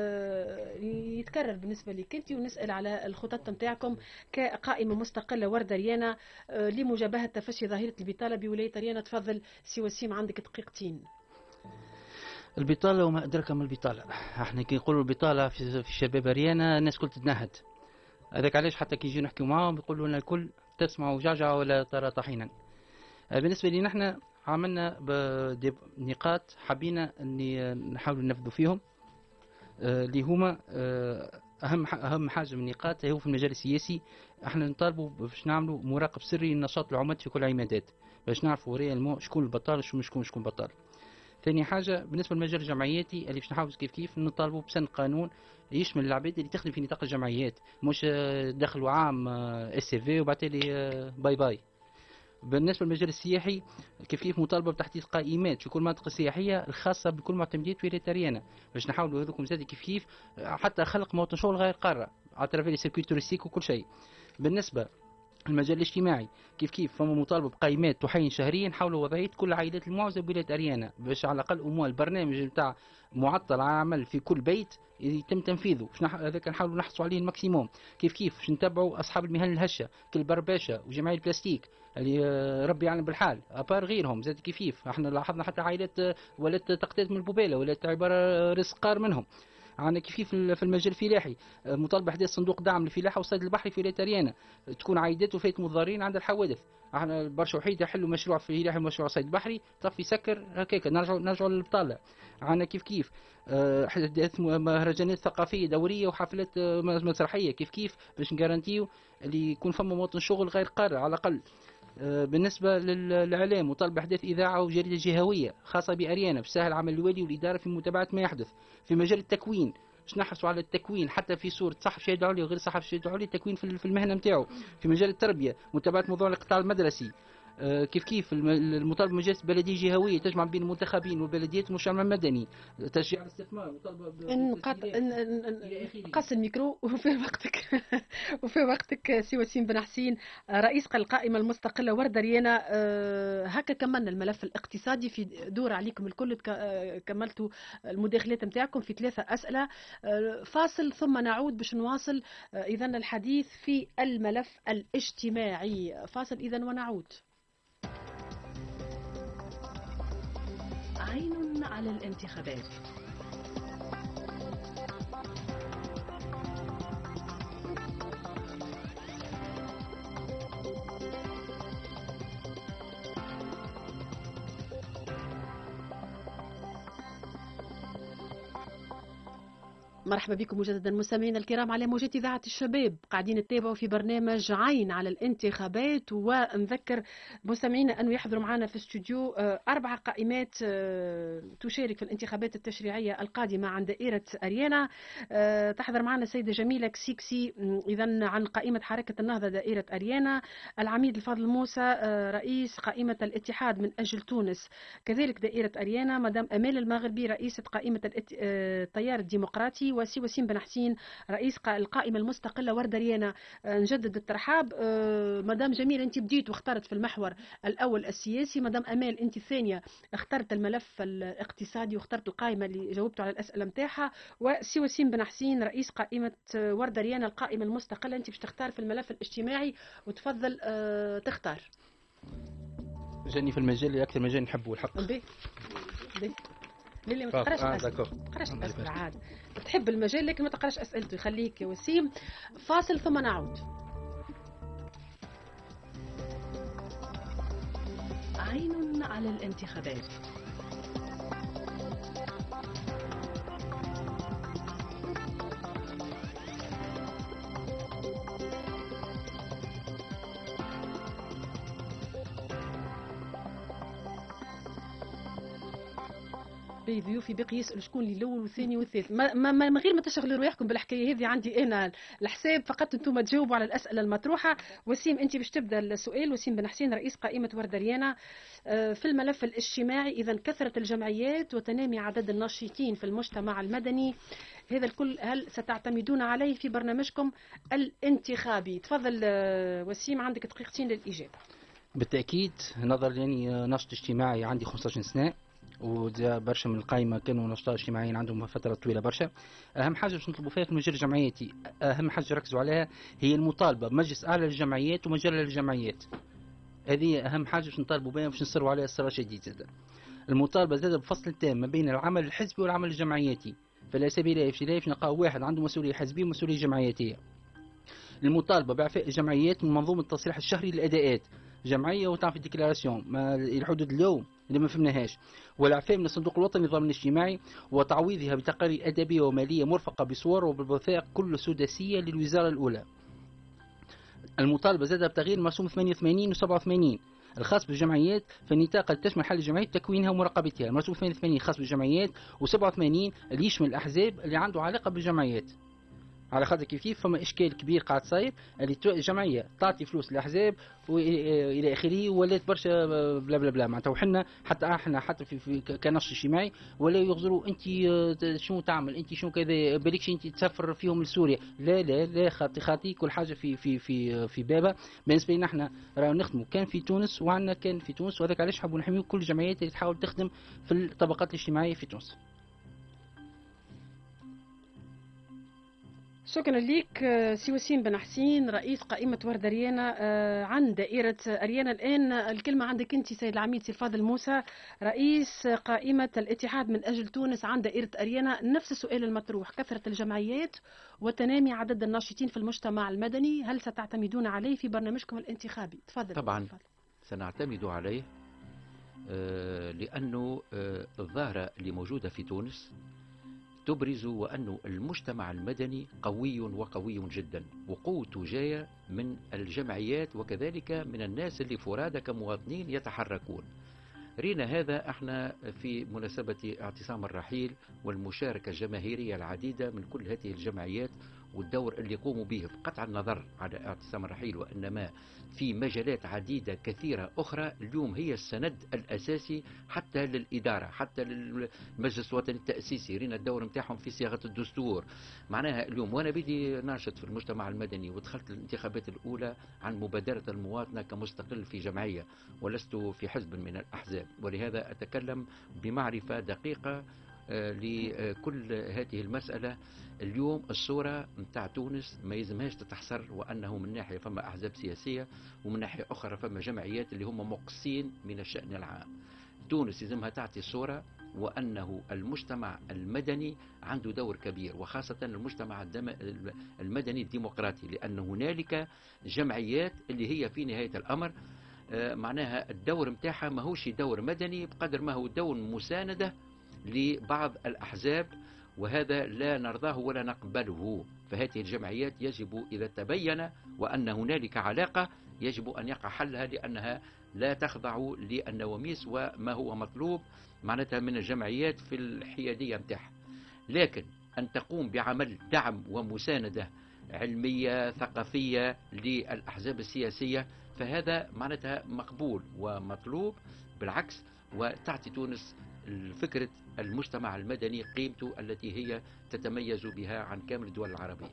يتكرر بالنسبه لك انت، ونسال على الخطط نتاعكم كقائمه مستقله ورد اريانا لمجابهه تفشي ظاهره البطاله بولايه اريانا. تفضل سي وسيم، عندك دقيقتين. البطاله وما ادراك ما البطاله. احنا كي نقولوا البطاله في شباب اريانا الناس كل تتنهد، هذاك علاش حتى كي نجي نحكي معاهم يقولوا لنا الكل تسمعوا جعجعه ولا ترى طحينا. بالنسبه لي نحن عملنا نقاط حبينا اني نحاول ننفذوا فيهم، اللي هما اهم حاجه من النقاط هو في المجال السياسي. احنا نطالبوا باش نعملوا مراقب سري للنشاط العمال في كل عمادات باش نعرفوا ريالمون شكون البطال وشكون بطال. ثاني حاجه بالنسبه للمجال الجمعياتي اللي باش نحاول كيف نطالبوا بسن قانون يشمل العباد اللي تخدم في نطاق الجمعيات، مش دخلوا عام اس سي في وبعدين باي باي. بالنسبه للمجال السياحي كيف مطالبه بتحديد قائمات في كل منطقه سياحيه الخاصه بكل معتمدات ولايه اريانا باش نحاولوا هذوكم زاد كيف حتى خلق مواطن شغل غير قاره على ترافيل سيركوي توريستيك وكل شيء. بالنسبه المجال الاجتماعي كيف فما مطالبه بقائمات تحين شهريا حول وضعيه كل عائلات المعوزه بولايه اريانا باش على الاقل اموال البرنامج نتاع معطل عمل في كل بيت يتم تنفيذه. هذاك نحاولوا نحصلوا عليه الماكسيموم. كيف باش نتبعوا اصحاب المهن الهشه كالبرباشه وجمعيه البلاستيك اللي ربي يعلم بالحال ابار غيرهم زاد كيف احنا لاحظنا حتى عائلات ولات تقتات من البوبيله ولات عباره رزق قار منهم. عندنا كيف في المجال الفلاحي مطالبه احداث صندوق دعم للفلاحه والصيد البحري في ولايه اريانا، تكون عائدات وفاة مضارين عند الحوادث. احنا برشا وحيد يحلوا مشروع فلاحي ومشروع صيد بحري طفي يسكر هكاك، نرجعوا للبطاله. عندنا كيف احداث مهرجانات ثقافيه دوريه وحفلات مسرحيه كيف باش نجارانتيو اللي يكون فما مواطن شغل غير قارئ على الاقل. بالنسبة للإعلام مطالب بإحداث إذاعة وجريدة جهوية خاصة بأريانا بسهل عمل الوالي والإدارة في متابعة ما يحدث. في مجال التكوين باش نحرصوا على التكوين حتى في صورة صحفي شهادة عليا وغير صحفي شهادة عليا، التكوين في المهنة نتاعو. في مجال التربية متابعة موضوع القطاع المدرسي. كيف المطالبة بمجالس بلدية جهوية تجمع بين المنتخبين والبلديات والمجتمع المدني، تشجيع الاستثمار، مطالبة قص الميكرو وفي وقتك سي وسيم بن حسين رئيس القائمة المستقلة وردة ريانا. هكا كملنا الملف الاقتصادي في دور عليكم الكل، كملتوا المداخلات نتاعكم في 3 أسئلة. فاصل ثم نعود باش نواصل إذا الحديث في الملف الاجتماعي. فاصل إذا ونعود. عين على الانتخابات. مرحبا بكم مجددا مستمعينا الكرام على موجات إذاعة الشباب، قاعدين نتابعوا في برنامج عين على الانتخابات. ونذكر مستمعينا أنه يحضروا معنا في استوديو 4 قائمات تشارك في الانتخابات التشريعية القادمة عن دائرة أريانا. تحضر معنا السيدة جميلة كسيكسي إذن عن قائمة حركة النهضة دائرة أريانا، العميد الفاضل موسى رئيس قائمة الاتحاد من أجل تونس كذلك دائرة أريانا، مدام أمال المغربي رئيسة قائمة التيار الديمقراطي، وسي وسيم بن حسين رئيس القائمة المستقلة وردة ريانا. نجدد الترحاب. مدام جميل انت بديت واخترت في المحور الأول السياسي، مدام أمال انت الثانية اخترت الملف الاقتصادي واخترت القائمة اللي جاوبتوا على الأسئلة متاعها، وسي وسيم بن حسين رئيس قائمة وردة ريانا القائمة المستقلة انت باش تختار في الملف الاجتماعي. وتفضل تختار. جاني في المجال اللي أكثر مجال نحبه الحق. للي ما تقراش أسئلة عاد تحب المجال لكن ما تقراش أسئلته. يخليك يا وسيم. فاصل ثم نعود. عين على الانتخابات. ضيوفي باقي يسألوا شكون اللي الاول والثاني والثالث. ما غير ما تشغلوا رواحكم بالحكايه هذه، عندي انا الحساب فقط انتم تجاوبوا على الاسئله المطروحه. وسيم انت باش تبدا السؤال. وسيم بن حسين رئيس قائمه وردة ريانا. في الملف الاجتماعي اذا كثره الجمعيات وتنامي عدد الناشطين في المجتمع المدني، هذا الكل هل ستعتمدون عليه في برنامجكم الانتخابي؟ تفضل وسيم عندك دقيقتين للاجابه. بالتاكيد نظرا يعني نشط اجتماعي عندي 15 سنه، وجا برشا من القائمه كانوا نشطاء اجتماعيين عندهم فتره طويله برشا. اهم حاجه باش نطلبوا فيها في المجال الجمعياتي، اهم حاجه ركزوا عليها هي المطالبه بمجلس اعلى للجمعيات ومجله للجمعيات. هذه اهم حاجه باش نطالبوا بها باش نصروا عليها الصراحه شديد. زاد المطالبه زاد بفصل تام ما بين العمل الحزبي والعمل الجمعياتي، فلا سبيل في نلقاو واحد عنده مسؤوليه حزبيه ومسؤوليه جمعياتيه. المطالبه باعفاء الجمعيات من منظومه التصريح الشهري للاداءات، جمعيه وتعرف الديكلاراسيون ما الحدود اليوم اللي ما فهمناهاش، والاعفاء من الصندوق الوطني للضمان الاجتماعي وتعويضها بتقارير ادبيه وماليه مرفقه بصور وبالوثائق كل سداسيه للوزاره الاولى. المطالبه زاد بتغيير مرسوم 88 و 87 الخاص بالجمعيات في النطاق اللي تشمل حل الجمعيات تكوينها ومراقبتها. مرسوم 88 خاص بالجمعيات و87 اللي يشمل الاحزاب اللي عنده علاقه بالجمعيات. على خاطر كيف فما اشكال كبير قاعد صاير اللي الجمعيه تعطي فلوس للاحزاب والى اخره، ولات برشا بلا بلا بلا معناتها. وحنا حتى في كنشط اجتماعي ولا يغزروا انت شنو تعمل، انت شنو كذا، بالكش انت تسافر فيهم لسوريا. لا لا لا، خاطي كل حاجه في بابها. بالنسبه لنا احنا راهو نخدموا كان في تونس وعندنا كان في تونس، وهذاك علاش نحبوا نحميو كل الجمعيات اللي تحاول تخدم في الطبقات الاجتماعيه في تونس. شكرا لك سي وسيم بن حسين رئيس قائمة ورد أريانا عن دائرة أريانا. الآن الكلمة عندك أنت سيد العميد سي الفاضل موسى رئيس قائمة الاتحاد من أجل تونس عن دائرة أريانا. نفس السؤال المطروح، كثرة الجمعيات وتنامي عدد الناشطين في المجتمع المدني، هل ستعتمدون عليه في برنامجكم الانتخابي؟ تفضل. طبعا سنعتمد عليه لأنه الظاهرة اللي موجودة في تونس تبرز وأن المجتمع المدني قوي وقوي جدا، وقوته جاية من الجمعيات وكذلك من الناس اللي فرادى كمواطنين يتحركون. رينا هذا احنا في مناسبة اعتصام الرحيل والمشاركة الجماهيرية العديدة من كل هذه الجمعيات والدور اللي يقوموا به بقطع النظر على اعتصام الرحيل، وإنما في مجالات عديدة كثيرة أخرى اليوم هي السند الأساسي حتى للإدارة، حتى للمجلس الوطني التأسيسي. رينا الدور متاعهم في صياغة الدستور. معناها اليوم وأنا بدي ناشط في المجتمع المدني ودخلت الانتخابات الأولى عن مبادرة المواطنة كمستقل في جمعية ولست في حزب من الأحزاب، ولهذا أتكلم بمعرفة دقيقة لكل هذه المسألة. اليوم الصورة متاع تونس ما يلزمهاش تتحصر، وأنه من ناحية فما أحزاب سياسية ومن ناحية أخرى فما جمعيات اللي هم مقصين من الشأن العام. تونس يلزمها تعطي صورة وأنه المجتمع المدني عنده دور كبير، وخاصة المجتمع المدني الديمقراطي، لأن هنالك جمعيات اللي هي في نهاية الأمر معناها الدور متاعها ماهوش دور مدني بقدر ما هو دور مساندة لبعض الأحزاب، وهذا لا نرضاه ولا نقبله. فهذه الجمعيات يجب إذا تبين وأن هنالك علاقة يجب أن يقع حلها، لأنها لا تخضع للنواميس وما هو مطلوب معناتها من الجمعيات في الحيادية متاعها. لكن أن تقوم بعمل دعم ومساندة علمية ثقافية للأحزاب السياسية فهذا معناتها مقبول ومطلوب بالعكس، وتعطي تونس فكرة المجتمع المدني قيمته التي هي تتميز بها عن كامل الدول العربية.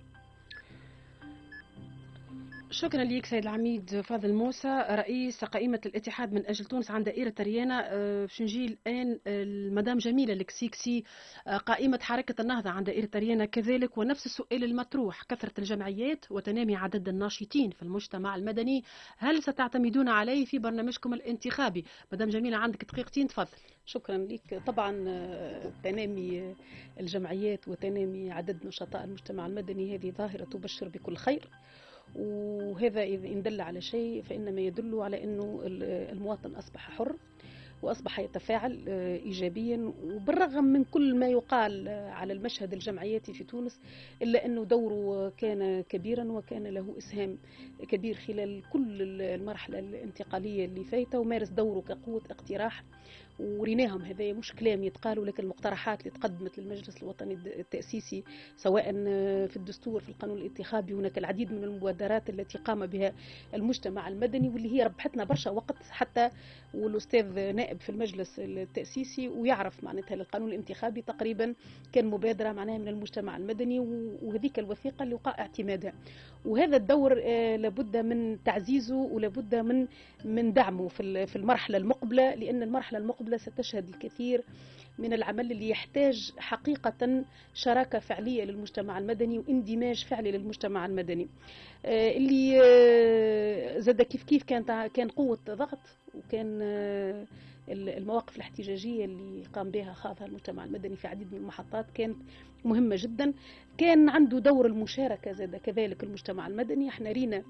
شكرا لك سيد العميد فاضل موسى رئيس قائمة الاتحاد من أجل تونس عن دائرة أريانا. باش نجي الآن المدام جميلة الكسيكسي قائمة حركة النهضة عن دائرة أريانا كذلك، ونفس السؤال المطروح، كثرة الجمعيات وتنامي عدد الناشطين في المجتمع المدني، هل ستعتمدون عليه في برنامجكم الانتخابي؟ مدام جميلة عندك دقيقتين تفضل. شكرا لك. طبعا تنامي الجمعيات وتنامي عدد نشطاء المجتمع المدني هذه ظاهرة تبشر بكل خير، وهذا إن دل على شيء فإنما يدل على أنه المواطن أصبح حر وأصبح يتفاعل إيجابيا، وبالرغم من كل ما يقال على المشهد الجمعياتي في تونس إلا أنه دوره كان كبيرا وكان له إسهام كبير خلال كل المرحلة الانتقالية اللي فايته، ومارس دوره كقوة اقتراح. وريناهم هذا مش كلام يتقال، ولكن المقترحات اللي تقدمت للمجلس الوطني التأسيسي سواء في الدستور في القانون الانتخابي، هناك العديد من المبادرات التي قام بها المجتمع المدني واللي هي ربحتنا برشا وقت، حتى والأستاذ نائب في المجلس التأسيسي ويعرف معناتها القانون الانتخابي تقريبا كان مبادرة معناها من المجتمع المدني، وهذيك الوثيقة اللي وقع اعتمادها. وهذا الدور لابد من تعزيزه ولابد من دعمه في المرحلة المقبلة، لأن المرحلة المقبلة ستشهد الكثير من العمل اللي يحتاج حقيقة شراكة فعلية للمجتمع المدني واندماج فعلي للمجتمع المدني. اللي زاد كيف كان قوة ضغط، وكان المواقف الاحتجاجية اللي قام بها خاضها المجتمع المدني في عديد من المحطات كانت مهمة جدا. كان عنده دور المشاركة زاد كذلك المجتمع المدني. احنا رينا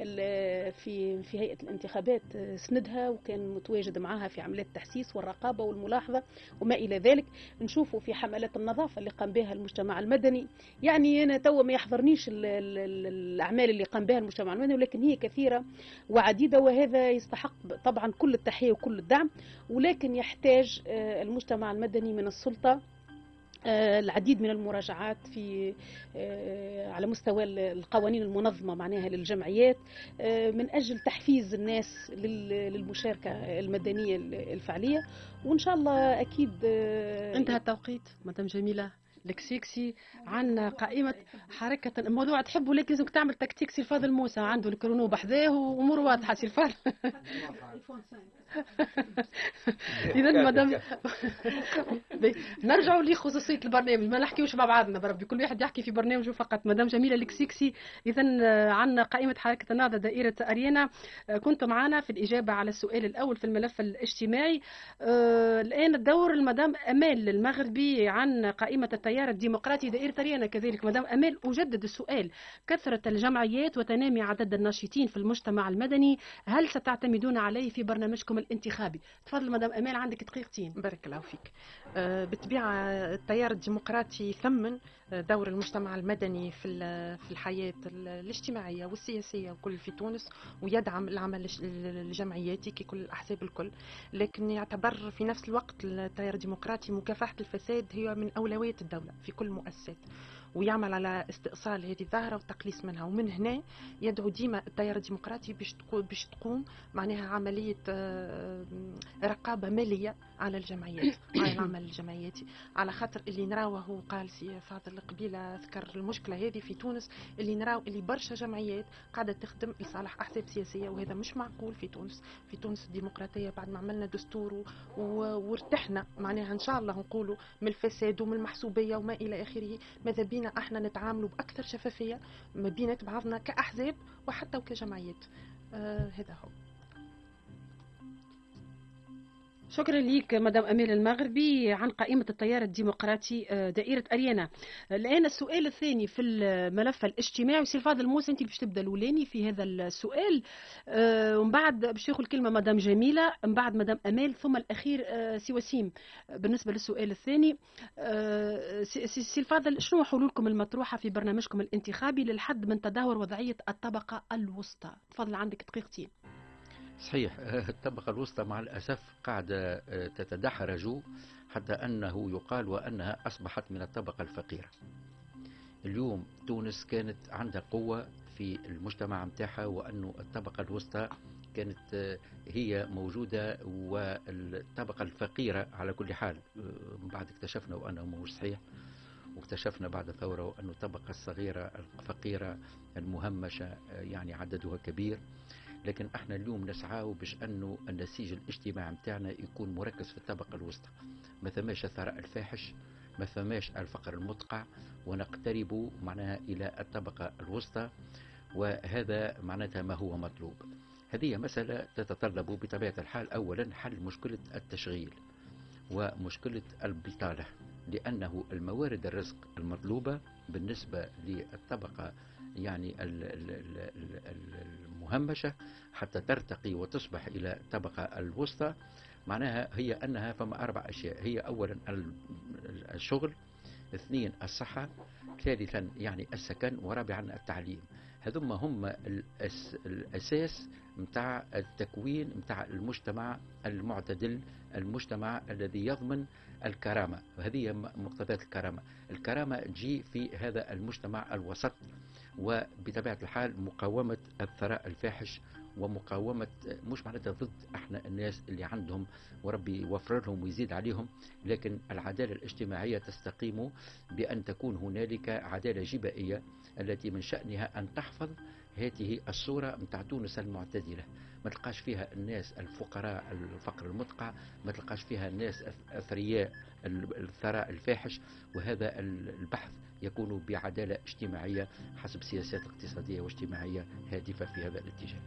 في هيئة الانتخابات سندها وكان متواجد معها في عمليات التحسيس والرقابة والملاحظة وما إلى ذلك. نشوفوا في حملات النظافة اللي قام بها المجتمع المدني، يعني أنا توا ما يحضرنيش الأعمال اللي قام بها المجتمع المدني، ولكن هي كثيرة وعديدة، وهذا يستحق طبعا كل التحية وكل الدعم. ولكن يحتاج المجتمع المدني من السلطة العديد من المراجعات في على مستوى القوانين المنظمة معناها للجمعيات من أجل تحفيز الناس للمشاركة المدنية الفعلية. وإن شاء الله أكيد انتهى التوقيت. مدام جميلة الكسيكسي عن قائمة حركة الموضوع تحبوا، لكن لازمك تعمل تكتيك سي الفاضل موسى عنده الكرونو بحذاه وأمور واضحة سي الفاضل. اذا مدام نرجعوا لخصوصيه البرنامج، ما نحكيوش مع بعضنا بربي، كل واحد يحكي في برنامجه فقط. مدام جميله الكسيكسي، اذا عندنا قائمه حركه النهضه دائره اريانا، كنت معنا في الاجابه على السؤال الاول في الملف الاجتماعي. الان الدور المدام امال المغربي عن قائمه التيار الديمقراطي دائره اريانا. كذلك مدام امال، اجدد السؤال: كثره الجمعيات وتنامي عدد الناشطين في المجتمع المدني، هل ستعتمدون عليه في برنامجكم الانتخابي؟ تفضل مدام امال، عندك دقيقتين. بارك الله فيك. بالطبيعه التيار الديمقراطي يثمن دور المجتمع المدني في الحياه الاجتماعيه والسياسيه وكل في تونس، ويدعم العمل الجمعياتي ككل الاحزاب الكل. لكن يعتبر في نفس الوقت التيار الديمقراطي مكافحه الفساد هي من اولويات الدوله في كل المؤسسات، ويعمل على استئصال هذه الظاهرة والتقليص منها. ومن هنا يدعو ديما التيار الديمقراطي باش تقوم معناها عملية رقابة مالية على الجمعيات على العمل الجمعياتي، على خاطر اللي نراوه قال سي فاضل قبيلة ذكر المشكلة هذه في تونس، اللي نراو اللي برشا جمعيات قاعدة تخدم لصالح أحزاب سياسية، وهذا مش معقول في تونس. في تونس الديمقراطية بعد ما عملنا دستور وارتحنا معناها إن شاء الله نقولوا من الفساد ومن المحسوبية وما إلى آخره، ماذا بينا احنا نتعاملوا باكثر شفافيه ما بينات بعضنا كاحزاب وحتى وكجمعيات. هذا هو. شكرا لك مدام أمير المغربي عن قائمة التيار الديمقراطي دائرة أريانا. الآن السؤال الثاني في الملف الاجتماعي، سي فاضل موسى أنت باش تبدا الأولاني في هذا السؤال، ومن بعد باش تاخذ الكلمة مدام جميلة، من بعد مدام أمال، ثم الأخير سي وسيم. بالنسبة للسؤال الثاني سي فاضل، شنو حلولكم المطروحة في برنامجكم الانتخابي للحد من تدهور وضعية الطبقة الوسطى؟ تفضل عندك دقيقتين. صحيح، الطبقة الوسطى مع الأسف قاعدة تتدحرج حتى أنه يقال وأنها أصبحت من الطبقة الفقيرة. اليوم تونس كانت عندها قوة في المجتمع متاعها، وأنه الطبقة الوسطى كانت هي موجودة، والطبقة الفقيرة على كل حال بعد اكتشفنا وأنه مش صحيح، واكتشفنا بعد الثورة وأنه الطبقة الصغيرة الفقيرة المهمشة يعني عددها كبير. لكن احنا اليوم نسعى باش انه النسيج الاجتماعي متاعنا يكون مركز في الطبقه الوسطى، ما ثماش الثراء الفاحش، ما ثماش الفقر المدقع، ونقترب معناها الى الطبقه الوسطى، وهذا معناتها ما هو مطلوب. هذه مساله تتطلب بطبيعه الحال اولا حل مشكله التشغيل ومشكله البطاله، لانه الموارد الرزق المطلوبه بالنسبه للطبقه يعني المهمشة حتى ترتقي وتصبح إلى الطبقة الوسطى، معناها هي أنها فما 4 أشياء. هي أولا الشغل، 2 الصحة، ثالثا يعني السكن، ورابعا التعليم. هذم هم الأساس متاع التكوين متاع المجتمع المعتدل، المجتمع الذي يضمن الكرامة. وهذه مقتضيات الكرامة. الكرامة تجي في هذا المجتمع الوسط، وبطبيعة الحال مقاومة الثراء الفاحش، ومقاومة مش معناتها ضد احنا الناس اللي عندهم وربي يوفر لهم ويزيد عليهم، لكن العدالة الاجتماعية تستقيم بأن تكون هنالك عدالة جبائية التي من شأنها أن تحفظ هذه الصورة متاع تونس المعتدلة. ما تلقاش فيها الناس الفقراء الفقر المدقع، ما تلقاش فيها الناس أثرياء الثراء الفاحش، وهذا البحث يكون بعدالة اجتماعية حسب سياسات اقتصادية واجتماعية هادفة في هذا الاتجاه.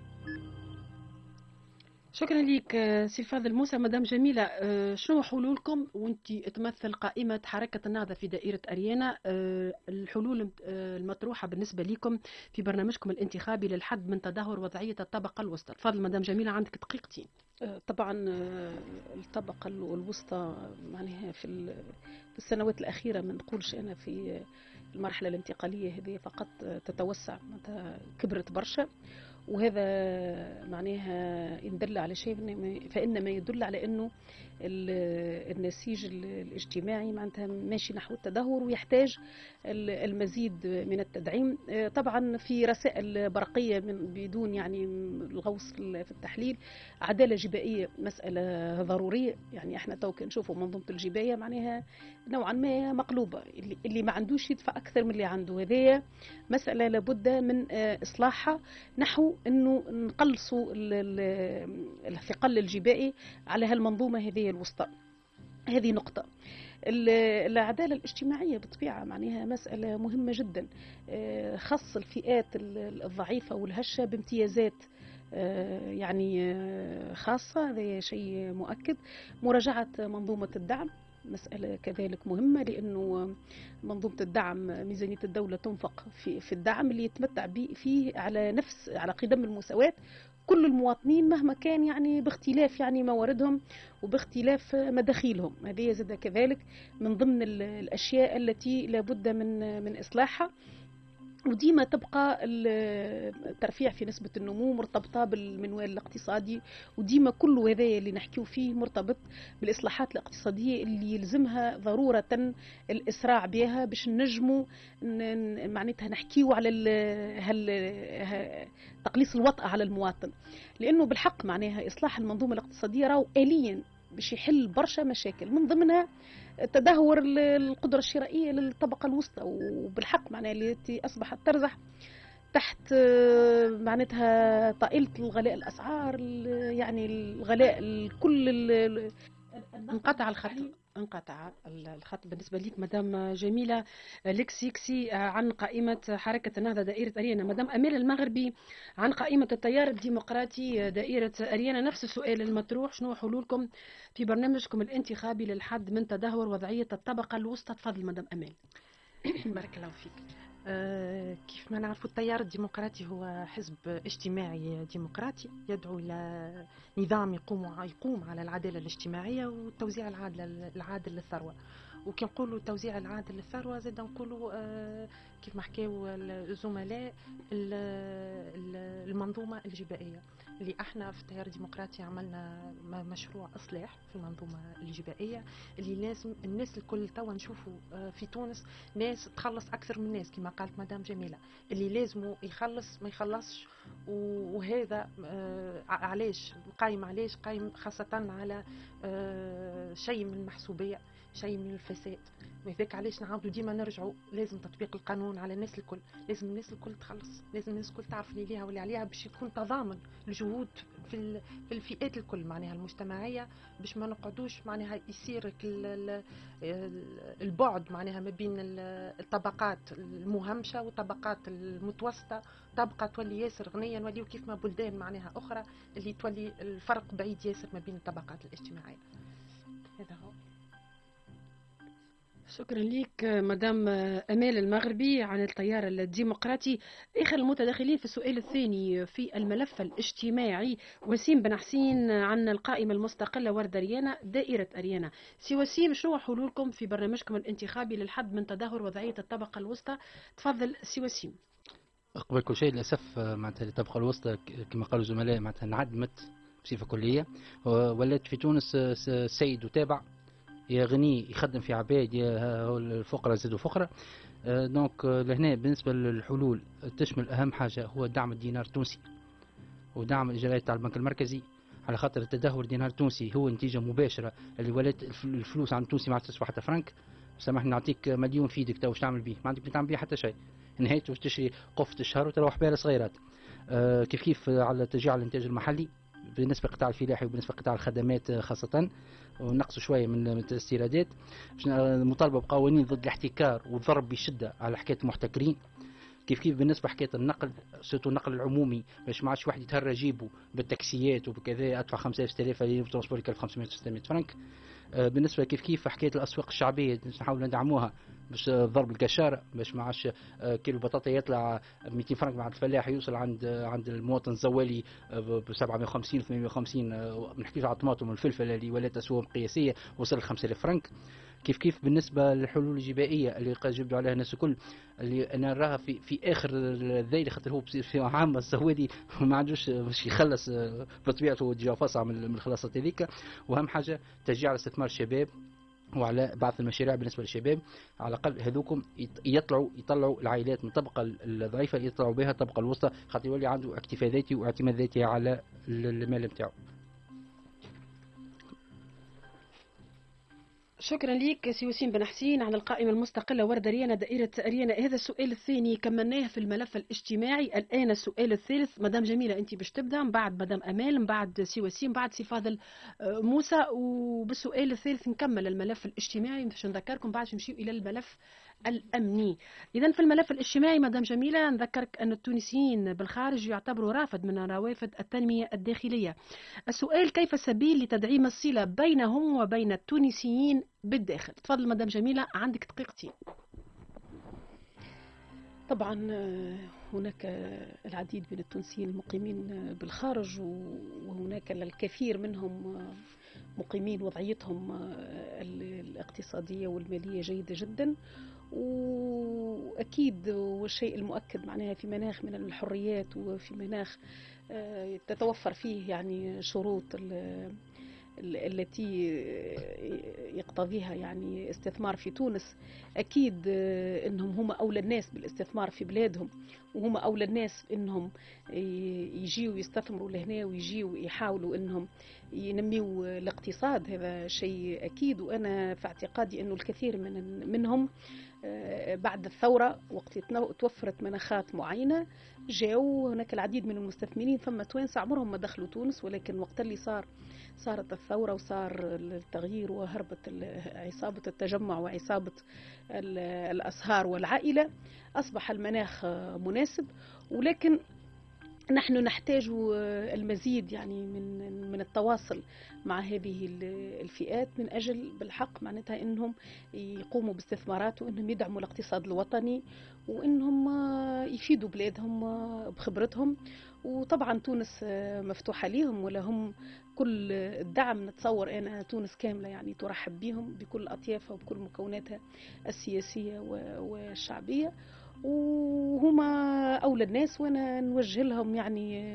شكرا لك سي فاضل موسى. مدام جميلة، شنو حلولكم وانت تمثل قائمة حركة النهضة في دائرة أريانا، الحلول المطروحة بالنسبة لكم في برنامجكم الانتخابي للحد من تدهور وضعية الطبقة الوسطى؟ تفضل مدام جميلة، عندك دقيقتين. طبعا الطبقة الوسطى معناها في السنوات الأخيرة، ما نقولش أنا في المرحلة الانتقالية هذه فقط، تتوسع، كبرت برشا، وهذا معناها يدل على شيء، فإنما يدل على أنه النسيج الاجتماعي معناتها ماشي نحو التدهور ويحتاج المزيد من التدعيم. طبعا في رسائل برقية من بدون يعني الغوص في التحليل. عدالة جبائية مسألة ضرورية، يعني احنا تو نشوفوا منظومة الجباية معناها نوعا ما مقلوبة، اللي ما عندوش يدفع أكثر من اللي عنده. هذه مسألة لابد من إصلاحها نحو أنه نقلصوا الثقل الجبائي على هالمنظومة هذه الوسطى. هذه نقطة. العدالة الاجتماعية بطبيعة معناها مسألة مهمة جدا، خص الفئات الضعيفة والهشة بامتيازات يعني خاصة، هذا شيء مؤكد. مراجعة منظومة الدعم مسألة كذلك مهمة، لأنه منظومة الدعم ميزانية الدولة تنفق في الدعم اللي يتمتع فيه على قدم المساواة كل المواطنين مهما كان، يعني باختلاف يعني مواردهم وباختلاف مداخيلهم. هذه يزيد كذلك من ضمن الأشياء التي لابد من إصلاحها. وديما تبقى الترفيع في نسبة النمو مرتبطة بالمنوال الاقتصادي، وديما كل هذا اللي نحكيه فيه مرتبط بالإصلاحات الاقتصادية اللي يلزمها ضرورة الإسراع بها باش نجموا معناتها نحكيه على تقليص الوطأة على المواطن، لأنه بالحق معناها إصلاح المنظومة الاقتصادية راهو آليا باش يحل برشا مشاكل، من ضمنها تدهور القدرة الشرائية للطبقة الوسطى، وبالحق معناها التي أصبحت ترزح تحت معناتها طائلة الغلاء الأسعار، يعني الغلاء كل انقطع الخط بالنسبة ليك مدام جميلة لكسيكسي عن قائمة حركة النهضة دائرة أريانا. مدام أمال المغربي عن قائمة التيار الديمقراطي دائرة أريانا، نفس السؤال المطروح، شنو حلولكم في برنامجكم الانتخابي للحد من تدهور وضعية الطبقة الوسطى؟ تفضل مدام أمال. بارك الله فيك. كيف ما نعرفوا التيار الديمقراطي هو حزب اجتماعي ديمقراطي يدعو إلى نظام يقوم على العدالة الاجتماعية والتوزيع العادل للثروة. وكي نقولوا التوزيع العادل للثروة زاد نقولوا كيف ما حكاو الزملاء المنظومة الجبائية اللي احنا في التيار الديمقراطي عملنا مشروع اصلاح في المنظومه الجبائيه اللي لازم الناس الكل توا نشوفوا في تونس ناس تخلص اكثر من ناس كما قالت مدام جميله، اللي لازمه يخلص ما يخلصش. وهذا علاش قايم خاصه على شيء من المحسوبيه، شيء من الفساد. وذاك علاش نعاودوا ديما نرجعوا لازم تطبيق القانون على الناس الكل، لازم الناس الكل تخلص، لازم الناس الكل تعرف اللي ليها واللي عليها باش يكون تضامن الجهود في الفئات الكل معناها المجتمعيه، باش ما نقعدوش معناها يصير البعد معناها ما بين الطبقات المهمشه والطبقات المتوسطه، طبقه تولي ياسر غنيه نوليو كيف ما بلدان معناها اخرى اللي تولي الفرق بعيد ياسر ما بين الطبقات الاجتماعيه. هذا هو. شكرا لك مدام أمال المغربي عن التيار الديمقراطي. آخر المتداخلين في السؤال الثاني في الملف الاجتماعي وسيم بن حسين عن القائمة المستقلة ورد أريانا دائرة أريانا. سي وسيم، شنو حلولكم في برنامجكم الانتخابي للحد من تدهور وضعية الطبقة الوسطى؟ تفضل سي وسيم. قبل كل شيء للأسف معناتها الطبقة الوسطى كما قالوا الزملاء معناتها انعدمت بصفة كلية، ولات في تونس سيد وتابع، يا غني يخدم في عباد يا الفقراء زادوا فقراء. دونك لهنا بالنسبة للحلول تشمل أهم حاجة هو دعم الدينار التونسي ودعم الإجراءات تاع البنك المركزي، على خاطر التدهور الدينار التونسي هو نتيجة مباشرة اللي ولات الفلوس عند التونسي ما عادش تسوى حتى فرنك. سامحني نعطيك مليون في يدك تو واش تعمل بيه؟ ما عندك تعمل بيه حتى شيء، نهايته تشري قفة الشهر وتروح بها لصغيرات. كيف على تشجيع الإنتاج المحلي بالنسبة لقطاع الفلاحي وبالنسبة لقطاع الخدمات خاصة، ونقصوا شوية من الاستيرادات. مطالبة بقوانين ضد الاحتكار والضرب بشدة على حكاية المحتكرين. كيف بالنسبة حكاية النقل، سوتو النقل العمومي، باش ما عادش واحد يتهرى جيبه بالتاكسيات وبكذا ادفع 5000 اللي ترونسبور لك 500 600 فرنك. بالنسبة كيف حكاية الأسواق الشعبية نحاول ندعموها باش ضرب القشارة، باش ما عادش كيلو بطاطا يطلع 200 فرنك مع الفلاح يوصل عند المواطن الزوالي ب 750 850. ما نحكيش على الطماطم والفلفل اللي ولات أسواق قياسية وصل ل 5000 فرنك. كيف بالنسبه للحلول الجبائيه اللي جبدوا عليها الناس الكل، اللي انا نراها في اخر الذيل، خاطر هو في عام السوادي ما عندوش باش يخلص بطبيعته، هو ديجا فاصع من الخلاصات هذيك. واهم حاجه تشجيع على استثمار الشباب وعلى بعض المشاريع بالنسبه للشباب، على الاقل هذوكم يطلعوا العائلات من الطبقه الضعيفه، يطلعوا بها الطبقه الوسطى، خاطر يولي عنده اكتفاء ذاتي واعتماد ذاتي على المال نتاعو. شكرا لك سي وسيم بن حسين على القائمة المستقلة ورد أريانا دائرة أريانا. هذا السؤال الثاني كملناه في الملف الاجتماعي. الآن السؤال الثالث، مدام جميلة أنت باش تبدأ، من بعد مدام أمال، من بعد سي وسيم، من بعد سي فاضل موسى. وبالسؤال الثالث نكمل الملف الاجتماعي، باش نذكركم بعد نمشيو إلى الملف الأمني. إذا في الملف الاجتماعي مدام جميلة نذكرك أن التونسيين بالخارج يعتبروا رافد من روافد التنمية الداخلية. السؤال، كيف السبيل لتدعيم الصلة بينهم وبين التونسيين بالداخل؟ تفضل مدام جميلة، عندك دقيقتين. طبعا هناك العديد من التونسيين المقيمين بالخارج، وهناك الكثير منهم مقيمين وضعيتهم الاقتصادية والمالية جيدة جدا، وأكيد والشيء المؤكد معناها في مناخ من الحريات وفي مناخ تتوفر فيه يعني شروط التي يقتضيها يعني استثمار في تونس. أكيد أنهم هم أولى الناس بالاستثمار في بلادهم، وهم أولى الناس أنهم يجيوا يستثمروا لهنا ويجيوا يحاولوا أنهم ينميوا الاقتصاد. هذا شيء أكيد. وأنا في اعتقادي أنه الكثير منهم بعد الثورة وقت توفرت مناخات معينة جاءوا. هناك العديد من المستثمرين ثم توانسة عمرهم ما دخلوا تونس، ولكن وقت اللي صارت الثورة وصار التغيير وهربت عصابة التجمع وعصابة الأسهار والعائلة، أصبح المناخ مناسب. ولكن نحن نحتاج المزيد يعني من التواصل مع هذه الفئات من أجل بالحق معناتها أنهم يقوموا باستثمارات، وأنهم يدعموا الاقتصاد الوطني، وأنهم يفيدوا بلادهم بخبرتهم. وطبعا تونس مفتوحة لهم ولهم كل الدعم. نتصور أنا تونس كاملة يعني ترحب بهم بكل أطيافها وبكل مكوناتها السياسية والشعبية، وهما أولى الناس. وأنا نوجه لهم يعني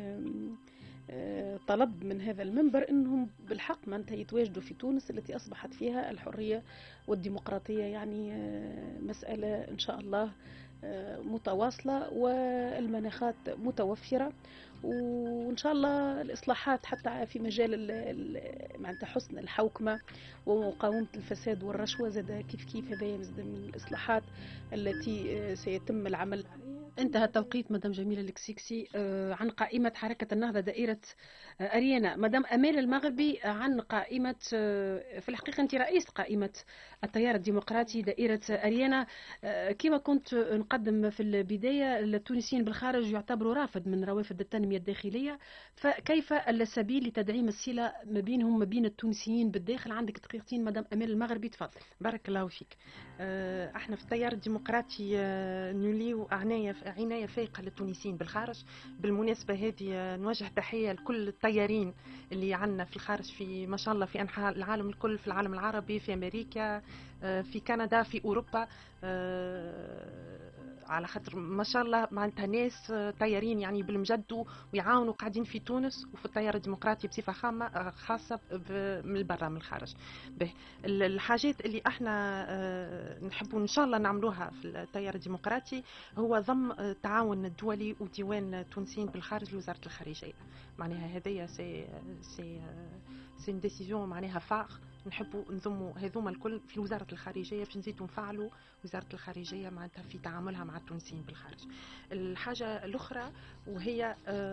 طلب من هذا المنبر أنهم بالحق معناتها يتواجدوا في تونس التي أصبحت فيها الحرية والديمقراطية يعني مسألة إن شاء الله متواصلة والمناخات متوفرة، وإن شاء الله الإصلاحات حتى في مجال معناتها حسن الحوكمة ومقاومة الفساد والرشوة زاد كيف هذا يزيد من الإصلاحات التي سيتم العمل عليها. انتهى التوقيت مدام جميلة الكسيكسي عن قائمة حركة النهضة دائرة أريانا. مدام أمال المغربي عن قائمة، في الحقيقة أنت رئيس قائمة التيار الديمقراطي دائرة أريانا. كما كنت نقدم في البداية، التونسيين بالخارج يعتبروا رافد من روافد التنمية الداخلية، فكيف السبيل لتدعيم الصلة ما بينهم ما بين التونسيين بالداخل؟ عندك دقيقتين مدام أمال المغربي، تفضل. بارك الله فيك. احنا في التيار الديمقراطي نوليو عناية فائقة للتونسيين بالخارج. بالمناسبة هذه نوجه تحية لكل الطيارين اللي عندنا في الخارج، في ما شاء الله في أنحاء العالم الكل، في العالم العربي، في أمريكا، في كندا، في أوروبا، على خاطر ما شاء الله معناتها ناس طيارين يعني بالمجد ويعاونوا قاعدين في تونس وفي التيار الديمقراطي بصفة خاصة من البرا من الخارج. الحاجات اللي احنا نحبوا ان شاء الله نعملوها في التيار الديمقراطي هو ضم التعاون الدولي وديوان التونسيين بالخارج لوزارة الخارجية. معناها هذيا سي ديسيزيون معناها فاغ. نحبوا نضموا هذوما الكل في وزارة الخارجية، باش نزيدوا نفعلوا وزارة الخارجية معناتها في تعاملها مع التونسيين بالخارج. الحاجة الأخرى وهي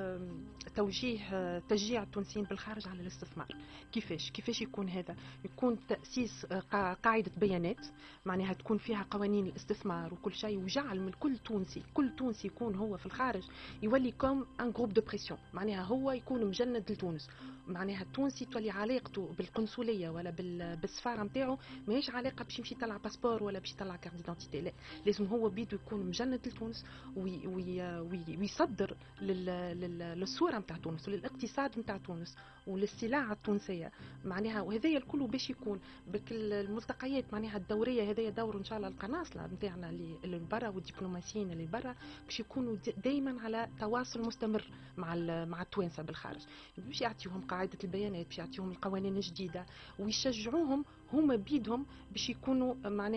تشجيع التونسيين بالخارج على الاستثمار. كيفاش يكون هذا؟ يكون تأسيس قاعدة بيانات معناها تكون فيها قوانين الاستثمار وكل شيء، وجعل من كل تونسي يكون هو في الخارج يولي كوم ان جروب دو بريسيون، معناها هو يكون مجند لتونس. معناها التونسي تولي علاقته بالقنصلية ولا بالسفاره نتاعو ماهيش علاقه باش يمشي يطلع باسبور ولا باش يطلع كارت ديدونتيتي، لا لازم هو بيدو يكون مجند لتونس ويصدر للصوره نتاع تونس وللاقتصاد نتاع تونس وللسلع التونسيه معناها. وهذايا الكل باش يكون الملتقيات معناها الدوريه، هذايا دور ان شاء الله القناصله نتاعنا اللي برا والدبلوماسيين اللي برا باش يكونوا دائما على تواصل مستمر مع التوانسه بالخارج، باش يعطيوهم قاعده البيانات، باش يعطيوهم القوانين الجديده ويشجعوهم هما بيدهم باش يكونوا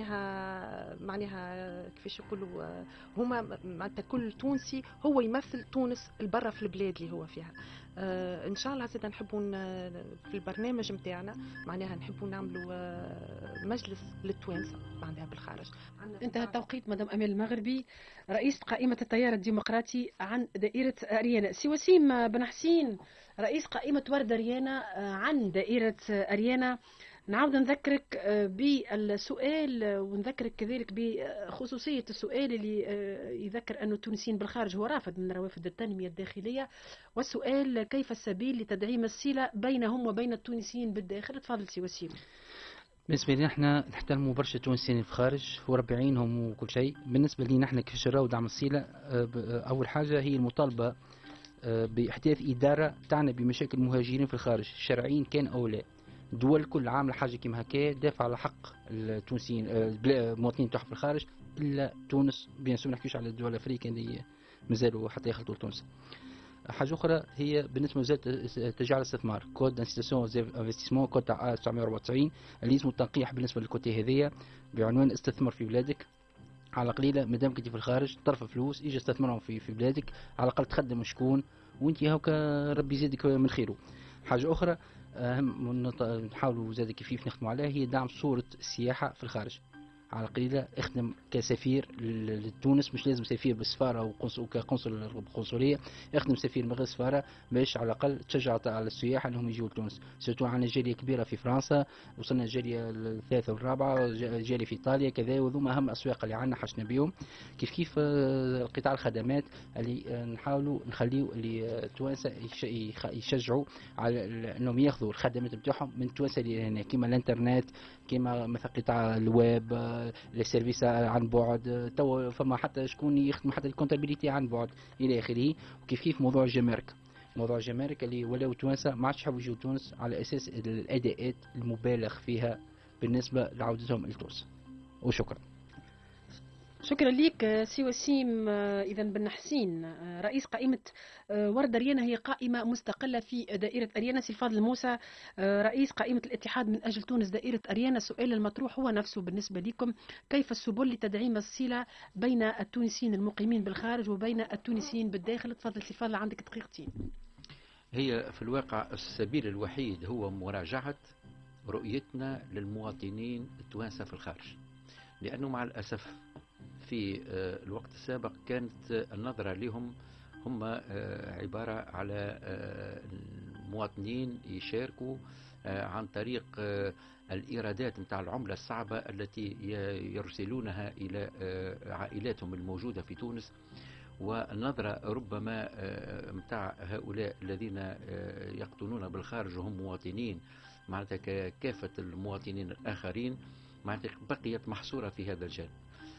معناها كيفاش يقولوا هما معناتها كل تونسي هو يمثل تونس البرا في البلاد اللي هو فيها. ان شاء الله زاد نحبوا في البرنامج نتاعنا معناها نحبوا نعملوا مجلس للتوانسه معناها بالخارج. انتهى التوقيت مدام امال المغربي رئيس قائمه التيار الديمقراطي عن دائره اريانا. سي وسيم بن حسين رئيس قائمه ورد اريانا عن دائره اريانا، نعاود نذكرك بالسؤال ونذكرك كذلك بخصوصية السؤال اللي يذكر أن التونسيين بالخارج هو رافد من روافد التنمية الداخلية، والسؤال كيف السبيل لتدعيم الصلة بينهم وبين التونسيين بالداخل. تفضل سي وسيم. بالنسبة لنا احنا نحترموا برشا التونسيين في الخارج وربعينهم وكل شيء. بالنسبة لنا احنا كيفاش نراو دعم الصلة، أول حاجة هي المطالبة بإحداث إدارة تعنى بمشاكل المهاجرين في الخارج شرعيين كان أو لا. دول كل عامله حاجه كيما هكا دافع على حق التونسيين المواطنين تاعهم في الخارج، الا تونس بيان سور ما نحكيوش على الدول الافريقيه اللي مازالوا حتى يخلطوا لتونس. حاجه اخرى هي بالنسبه لوزاره تشجيع الاستثمار، كود دانستيسيون انفستيسمون كود تاع 1994 اللي اسمه التنقيح بالنسبه للكوتي هذيا بعنوان استثمر في بلادك. على قليله مادام كنتي في الخارج طرف فلوس يجي استثمرهم في بلادك، على الاقل تخدم شكون وانت هاكا ربي يزيدك من خيره. حاجه اخرى نحاولوا زاد كيف نخدموا عليها هي دعم صورة السياحة في الخارج. على قليلة اخدم كسفير لتونس، مش لازم سفير بالسفارة وكقنصل بالقنصلية، اخدم سفير من غير سفارة باش على الأقل تشجع على السياح انهم يجوا لتونس. سيرتو عندنا جالية كبيرة في فرنسا، وصلنا جالية الثالثة والرابعة، جالية في إيطاليا كذا، وذوما أهم أسواق اللي عندنا حشنا بيهم. كيف قطاع الخدمات اللي نحاولوا نخليو اللي التوانسة يشجعوا على انهم ياخذوا الخدمات بتاعهم من التوانسة اللي هنا، كيما الانترنت، كيما مثلا قطاع الويب، السيرفيس عن بعد، تو فما حتى شكون يخدم حتى الكونتابيليتي عن بعد الى اخره. وكيف موضوع الجمارك، موضوع الجمارك اللي ولاو توانسه ما عادش يحبوا يجوا تونس على اساس الاداءات المبالغ فيها بالنسبه لعودتهم لتونس. وشكرا. شكرا لك سي وسيم إذا بن حسين رئيس قائمة ورد أريانا، هي قائمة مستقلة في دائرة أريانا. سي الفاضل موسى رئيس قائمة الاتحاد من أجل تونس دائرة أريانا، السؤال المطروح هو نفسه بالنسبة لكم، كيف السبل لتدعيم الصلة بين التونسيين المقيمين بالخارج وبين التونسيين بالداخل؟ تفضل سي الفاضل عندك دقيقتين. هي في الواقع السبيل الوحيد هو مراجعة رؤيتنا للمواطنين التوانسة في الخارج، لأنه مع الأسف في الوقت السابق كانت النظرة لهم هم عبارة على المواطنين يشاركوا عن طريق الإيرادات متاع العملة الصعبة التي يرسلونها إلى عائلاتهم الموجودة في تونس، والنظرة ربما متاع هؤلاء الذين يقطنون بالخارج وهم مواطنين معناتها ككافة المواطنين الآخرين، معناتها بقيت محصورة في هذا الجانب.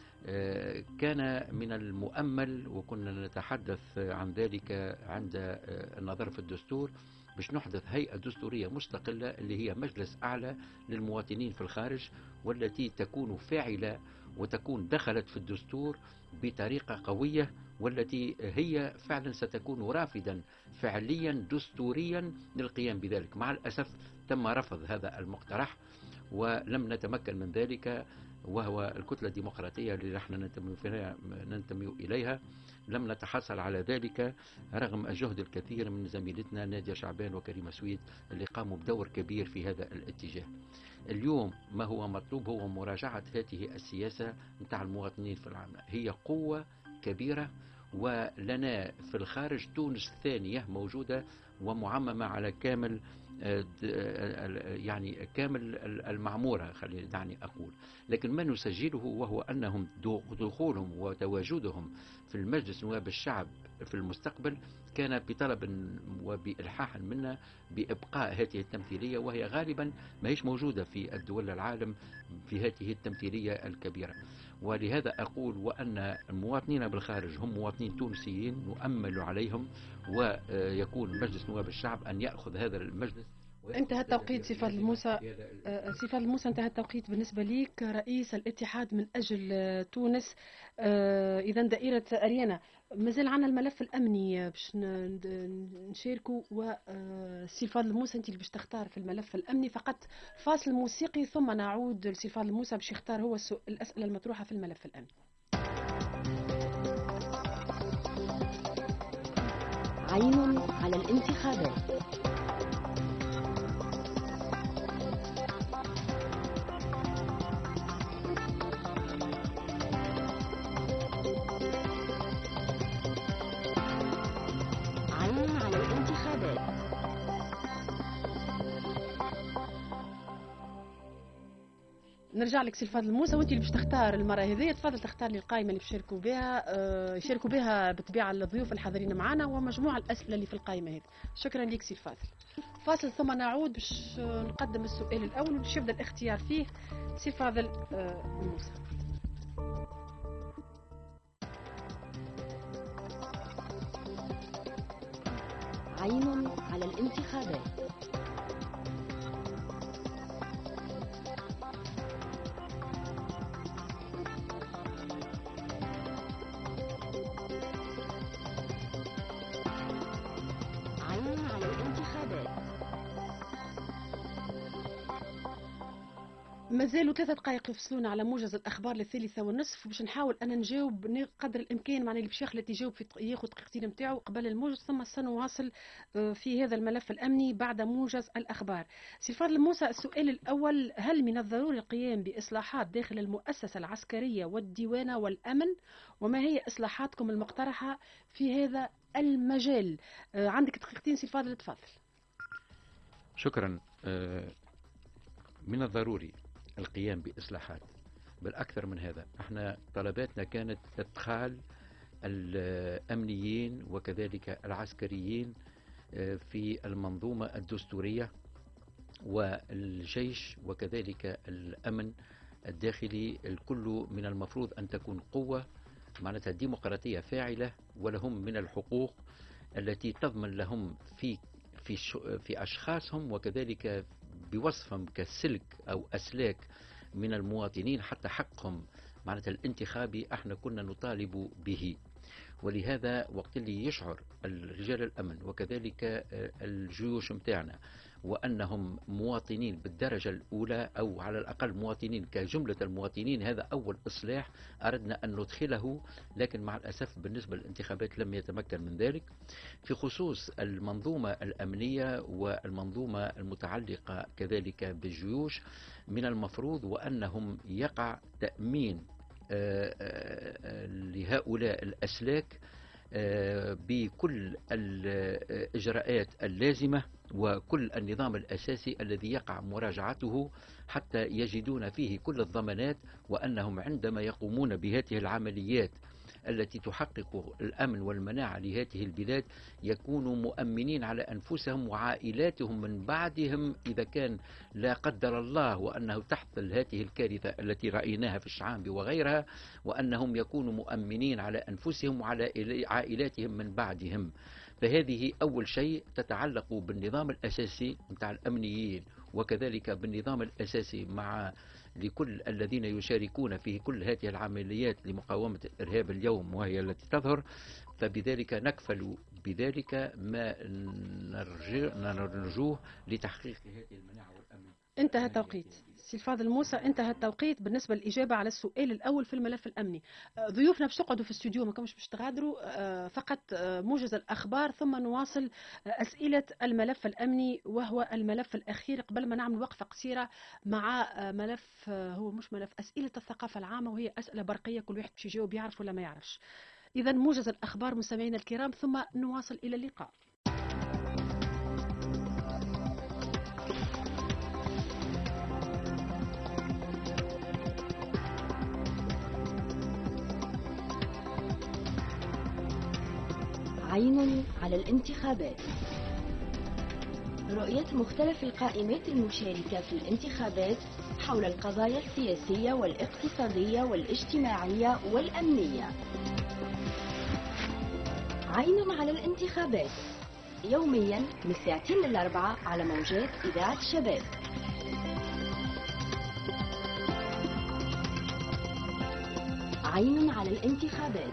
كان من المؤمل وكنا نتحدث عن ذلك عند النظر في الدستور باش نحدث هيئة دستورية مستقلة اللي هي مجلس أعلى للمواطنين في الخارج، والتي تكون فاعلة وتكون دخلت في الدستور بطريقة قوية، والتي هي فعلا ستكون رافدا فعليا دستوريا للقيام بذلك. مع الأسف تم رفض هذا المقترح ولم نتمكن من ذلك، وهو الكتلة الديمقراطية اللي نحن ننتمي إليها لم نتحصل على ذلك رغم الجهد الكثير من زميلتنا نادية شعبان وكريمة سويد اللي قاموا بدور كبير في هذا الاتجاه. اليوم ما هو مطلوب هو مراجعة هذه السياسة متاع المواطنين في العالم. هي قوة كبيرة، ولنا في الخارج تونس ثانية موجودة ومعممة على كامل يعني كامل المعمورة، خلينا دعني أقول. لكن ما نسجله وهو أنهم دخولهم وتواجدهم في المجلس نواب الشعب في المستقبل كان بطلب وبإلحاح منا بإبقاء هذه التمثيلية، وهي غالبا ما هيش موجودة في الدول العالم في هذه التمثيلية الكبيرة. ولهذا أقول وأن المواطنين بالخارج هم مواطنين تونسيين نؤمل عليهم، ويكون مجلس نواب الشعب أن يأخذ هذا المجلس. انتهى التوقيت سي فضل موسى. سي فضل موسى، انتهى التوقيت بالنسبة ليك رئيس الاتحاد من أجل تونس. إذا دائرة أريانا مازال عنا الملف الأمني باش نشاركوا، وسي فضل موسى أنت اللي باش تختار في الملف الأمني. فقط فاصل موسيقي ثم نعود لسي فضل موسى باش يختار هو الأسئلة المطروحة في الملف الأمني. عين على الانتخابات. نرجع لك سي فضل موسى، وانت اللي باش تختار المره هذه. تفضل تختار لي القائمه اللي باش يشاركوا بها، يشاركوا بها بالطبيعه الضيوف الحاضرين معنا ومجموعه الاسئله اللي في القائمه هذه. شكرا لك سي فاضل. فاصل ثم نعود باش نقدم السؤال الاول وباش يبدا الاختيار فيه سي فاضل موسى. عين على الانتخابات. مازالوا 3 دقائق يفصلون على موجز الاخبار للثالثة والنصف، باش نحاول انا نجاوب قدر الامكان، معناها اللي باش يخلط يجاوب ياخذ دقيقتين نتاعو قبل الموجز، ثم سنواصل في هذا الملف الامني بعد موجز الاخبار. سي فاضل موسى، السؤال الاول: هل من الضروري القيام باصلاحات داخل المؤسسة العسكرية والديوانة والامن؟ وما هي اصلاحاتكم المقترحة في هذا المجال؟ عندك دقيقتين سي فاضل، تفضل. شكرا. من الضروري القيام بإصلاحات، بالأكثر من هذا. احنا طلباتنا كانت إدخال الأمنيين وكذلك العسكريين في المنظومة الدستورية والجيش وكذلك الأمن الداخلي. الكل من المفروض أن تكون قوة معناتها ديمقراطية فاعلة، ولهم من الحقوق التي تضمن لهم في أشخاصهم وكذلك بوصفهم كسلك أو أسلاك من المواطنين، حتى حقهم معناتها الانتخابي احنا كنا نطالب به. ولهذا وقت اللي يشعر الرجال الأمن وكذلك الجيوش متاعنا وأنهم مواطنين بالدرجة الأولى أو على الأقل مواطنين كجملة المواطنين، هذا أول إصلاح أردنا أن ندخله، لكن مع الأسف بالنسبة للانتخابات لم يتمكن من ذلك. في خصوص المنظومة الأمنية والمنظومة المتعلقة كذلك بالجيوش، من المفروض وأنهم يقع تأمين لهؤلاء الأسلاك بكل الإجراءات اللازمة وكل النظام الأساسي الذي يقع مراجعته حتى يجدون فيه كل الضمانات، وأنهم عندما يقومون بهذه العمليات التي تحقق الأمن والمناعة لهذه البلاد يكونوا مؤمنين على أنفسهم وعائلاتهم من بعدهم إذا كان لا قدر الله وأنه تحصل هذه الكارثة التي رأيناها في الشعاب وغيرها، وأنهم يكونوا مؤمنين على أنفسهم وعلى عائلاتهم من بعدهم. فهذه أول شيء تتعلق بالنظام الأساسي متاع الأمنيين وكذلك بالنظام الأساسي مع لكل الذين يشاركون في كل هذه العمليات لمقاومة الإرهاب اليوم وهي التي تظهر. فبذلك نكفل بذلك ما نرجوه لتحقيق هذه المناعة والأمن. انتهى التوقيت سي فاضل موسى، انتهى التوقيت بالنسبة للإجابة على السؤال الأول في الملف الأمني. ضيوفنا باش تقعدوا في الاستوديو، ما كمش باش تغادروا، فقط موجز الأخبار ثم نواصل أسئلة الملف الأمني وهو الملف الأخير قبل ما نعمل وقفة قصيرة مع ملف هو مش ملف أسئلة الثقافة العامة، وهي أسئلة برقية كل واحد باش يجاوب يعرف ولا ما يعرفش. إذا موجز الأخبار مستمعينا الكرام ثم نواصل إلى اللقاء. عين على الانتخابات. رؤية مختلف القائمات المشاركة في الانتخابات حول القضايا السياسية والاقتصادية والاجتماعية والأمنية. عين على الانتخابات يوميا من 2 ل 4 على موجات إذاعة شباب. عين على الانتخابات.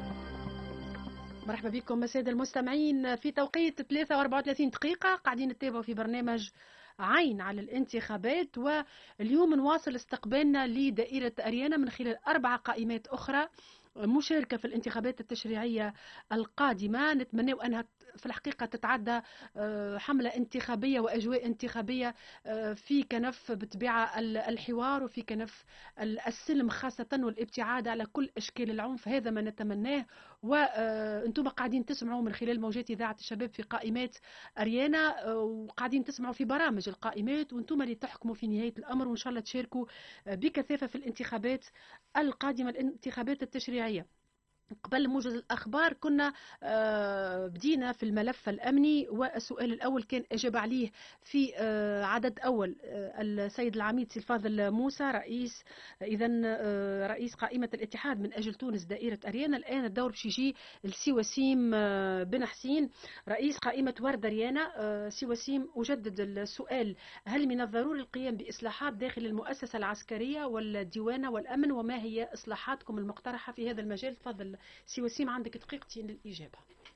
مرحبا بكم السادة المستمعين في توقيت 3:34 دقيقة، قاعدين نتابعوا في برنامج عين على الانتخابات، واليوم نواصل استقبالنا لدائرة أريانا من خلال 4 قائمات أخرى مشاركة في الانتخابات التشريعية القادمة. نتمنى أنها في الحقيقة تتعدى حملة انتخابية وأجواء انتخابية في كنف بطبيعة الحوار وفي كنف السلم خاصة والابتعاد على كل أشكال العنف. هذا ما نتمناه، وأنتم قاعدين تسمعوا من خلال موجات إذاعة الشباب في قائمات أريانا، وقاعدين تسمعوا في برامج القائمات، وأنتم اللي تحكموا في نهاية الأمر، وإن شاء الله تشاركوا بكثافة في الانتخابات القادمة، الانتخابات التشريعية. قبل موجز الأخبار كنا بدينا في الملف الأمني، والسؤال الأول كان أجاب عليه في عدد أول السيد العميد سلفاضل موسى رئيس قائمة الاتحاد من أجل تونس دائرة أريانا. الآن الدور باش يجي لسي وسيم بن حسين رئيس قائمة ورد أريانا. سي وسيم، أجدد السؤال: هل من الضروري القيام بإصلاحات داخل المؤسسة العسكرية والديوانة والأمن، وما هي إصلاحاتكم المقترحة في هذا المجال؟ تفضل سي وسيم، عندك دقيقتين للإجابة.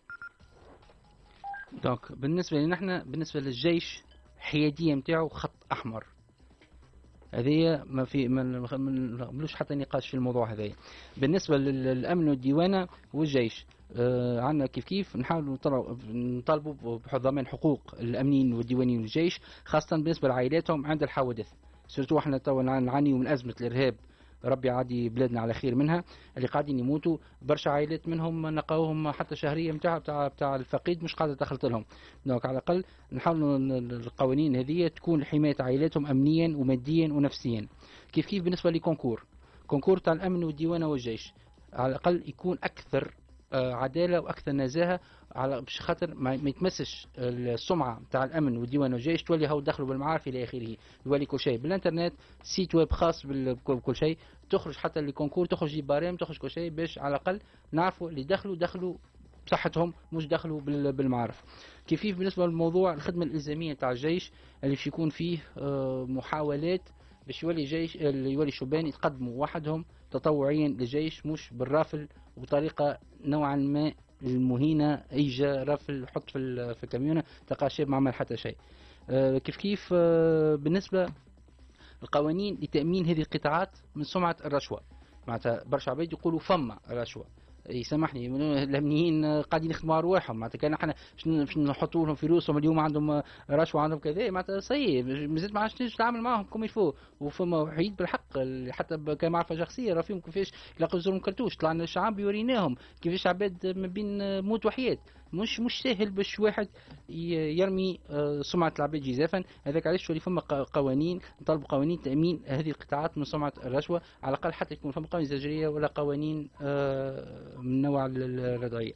دونك بالنسبة لنا احنا، بالنسبة للجيش حيادية متاعه خط أحمر، هذه ما في ما نقبلوش حتى نقاش في الموضوع هذا. بالنسبة للأمن والديوانة والجيش عندنا كيف نحاولوا نطالبوا بضمان حقوق الأمنيين والديوانيين والجيش، خاصة بالنسبة لعائلاتهم عند الحوادث. سورتو احنا توا نعانيوا من أزمة الإرهاب، ربي عادي بلادنا على خير منها، اللي قاعدين يموتوا برشا عائلات منهم نلقاوهم حتى شهريه بتاع الفقيد مش قاعده دخلت لهم. دونك على الاقل نحاولوا القوانين هذه تكون لحمايه عائلاتهم امنيا وماديا ونفسيا. كيف بالنسبه لكونكور تاع الامن والديوانه والجيش، على الاقل يكون اكثر عداله واكثر نزاهه، على باش خاطر ما يتمسش السمعه تاع الامن والديوان والجيش تولي هاو دخلوا بالمعارف الى اخره، يولي كل شيء بالانترنت، سيت ويب خاص بكل شيء، تخرج حتى للكونكور، تخرج بارام، تخرج كل شيء، باش على الاقل نعرفوا اللي دخلوا بصحتهم، مش دخلوا بالمعارف. كيف بالنسبه للموضوع الخدمه الالزاميه تاع الجيش اللي باش يكون فيه محاولات باش يولي شبان يتقدموا وحدهم تطوعيا للجيش، مش بالرافل وبطريقه نوعا ما المهينه، اجا رافل حط في الكاميونه تلقى شاب ما عمل حتى شيء. كيف بالنسبه القوانين لتامين هذه القطاعات من سمعه الرشوه، معناتها برشا عباد يقولوا فما رشوه، يسامحني الامنيين قاعدين يخدموا على رواحهم، معناتها كان احنا باش نحطوا لهم في روسهم اليوم عندهم رشوه عندهم كذا، معناتها صحيح مازال ما عادش تتعامل معاهم كوم يفو. وفما وحيد بالحق حتى كان معرفه شخصيه راه فيهم كيفاش يلاقوا زورهم كرتوش، طلعنا الشعب يوريناهم كيفاش عباد ما بين موت وحياه. مش سهل باش واحد يرمي سمعه العباد جزافا. هذاك علاش تولي فما قوانين، نطالبوا قوانين تامين هذه القطاعات من سمعه الرشوه، على الاقل حتى يكون فما قوانين زجريه ولا قوانين من نوع الرضعيه.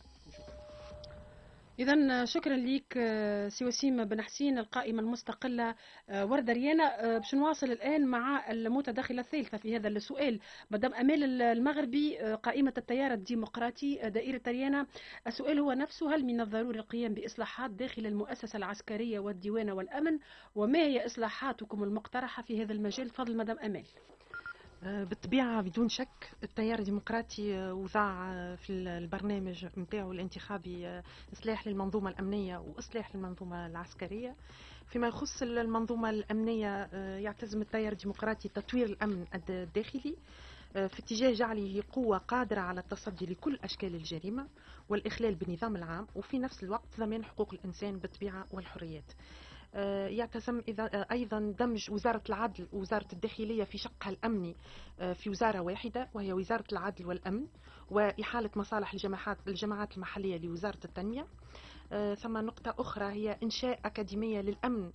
إذا شكرا لك سي وسيم بن حسين القائمة المستقلة ورد أريانا. باش نواصل الآن مع المتداخلة الثالثة في هذا السؤال، مدام أمال المغربي قائمة التيار الديمقراطي دائرة أريانا. السؤال هو نفسه: هل من الضروري القيام بإصلاحات داخل المؤسسة العسكرية والديوان والأمن، وما هي إصلاحاتكم المقترحة في هذا المجال؟ تفضل مدام أمال. بالطبيعة بدون شك التيار الديمقراطي وضع في البرنامج متاعه الانتخابي إصلاح للمنظومة الأمنية وإصلاح للمنظومة العسكرية. فيما يخص المنظومة الأمنية يعتزم التيار الديمقراطي تطوير الأمن الداخلي في اتجاه جعله قوة قادرة على التصدي لكل أشكال الجريمة والإخلال بالنظام العام، وفي نفس الوقت ضمان حقوق الإنسان بالطبيعة والحريات. يعتزم أيضا دمج وزارة العدل ووزارة الداخلية في شقها الأمني في وزارة واحدة، وهي وزارة العدل والأمن، وإحالة مصالح الجماعات المحلية لوزارة التنمية. ثم نقطة أخرى هي إنشاء أكاديمية للأمن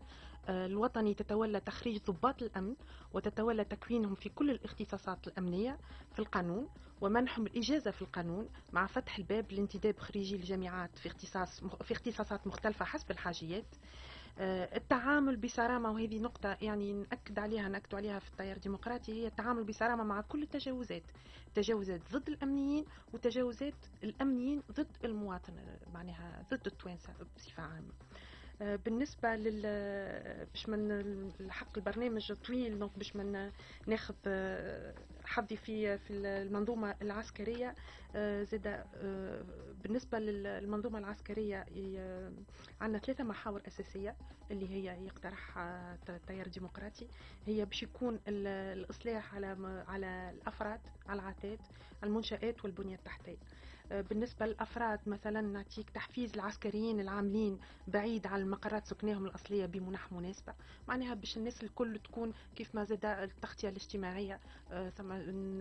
الوطني تتولى تخريج ضباط الأمن وتتولى تكوينهم في كل الاختصاصات الأمنية في القانون ومنحهم الإجازة في القانون مع فتح الباب لانتداب خريجي الجامعات في اختصاصات مختلفة حسب الحاجيات. التعامل بصرامة، وهذه نقطة يعني نأكد عليها في التيار الديمقراطي، هي التعامل بصرامة مع كل التجاوزات، تجاوزات ضد الأمنيين وتجاوزات الأمنيين ضد المواطن، معناها ضد التوانسة بصفة عامة. بالنسبة باش من الحق البرنامج طويل، دونك باش من ناخذ حظي في المنظومة العسكرية. زاد بالنسبة للمنظومة العسكرية عندنا 3 محاور أساسية اللي هي يقترحها التيار الديمقراطي. هي باش يكون الإصلاح على الأفراد، على العتاد، المنشآت والبنية التحتية. بالنسبة للأفراد مثلا نعطيك تحفيز العسكريين العاملين بعيد عن المقرات سكنهم الأصلية بمنح مناسبة، معناها باش الناس الكل تكون كيف ما زاد التغطية الاجتماعية. ثم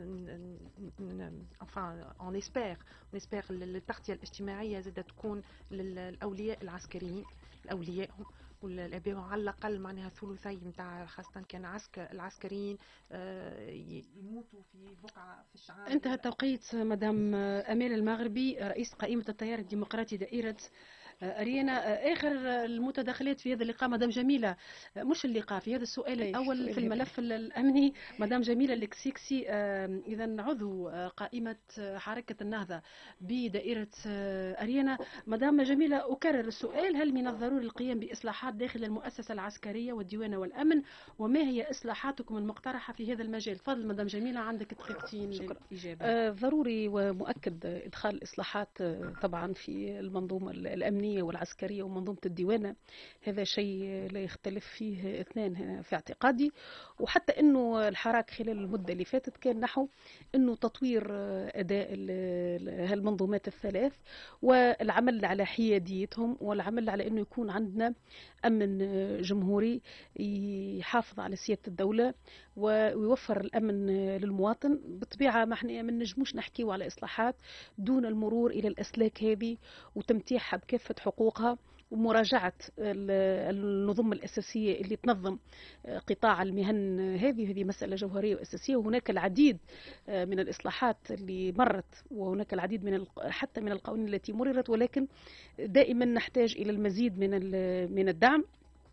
on espère التغطية الاجتماعية زاد تكون للأولياء العسكريين، الأولياءهم والاباء على الاقل معناها ثلثي نتاع، خاصه كان العسكريين يموتوا في بقعه في الشعاب. انتهى التوقيت. مدام امال المغربي، رئيس قائمه التيار الديمقراطي دائره أرينا، آخر المتداخلات في هذا اللقاء مدام جميلة، مش اللقاء، في هذا السؤال الأول في الملف الأمني. مدام جميلة الكسيكسي، إذا عضو قائمة حركة النهضة بدائرة أرينا. مدام جميلة، أكرر السؤال: هل من الضروري القيام بإصلاحات داخل المؤسسة العسكرية والديوان والأمن؟ وما هي إصلاحاتكم المقترحة في هذا المجال؟ تفضل مدام جميلة، عندك دقيقتين للإجابة. ضروري ومؤكد إدخال إصلاحات طبعا في المنظومة الأمنية والعسكرية ومنظومة الديوانة، هذا شيء لا يختلف فيه اثنان في اعتقادي. وحتى أنه الحراك خلال المدة اللي فاتت كان نحو أنه تطوير أداء هالمنظومات الثلاث والعمل على حياديتهم والعمل على أنه يكون عندنا أمن جمهوري يحافظ على سيادة الدولة ويوفر الأمن للمواطن. بطبيعة ما احنا ما نجموش نحكيو على إصلاحات دون المرور إلى الأسلاك هذه وتمتيحها بكافة حقوقها ومراجعة النظم الأساسية اللي تنظم قطاع المهن. هذه مسألة جوهرية وأساسية، وهناك العديد من الإصلاحات اللي مرت وهناك العديد حتى من القوانين التي مررت، ولكن دائما نحتاج إلى المزيد من الدعم،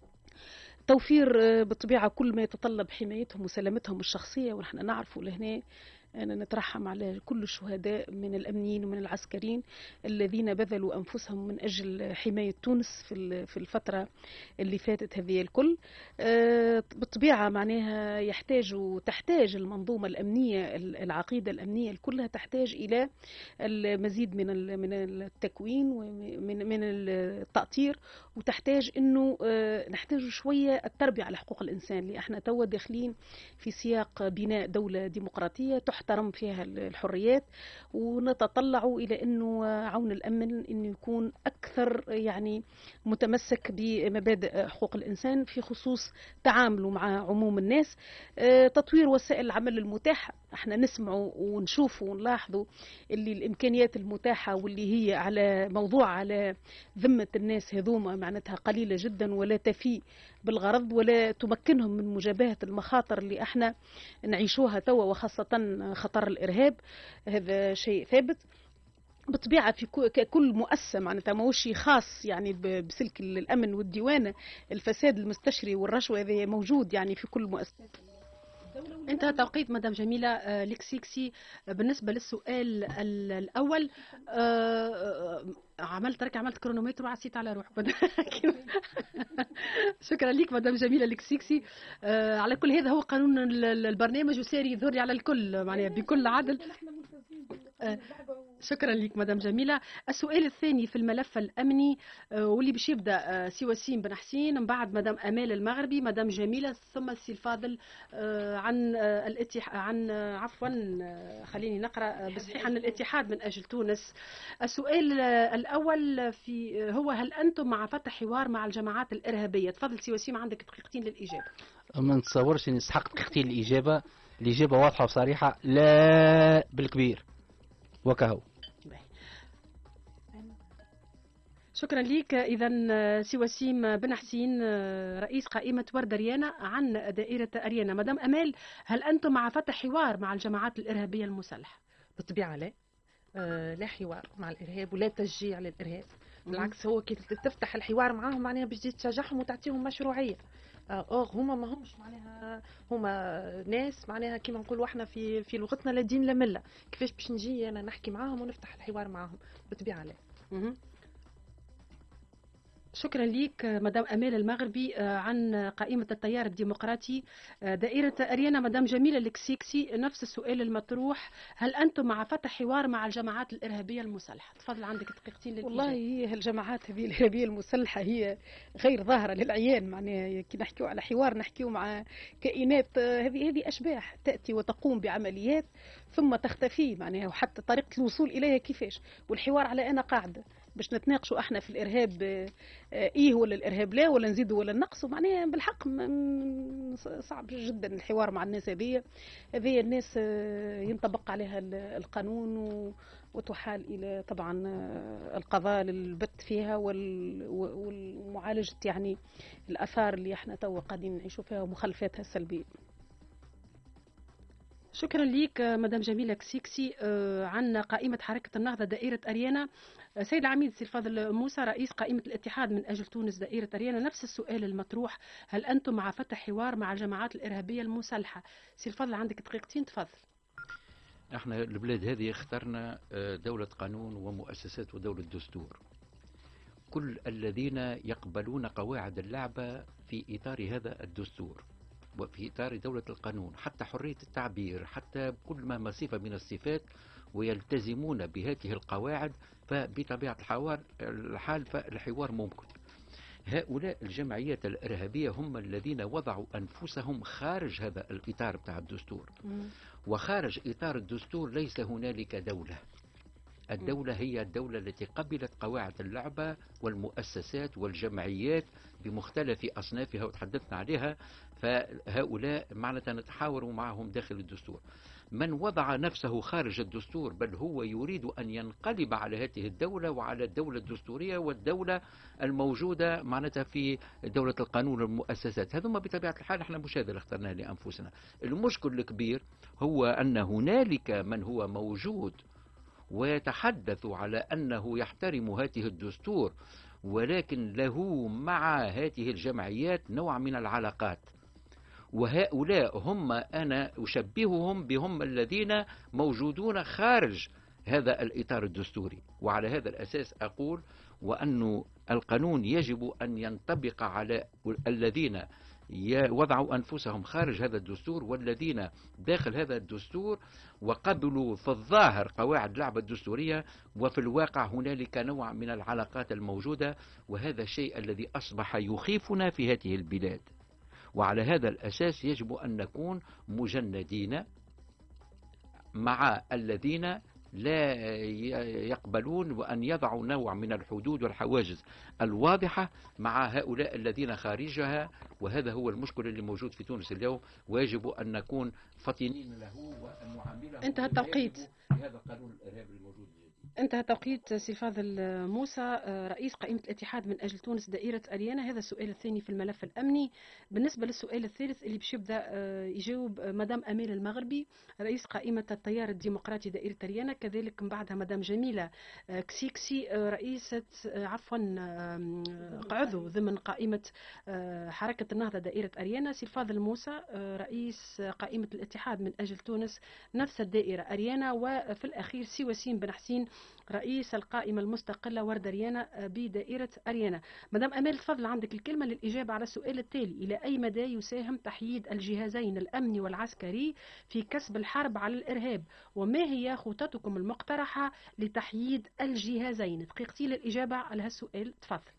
توفير بالطبيعة كل ما يتطلب حمايتهم وسلامتهم الشخصية. ونحن نعرف لهنا أنا نترحم على كل الشهداء من الأمنيين ومن العسكريين الذين بذلوا أنفسهم من أجل حماية تونس في الفترة اللي فاتت هذه الكل. بالطبيعة معناها تحتاج المنظومة الأمنية، العقيدة الأمنية كلها تحتاج إلى المزيد من التكوين ومن التأطير، وتحتاج أنه نحتاج شوية التربية على حقوق الإنسان، اللي احنا توا داخلين في سياق بناء دولة ديمقراطية تحترم فيها الحريات، ونتطلع إلى أنه عون الأمن أنه يكون أكثر يعني متمسك بمبادئ حقوق الإنسان في خصوص تعامله مع عموم الناس. تطوير وسائل العمل المتاحة، احنا نسمعوا ونشوفوا ونلاحظوا اللي الإمكانيات المتاحة واللي هي على ذمة الناس هذوما معناتها قليلة جدا ولا تفي بالغرض ولا تمكنهم من مجابهة المخاطر اللي احنا نعيشوها توا، وخاصة خطر الإرهاب. هذا شيء ثابت بالطبيعة في كل مؤسسة، معناتها ماهوش خاص يعني بسلك الأمن والديوانة. الفساد المستشري والرشوة هذا موجود يعني في كل مؤسسة. انتهى توقيت مدام جميلة لكسيكسي. بالنسبة للسؤال الأول، عملت كرونومتر وعسيت على روحك. شكرا لك مدام جميلة لكسيكسي. على كل هذا هو قانون البرنامج وساري يظهر على الكل معناها بكل عدل. شكرا لك مدام جميلة. السؤال الثاني في الملف الأمني واللي باش يبدأ سي وسيم بن حسين، من بعد مدام أمال المغربي، مدام جميلة، ثم السي الفاضل عن خليني نقرأ بصحيح عن الاتحاد من أجل تونس. السؤال الأول هو: هل أنتم مع فتح حوار مع الجماعات الإرهابية؟ تفضل سي وسيم، عندك دقيقتين للإجابة. ما نتصورش أن يستحق دقيقتين الإجابة. الإجابة واضحة وصريحة، لا بالكبير وكهو. شكرا لك. إذا سي وسيم بن حسين رئيس قائمة ورد أريانا عن دائرة أريانا. مدام أمال، هل أنتم مع فتح حوار مع الجماعات الإرهابية المسلحة؟ بالطبيعة لا. لا حوار مع الإرهاب ولا تشجيع للإرهاب. بالعكس، هو كي تفتح الحوار معاهم معناها باش تشجعهم وتعطيهم مشروعية. هما ما همش معناها، هما ناس معناها كيما نقولوا احنا في لغتنا لا دين لا ملة. كيفاش باش نجي أنا نحكي معاهم ونفتح الحوار معاهم؟ بالطبيعة لا. شكرا لك مدام أمال المغربي عن قائمة التيار الديمقراطي دائرة أريانا. مدام جميلة الكسيكسي نفس السؤال المطروح، هل أنتم مع فتح حوار مع الجماعات الإرهابية المسلحة؟ تفضل، عندك دقيقتين للإجابة. والله هي الجماعات هذه الإرهابية المسلحة هي غير ظاهرة للعيان، معناها كي نحكيو على حوار نحكيو مع كائنات هذه أشباح تأتي وتقوم بعمليات ثم تختفي، معناها وحتى طريقة الوصول إليها كيفاش. والحوار على أنا قاعدة باش نتناقشوا احنا في الارهاب ايه ولا الارهاب لا، ولا نزيدوا ولا نقصوا، معناها بالحق صعب جدا الحوار مع الناس هذه الناس ينطبق عليها القانون وتحال الى طبعا القضاء للبت فيها والمعالجه يعني الاثار اللي احنا تو قاعدين نعيشوا فيها ومخلفاتها السلبيه. شكرا لك مدام جميلة كسيكسي عن قائمة حركة النهضة دائرة أريانا. سيد العميد سي الفاضل موسى رئيس قائمة الاتحاد من أجل تونس دائرة أريانا، نفس السؤال المطروح، هل أنتم مع فتح حوار مع الجماعات الإرهابية المسلحة؟ سي الفاضل عندك دقيقتين، تفضل. احنا البلاد هذه اخترنا دولة قانون ومؤسسات ودولة دستور. كل الذين يقبلون قواعد اللعبة في إطار هذا الدستور وفي إطار دولة القانون، حتى حرية التعبير، حتى كل ما صفة من الصفات، ويلتزمون بهذه القواعد، فبطبيعة الحال فالحوار ممكن. هؤلاء الجمعيات الإرهابية هم الذين وضعوا أنفسهم خارج هذا الإطار بتاع الدستور، وخارج إطار الدستور ليس هنالك دولة. الدولة هي الدولة التي قبلت قواعد اللعبة والمؤسسات والجمعيات بمختلف أصنافها وتحدثنا عليها، فهؤلاء معناتها نتحاور معهم داخل الدستور. من وضع نفسه خارج الدستور بل هو يريد أن ينقلب على هذه الدولة وعلى الدولة الدستورية والدولة الموجودة معناتها في دولة القانون والمؤسسات، هذوما بطبيعة الحال احنا مش هذا اللي اخترناه لأنفسنا. المشكل الكبير هو أن هنالك من هو موجود ويتحدث على أنه يحترم هذه الدستور، ولكن له مع هذه الجمعيات نوع من العلاقات، وهؤلاء هم أنا أشبههم بهم الذين موجودون خارج هذا الإطار الدستوري. وعلى هذا الأساس أقول وأن القانون يجب أن ينطبق على الذين وضعوا أنفسهم خارج هذا الدستور والذين داخل هذا الدستور وقبلوا في الظاهر قواعد اللعبة الدستورية، وفي الواقع هنالك نوع من العلاقات الموجودة، وهذا الشيء الذي أصبح يخيفنا في هذه البلاد. وعلى هذا الأساس يجب أن نكون مجندين مع الذين لا يقبلون وأن يضعوا نوع من الحدود والحواجز الواضحة مع هؤلاء الذين خارجها، وهذا هو المشكل اللي موجود في تونس اليوم، ويجب أن نكون فطنين له وأن نعامله. انتهى التوقيت. هذا القانون الإرهابي الموجود. انتهى توقيت سي الفاضل موسى رئيس قائمة الاتحاد من أجل تونس دائرة أريانا. هذا السؤال الثاني في الملف الأمني. بالنسبة للسؤال الثالث اللي باش يبدأ يجاوب مدام أمال المغربي رئيس قائمة التيار الديمقراطي دائرة أريانا، كذلك من بعدها مدام جميلة كسيكسي رئيسة عضو ضمن قائمة حركة النهضة دائرة أريانا. سي الفاضل موسى رئيس قائمة الاتحاد من أجل تونس نفس الدائرة أريانا. وفي الأخير سي وسيم بن حسين رئيس القائمة المستقلة ورد أريانا بدائرة أريانا. مدام أمال تفضل، عندك الكلمة للإجابة على السؤال التالي: إلى أي مدى يساهم تحييد الجهازين الأمني والعسكري في كسب الحرب على الإرهاب، وما هي خططكم المقترحة لتحييد الجهازين؟ دقيقتين للإجابة على هالسؤال، تفضل.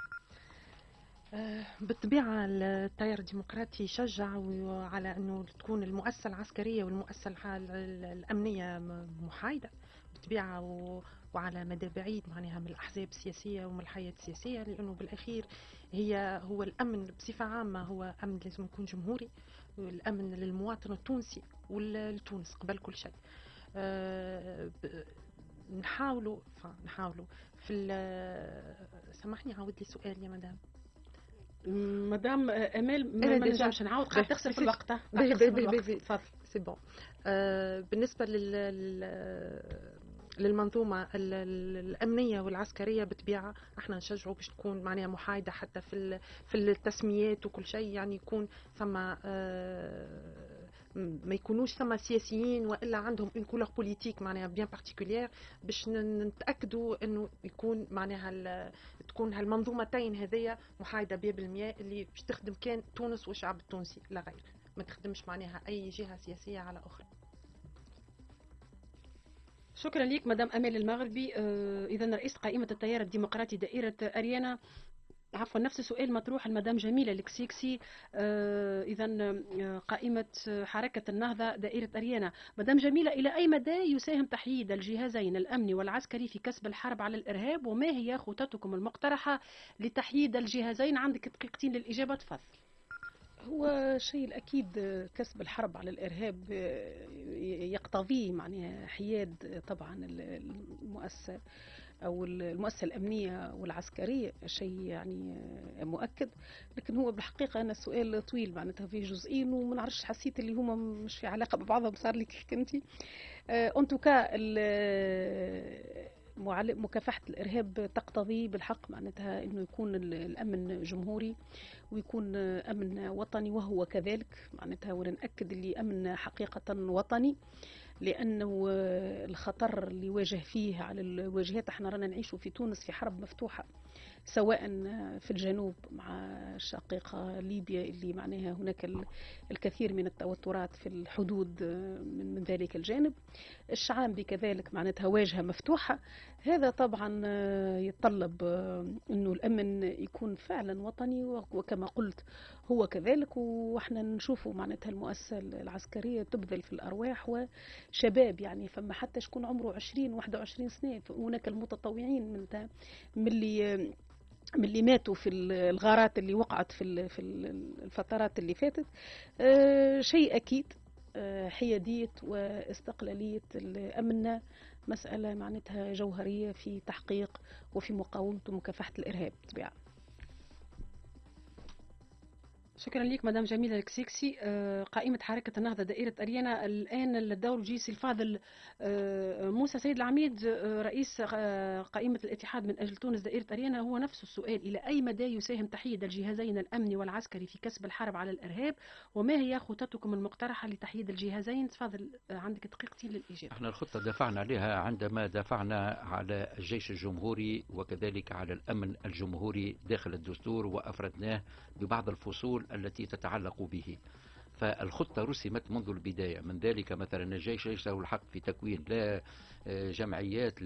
بالطبيعة التيار الديمقراطي يشجع على أنه تكون المؤسسة العسكرية والمؤسسة الأمنية محايدة بالطبيعة وعلى مدى بعيد معناها من الأحزاب السياسية ومن الحياة السياسية، لأنه بالأخير هو الأمن بصفة عامة، هو أمن لازم يكون جمهوري، الأمن للمواطن التونسي ولتونس قبل كل شيء. نحاولوا في سامحني عاود لي سؤال يا مدام. مدام امال ما نجمش نعاود قاعد تخسر في الوقت. تفضل. سي بون. بالنسبه للمنظومه الامنيه والعسكريه بطبيعه احنا نشجعوا باش تكون معناها محايده حتى في التسميات وكل شيء، يعني يكون ثم ما يكونوش ثم سياسيين والا عندهم اون كولور بوليتيك معناها بيان بارتيكولير، باش نتاكدوا انه يكون معناها تكون هالمنظومتين هذيا محايده 100% اللي باش تخدم كان تونس والشعب التونسي لا غير، ما تخدمش معناها اي جهه سياسيه على اخرى. شكرا لك مدام امال المغربي. اذا رئيس قائمه التيار الديمقراطي دائره اريانا، عفوا نفس السؤال مطروح المدام جميله الكسيكسي. اذا قائمه حركه النهضه دائره اريانا، مدام جميله الى اي مدى يساهم تحييد الجهازين الامني والعسكري في كسب الحرب على الارهاب، وما هي خططكم المقترحه لتحييد الجهازين؟ عندك دقيقتين للاجابه، تفضل. هو شيء الأكيد كسب الحرب على الإرهاب يقتضيه معناها حياد طبعا المؤسسة أو المؤسسة الأمنية والعسكرية، شيء يعني مؤكد. لكن هو بالحقيقة أنا السؤال طويل معناتها في جزئين وما نعرفش، حسيت اللي هما مش في علاقة ببعضهم، صار لي كيف كنتي. أنتوكا مكافحة الإرهاب تقتضي بالحق معناتها أنه يكون الأمن جمهوري ويكون أمن وطني، وهو كذلك معناتها، ونأكد اللي أمن حقيقة وطني، لأنه الخطر اللي واجه فيه على الواجهات، احنا رانا نعيشوا في تونس في حرب مفتوحة، سواء في الجنوب مع شقيقة ليبيا اللي معناها هناك الكثير من التوترات في الحدود من ذلك الجانب، الشعاب كذلك معناتها واجهة مفتوحة. هذا طبعا يتطلب أنه الأمن يكون فعلا وطني، وكما قلت هو كذلك. واحنا نشوفوا معناتها المؤسسة العسكرية تبذل في الأرواح وشباب، يعني فما حتى شكون عمره 20-21 سنة، هناك المتطوعين من اللي ماتوا في الغارات اللي وقعت في الفترات اللي فاتت. شيء أكيد حيادية واستقلالية الأمن مسألة معناتها جوهرية في تحقيق وفي مقاومة ومكافحة الإرهاب بالطبيعة. شكرا لك مدام جميلة الكسيكسي. قائمة حركة النهضة دائرة أريانا، الآن الدور جيسي الفاضل موسى سيد العميد رئيس قائمة الاتحاد من أجل تونس دائرة أريانا، هو نفس السؤال، إلى أي مدى يساهم تحييد الجهازين الأمني والعسكري في كسب الحرب على الإرهاب، وما هي خطتكم المقترحة لتحييد الجهازين؟ تفضل عندك دقيقتين للإجابة. احنا الخطة دافعنا عليها عندما دافعنا على الجيش الجمهوري وكذلك على الأمن الجمهوري داخل الدستور، وأفردناه ببعض الفصول التي تتعلق به. فالخطة رسمت منذ البداية، من ذلك مثلا الجيش ليس له الحق في تكوين لا جمعيات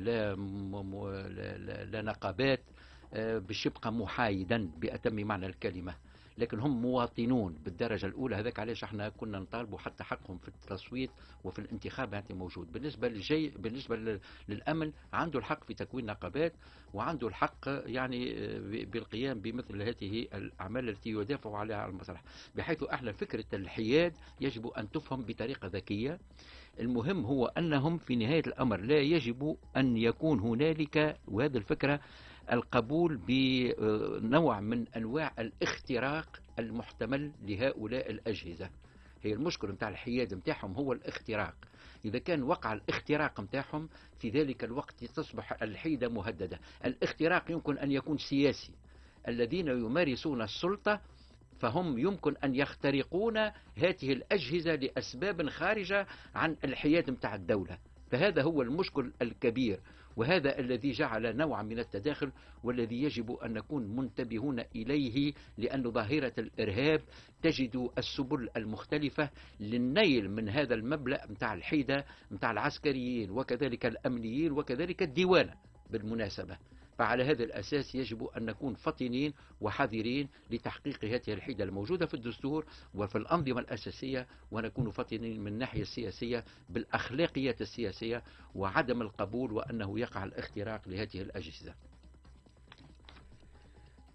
لا نقابات، باش يبقى محايدا بأتم معنى الكلمة، لكن هم مواطنون بالدرجة الأولى. هذاك علاش احنا كنا نطالبوا حتى حقهم في التصويت وفي الانتخاب يعني موجود. بالنسبة للأمن عنده الحق في تكوين نقابات، وعنده الحق يعني بالقيام بمثل هذه الأعمال التي يدافع عليها على المصلحة، بحيث احنا فكرة الحياد يجب أن تفهم بطريقة ذكية. المهم هو أنهم في نهاية الأمر لا يجب أن يكون هنالك، وهذه الفكرة، القبول بنوع من أنواع الاختراق المحتمل لهؤلاء الأجهزة. هي المشكلة متاع الحياد متاعهم هو الاختراق. إذا كان وقع الاختراق متاعهم في ذلك الوقت تصبح الحيدة مهددة. الاختراق يمكن أن يكون سياسي، الذين يمارسون السلطة فهم يمكن أن يخترقون هذه الأجهزة لأسباب خارجة عن الحياد متاع الدولة. فهذا هو المشكل الكبير، وهذا الذي جعل نوع من التداخل، والذي يجب أن نكون منتبهون إليه، لأن ظاهرة الإرهاب تجد السبل المختلفة للنيل من هذا المبلغ متاع الحيدة متاع العسكريين وكذلك الأمنيين وكذلك الديوانة بالمناسبة. فعلى هذا الأساس يجب أن نكون فطنين وحذرين لتحقيق هذه الحيدة الموجودة في الدستور وفي الأنظمة الأساسية، ونكون فطنين من الناحية السياسية بالأخلاقيات السياسية وعدم القبول وأنه يقع الاختراق لهذه الأجهزة.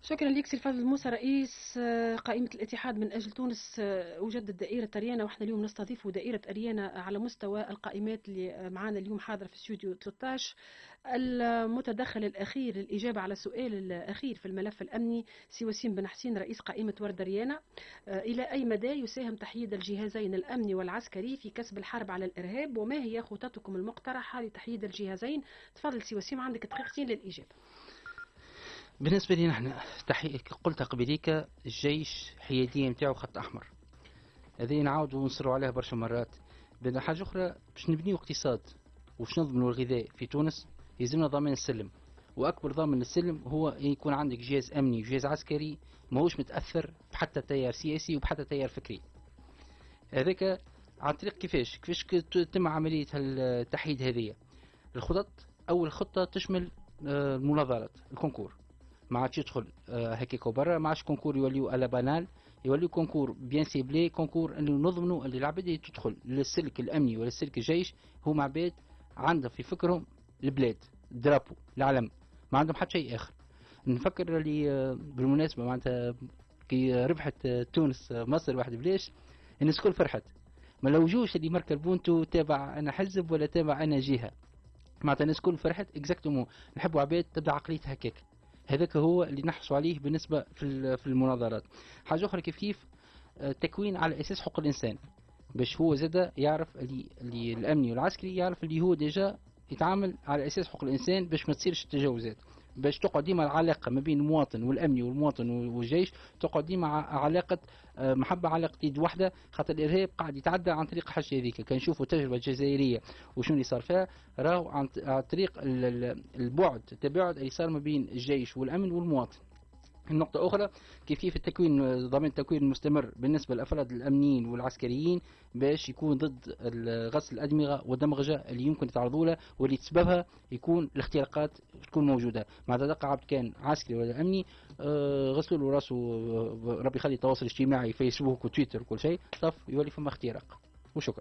شكرا لك سي الفاضل موسى رئيس قائمة الاتحاد من أجل تونس. وجدت دائرة أريانا، وإحنا اليوم نستضيف دائرة أريانا على مستوى القائمات اللي معنا اليوم حاضرة في استوديو 13. المتدخل الأخير للإجابة على السؤال الأخير في الملف الأمني سي وسيم بن حسين رئيس قائمة ورد أريانا. إلى أي مدى يساهم تحييد الجهازين الأمني والعسكري في كسب الحرب على الإرهاب، وما هي خططكم المقترحة لتحييد الجهازين؟ تفضل سي وسيم، عندك دقيقتين للإجابة. بالنسبة لي نحن قلت قبليك الجيش حيادية نتاعو خط أحمر، هذه نعاود ونصروا عليها برشا مرات. بدنا حاجة أخرى باش نبنيو اقتصاد وباش نضمنوا الغذاء في تونس، يلزمنا ضمان السلم، وأكبر ضامن للسلم هو يكون عندك جهاز أمني وجهاز عسكري ماهوش متأثر بحتى تيار سياسي وبحتى تيار فكري. هذاك عن طريق كيفاش تتم عملية التحييد هذه. الخطط، أول خطة تشمل المناظرات، الكونكور ما عادش يدخل هكاك برا، ما عادش كونكور يوليو الا بانال، يوليو كونكور بيان سيبلي، كونكور اللي نضمنوا اللي العباد اللي تدخل للسلك الامني ولا السلك الجيش هم عباد عندهم في فكرهم البلاد، الدرابو، العلم، ما عندهم حتى شيء اخر. نفكر اللي بالمناسبه معناتها كي ربحت تونس مصر واحد بلاش الناس الكل فرحت، ما لوجوش اللي مركب بونتو تابع انا حزب ولا تابع انا جهه، معناتها الناس الكل فرحت اكزاكتومون. نحبوا عباد تبدا عقليتها هكاك، هذاك هو اللي نحرصوا عليه بالنسبة في المناظرات. حاجة أخرى كيف تكوين على أساس حقوق الإنسان، باش هو زاد يعرف اللي الأمني والعسكري يعرف اللي هو ديجا يتعامل على أساس حقوق الإنسان، باش ما تصيرش التجاوزات، باش تقعد ديما العلاقة ما بين المواطن والأمني والمواطن والجيش تقعد ديما علاقة محبة، علاقة يد واحدة، خاطر الإرهاب قاعد يتعدى عن طريق الحاجة هذيك. كان نشوفوا التجربة الجزائرية وشنو اللي صار فيها، راهو عن طريق التباعد اللي صار ما بين الجيش والأمن والمواطن. النقطة أخرى كيف التكوين، ضمان التكوين المستمر بالنسبة للأفراد الأمنيين والعسكريين باش يكون ضد غسل الأدمغة والدمغجة اللي يمكن يتعرضوا له واللي تسببها يكون الاختراقات تكون موجودة. مع ذلك عبد كان عسكري ولا أمني غسلوا له راسه، ربي يخلي التواصل الاجتماعي فيسبوك وتويتر وكل شيء، طف يولي فما اختراق. وشكرا.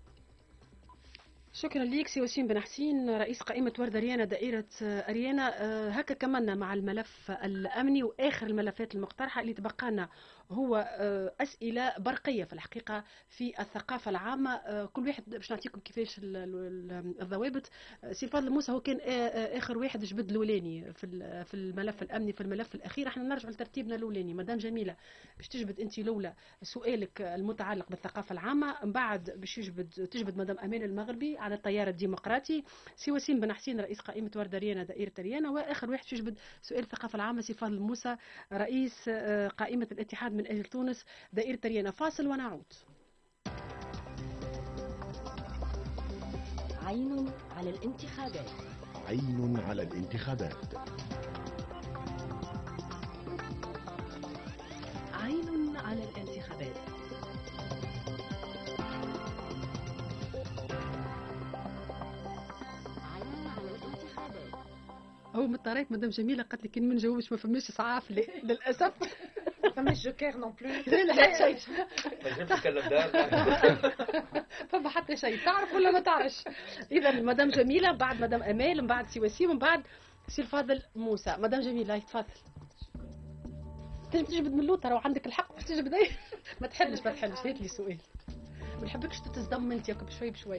شكرا ليك سي وسيم بن حسين رئيس قائمة ورد أريانا دائرة أريانا. هكا كملنا مع الملف الأمني، وآخر الملفات المقترحة اللي تبقانا هو أسئلة برقية في الحقيقة في الثقافة العامة. كل واحد باش نعطيكم كيفاش الضوابط. سي الفاضل موسى هو كان آخر واحد جبد الأولاني في الملف الأمني. في الملف الأخير احنا نرجع لترتيبنا الأولاني. مدام جميلة باش تجبد أنت الأولى سؤالك المتعلق بالثقافة العامة، من بعد باش تجبد مدام أمان المغربي على التيار الديمقراطي، سي وسيم بن حسين رئيس قائمة ورد أريانا دائرة أريانا، وآخر واحد باش يجبد سؤال الثقافة العامة سي الفاضل موسى رئيس قائمة الاتحاد من أجل تونس دائرة أريانا. فاصل ونعود. عين على الانتخابات. عين على الانتخابات. عين على الانتخابات. هو مضطريت مدام جميلة قالت لي كي ما نجاوبش ما فماش اسعاف للاسف. ما فماش جوكير نون بلو. لا شيء. ما نتكلم دار. فما حتى شيء، تعرف ولا ما تعرفش. اذا مدام جميلة، بعد مدام امال، من بعد سي وسيم، من بعد سي الفاضل موسى. مدام جميلة تفضل. تجبد من اللوطه وعندك الحق باش تجبد. ما تحلش هات لي سؤال. ما نحبكش تتصدم انت بشوي بشوي.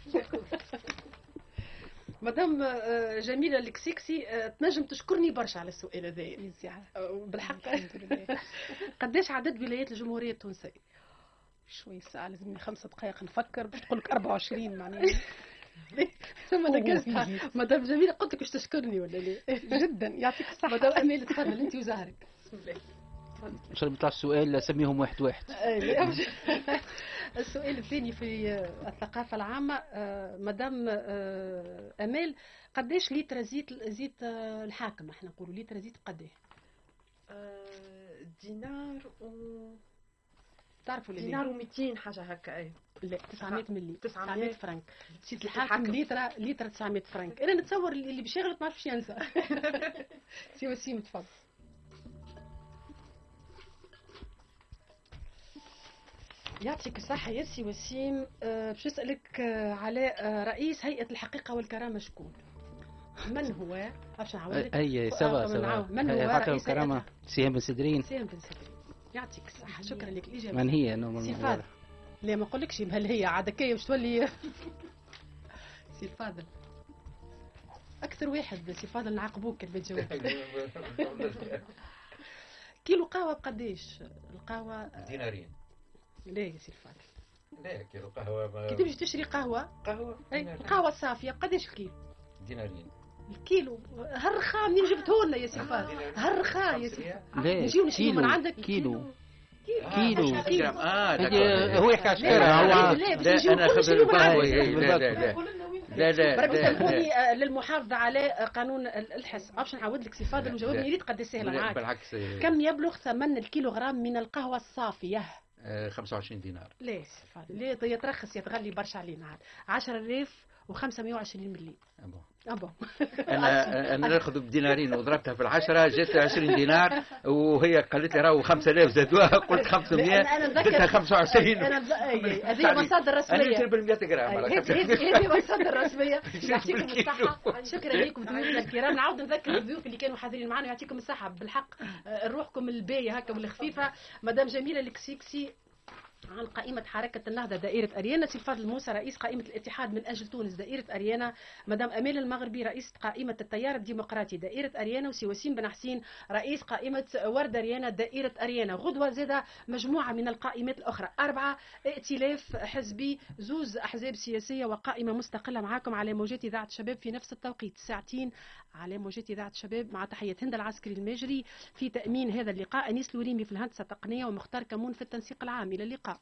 مدام جميلة الكسيكسي تنجم تشكرني برشا على السؤال هذا بالحق. قداش عدد ولايات الجمهورية التونسية؟ شوي ساعة لازمني 5 دقائق نفكر باش تقول لك 24 معناها. ثم نقصتها مدام جميلة، قلت لك باش تشكرني ولا لا؟ جدا يعطيك الصحة. مدام أمال تفضل أنت وزهرك. بسم الله. ان شاء الله بيطلع السؤال سميهم واحد واحد. السؤال الثاني في الثقافة العامة مدام أمال، قداش لتر زيت الحاكم؟ احنا نقولوا لتر زيت بقداه؟ دينار و تعرفوا دينار و200 حاجة هكا. اي لا 900 ملي، 900 فرنك. زيت الحاكم لتر 900 فرنك. انا نتصور اللي باش يغلط ما عرفش ينسى. سي وسيم تفضل. يعطيك الصحة يا سي وسيم. باش نسألك على رئيس هيئة الحقيقة والكرامة شكون؟ من هو؟ باش نعاودك. اي سوا من هو فاطمه رئيس الكرامه سهام بن سدرين. سهام بن سدرين. يعطيك الصحة، شكرا لك الإجابة. من هي نورمال سي فاضل. لا ما نقولكش هل هي عادكية باش تولي سي فاضل. أكثر واحد سي فاضل نعاقبوك كي تجاوب. كيلو قهوة بقديش؟ القهوة دينارين. لا يا سي فاضل. لا كيلو قهوة كي تمشي تشري قهوة القهوة الصافية بقديش الكيلو؟ دينارين. الكيلو هالرخام منين جبته لنا يا سي فاضل؟ هالرخام يا سي فاضل. لا نجيو نشريو من عندك كيلو كيلو. هو يحكي على الشكارة. لا باش نجيو نشريو من عندك. لا بربي سالوني للمحافظة على قانون الحس. باش نعاود لك سي فاضل وجاوبني ريت قد سهلة معاك. بالعكس. كم يبلغ ثمن الكيلوغرام من القهوة الصافية؟ 25 دينار. لا سي فاضل لا يترخص يتغلي برشا علينا عاد 10,520 ملي. أبو أنا ناخذ بدينارين وضربتها في العشرة جت 20 دينار وهي قالت لي راهو 5000 زادوها قلت 500 زدتها 25. هذه مصادر رسمية. أنا بال 100 جرام. هذه مصادر رسمية. يعطيكم الصحة. شكرا لكم ضيوفنا الكرام. نعاود نذكر الضيوف اللي كانوا حاضرين معنا يعطيكم الصحة بالحق روحكم الباية هكا والخفيفة. مدام جميلة الكسيكسي عن قائمة حركة النهضة دائرة أريانا، سي فاضل موسى رئيس قائمة الاتحاد من أجل تونس دائرة أريانا، مدام أمال المغربي رئيس قائمة التيار الديمقراطي دائرة أريانا، وسي وسيم بن حسين رئيس قائمة ورد أريانا دائرة أريانا. غدوة زاد مجموعة من القائمات الأخرى 4 ائتلاف حزبي 2 أحزاب سياسية وقائمة مستقلة معاكم على موجات إذاعة الشباب في نفس التوقيت ساعتين على موجات إذاعة الشباب. مع تحية هند العسكري المجري في تأمين هذا اللقاء، أنيس لوريمي في الهندسة التقنية ومختار كمون في التنسيق العام. إلى اللقاء.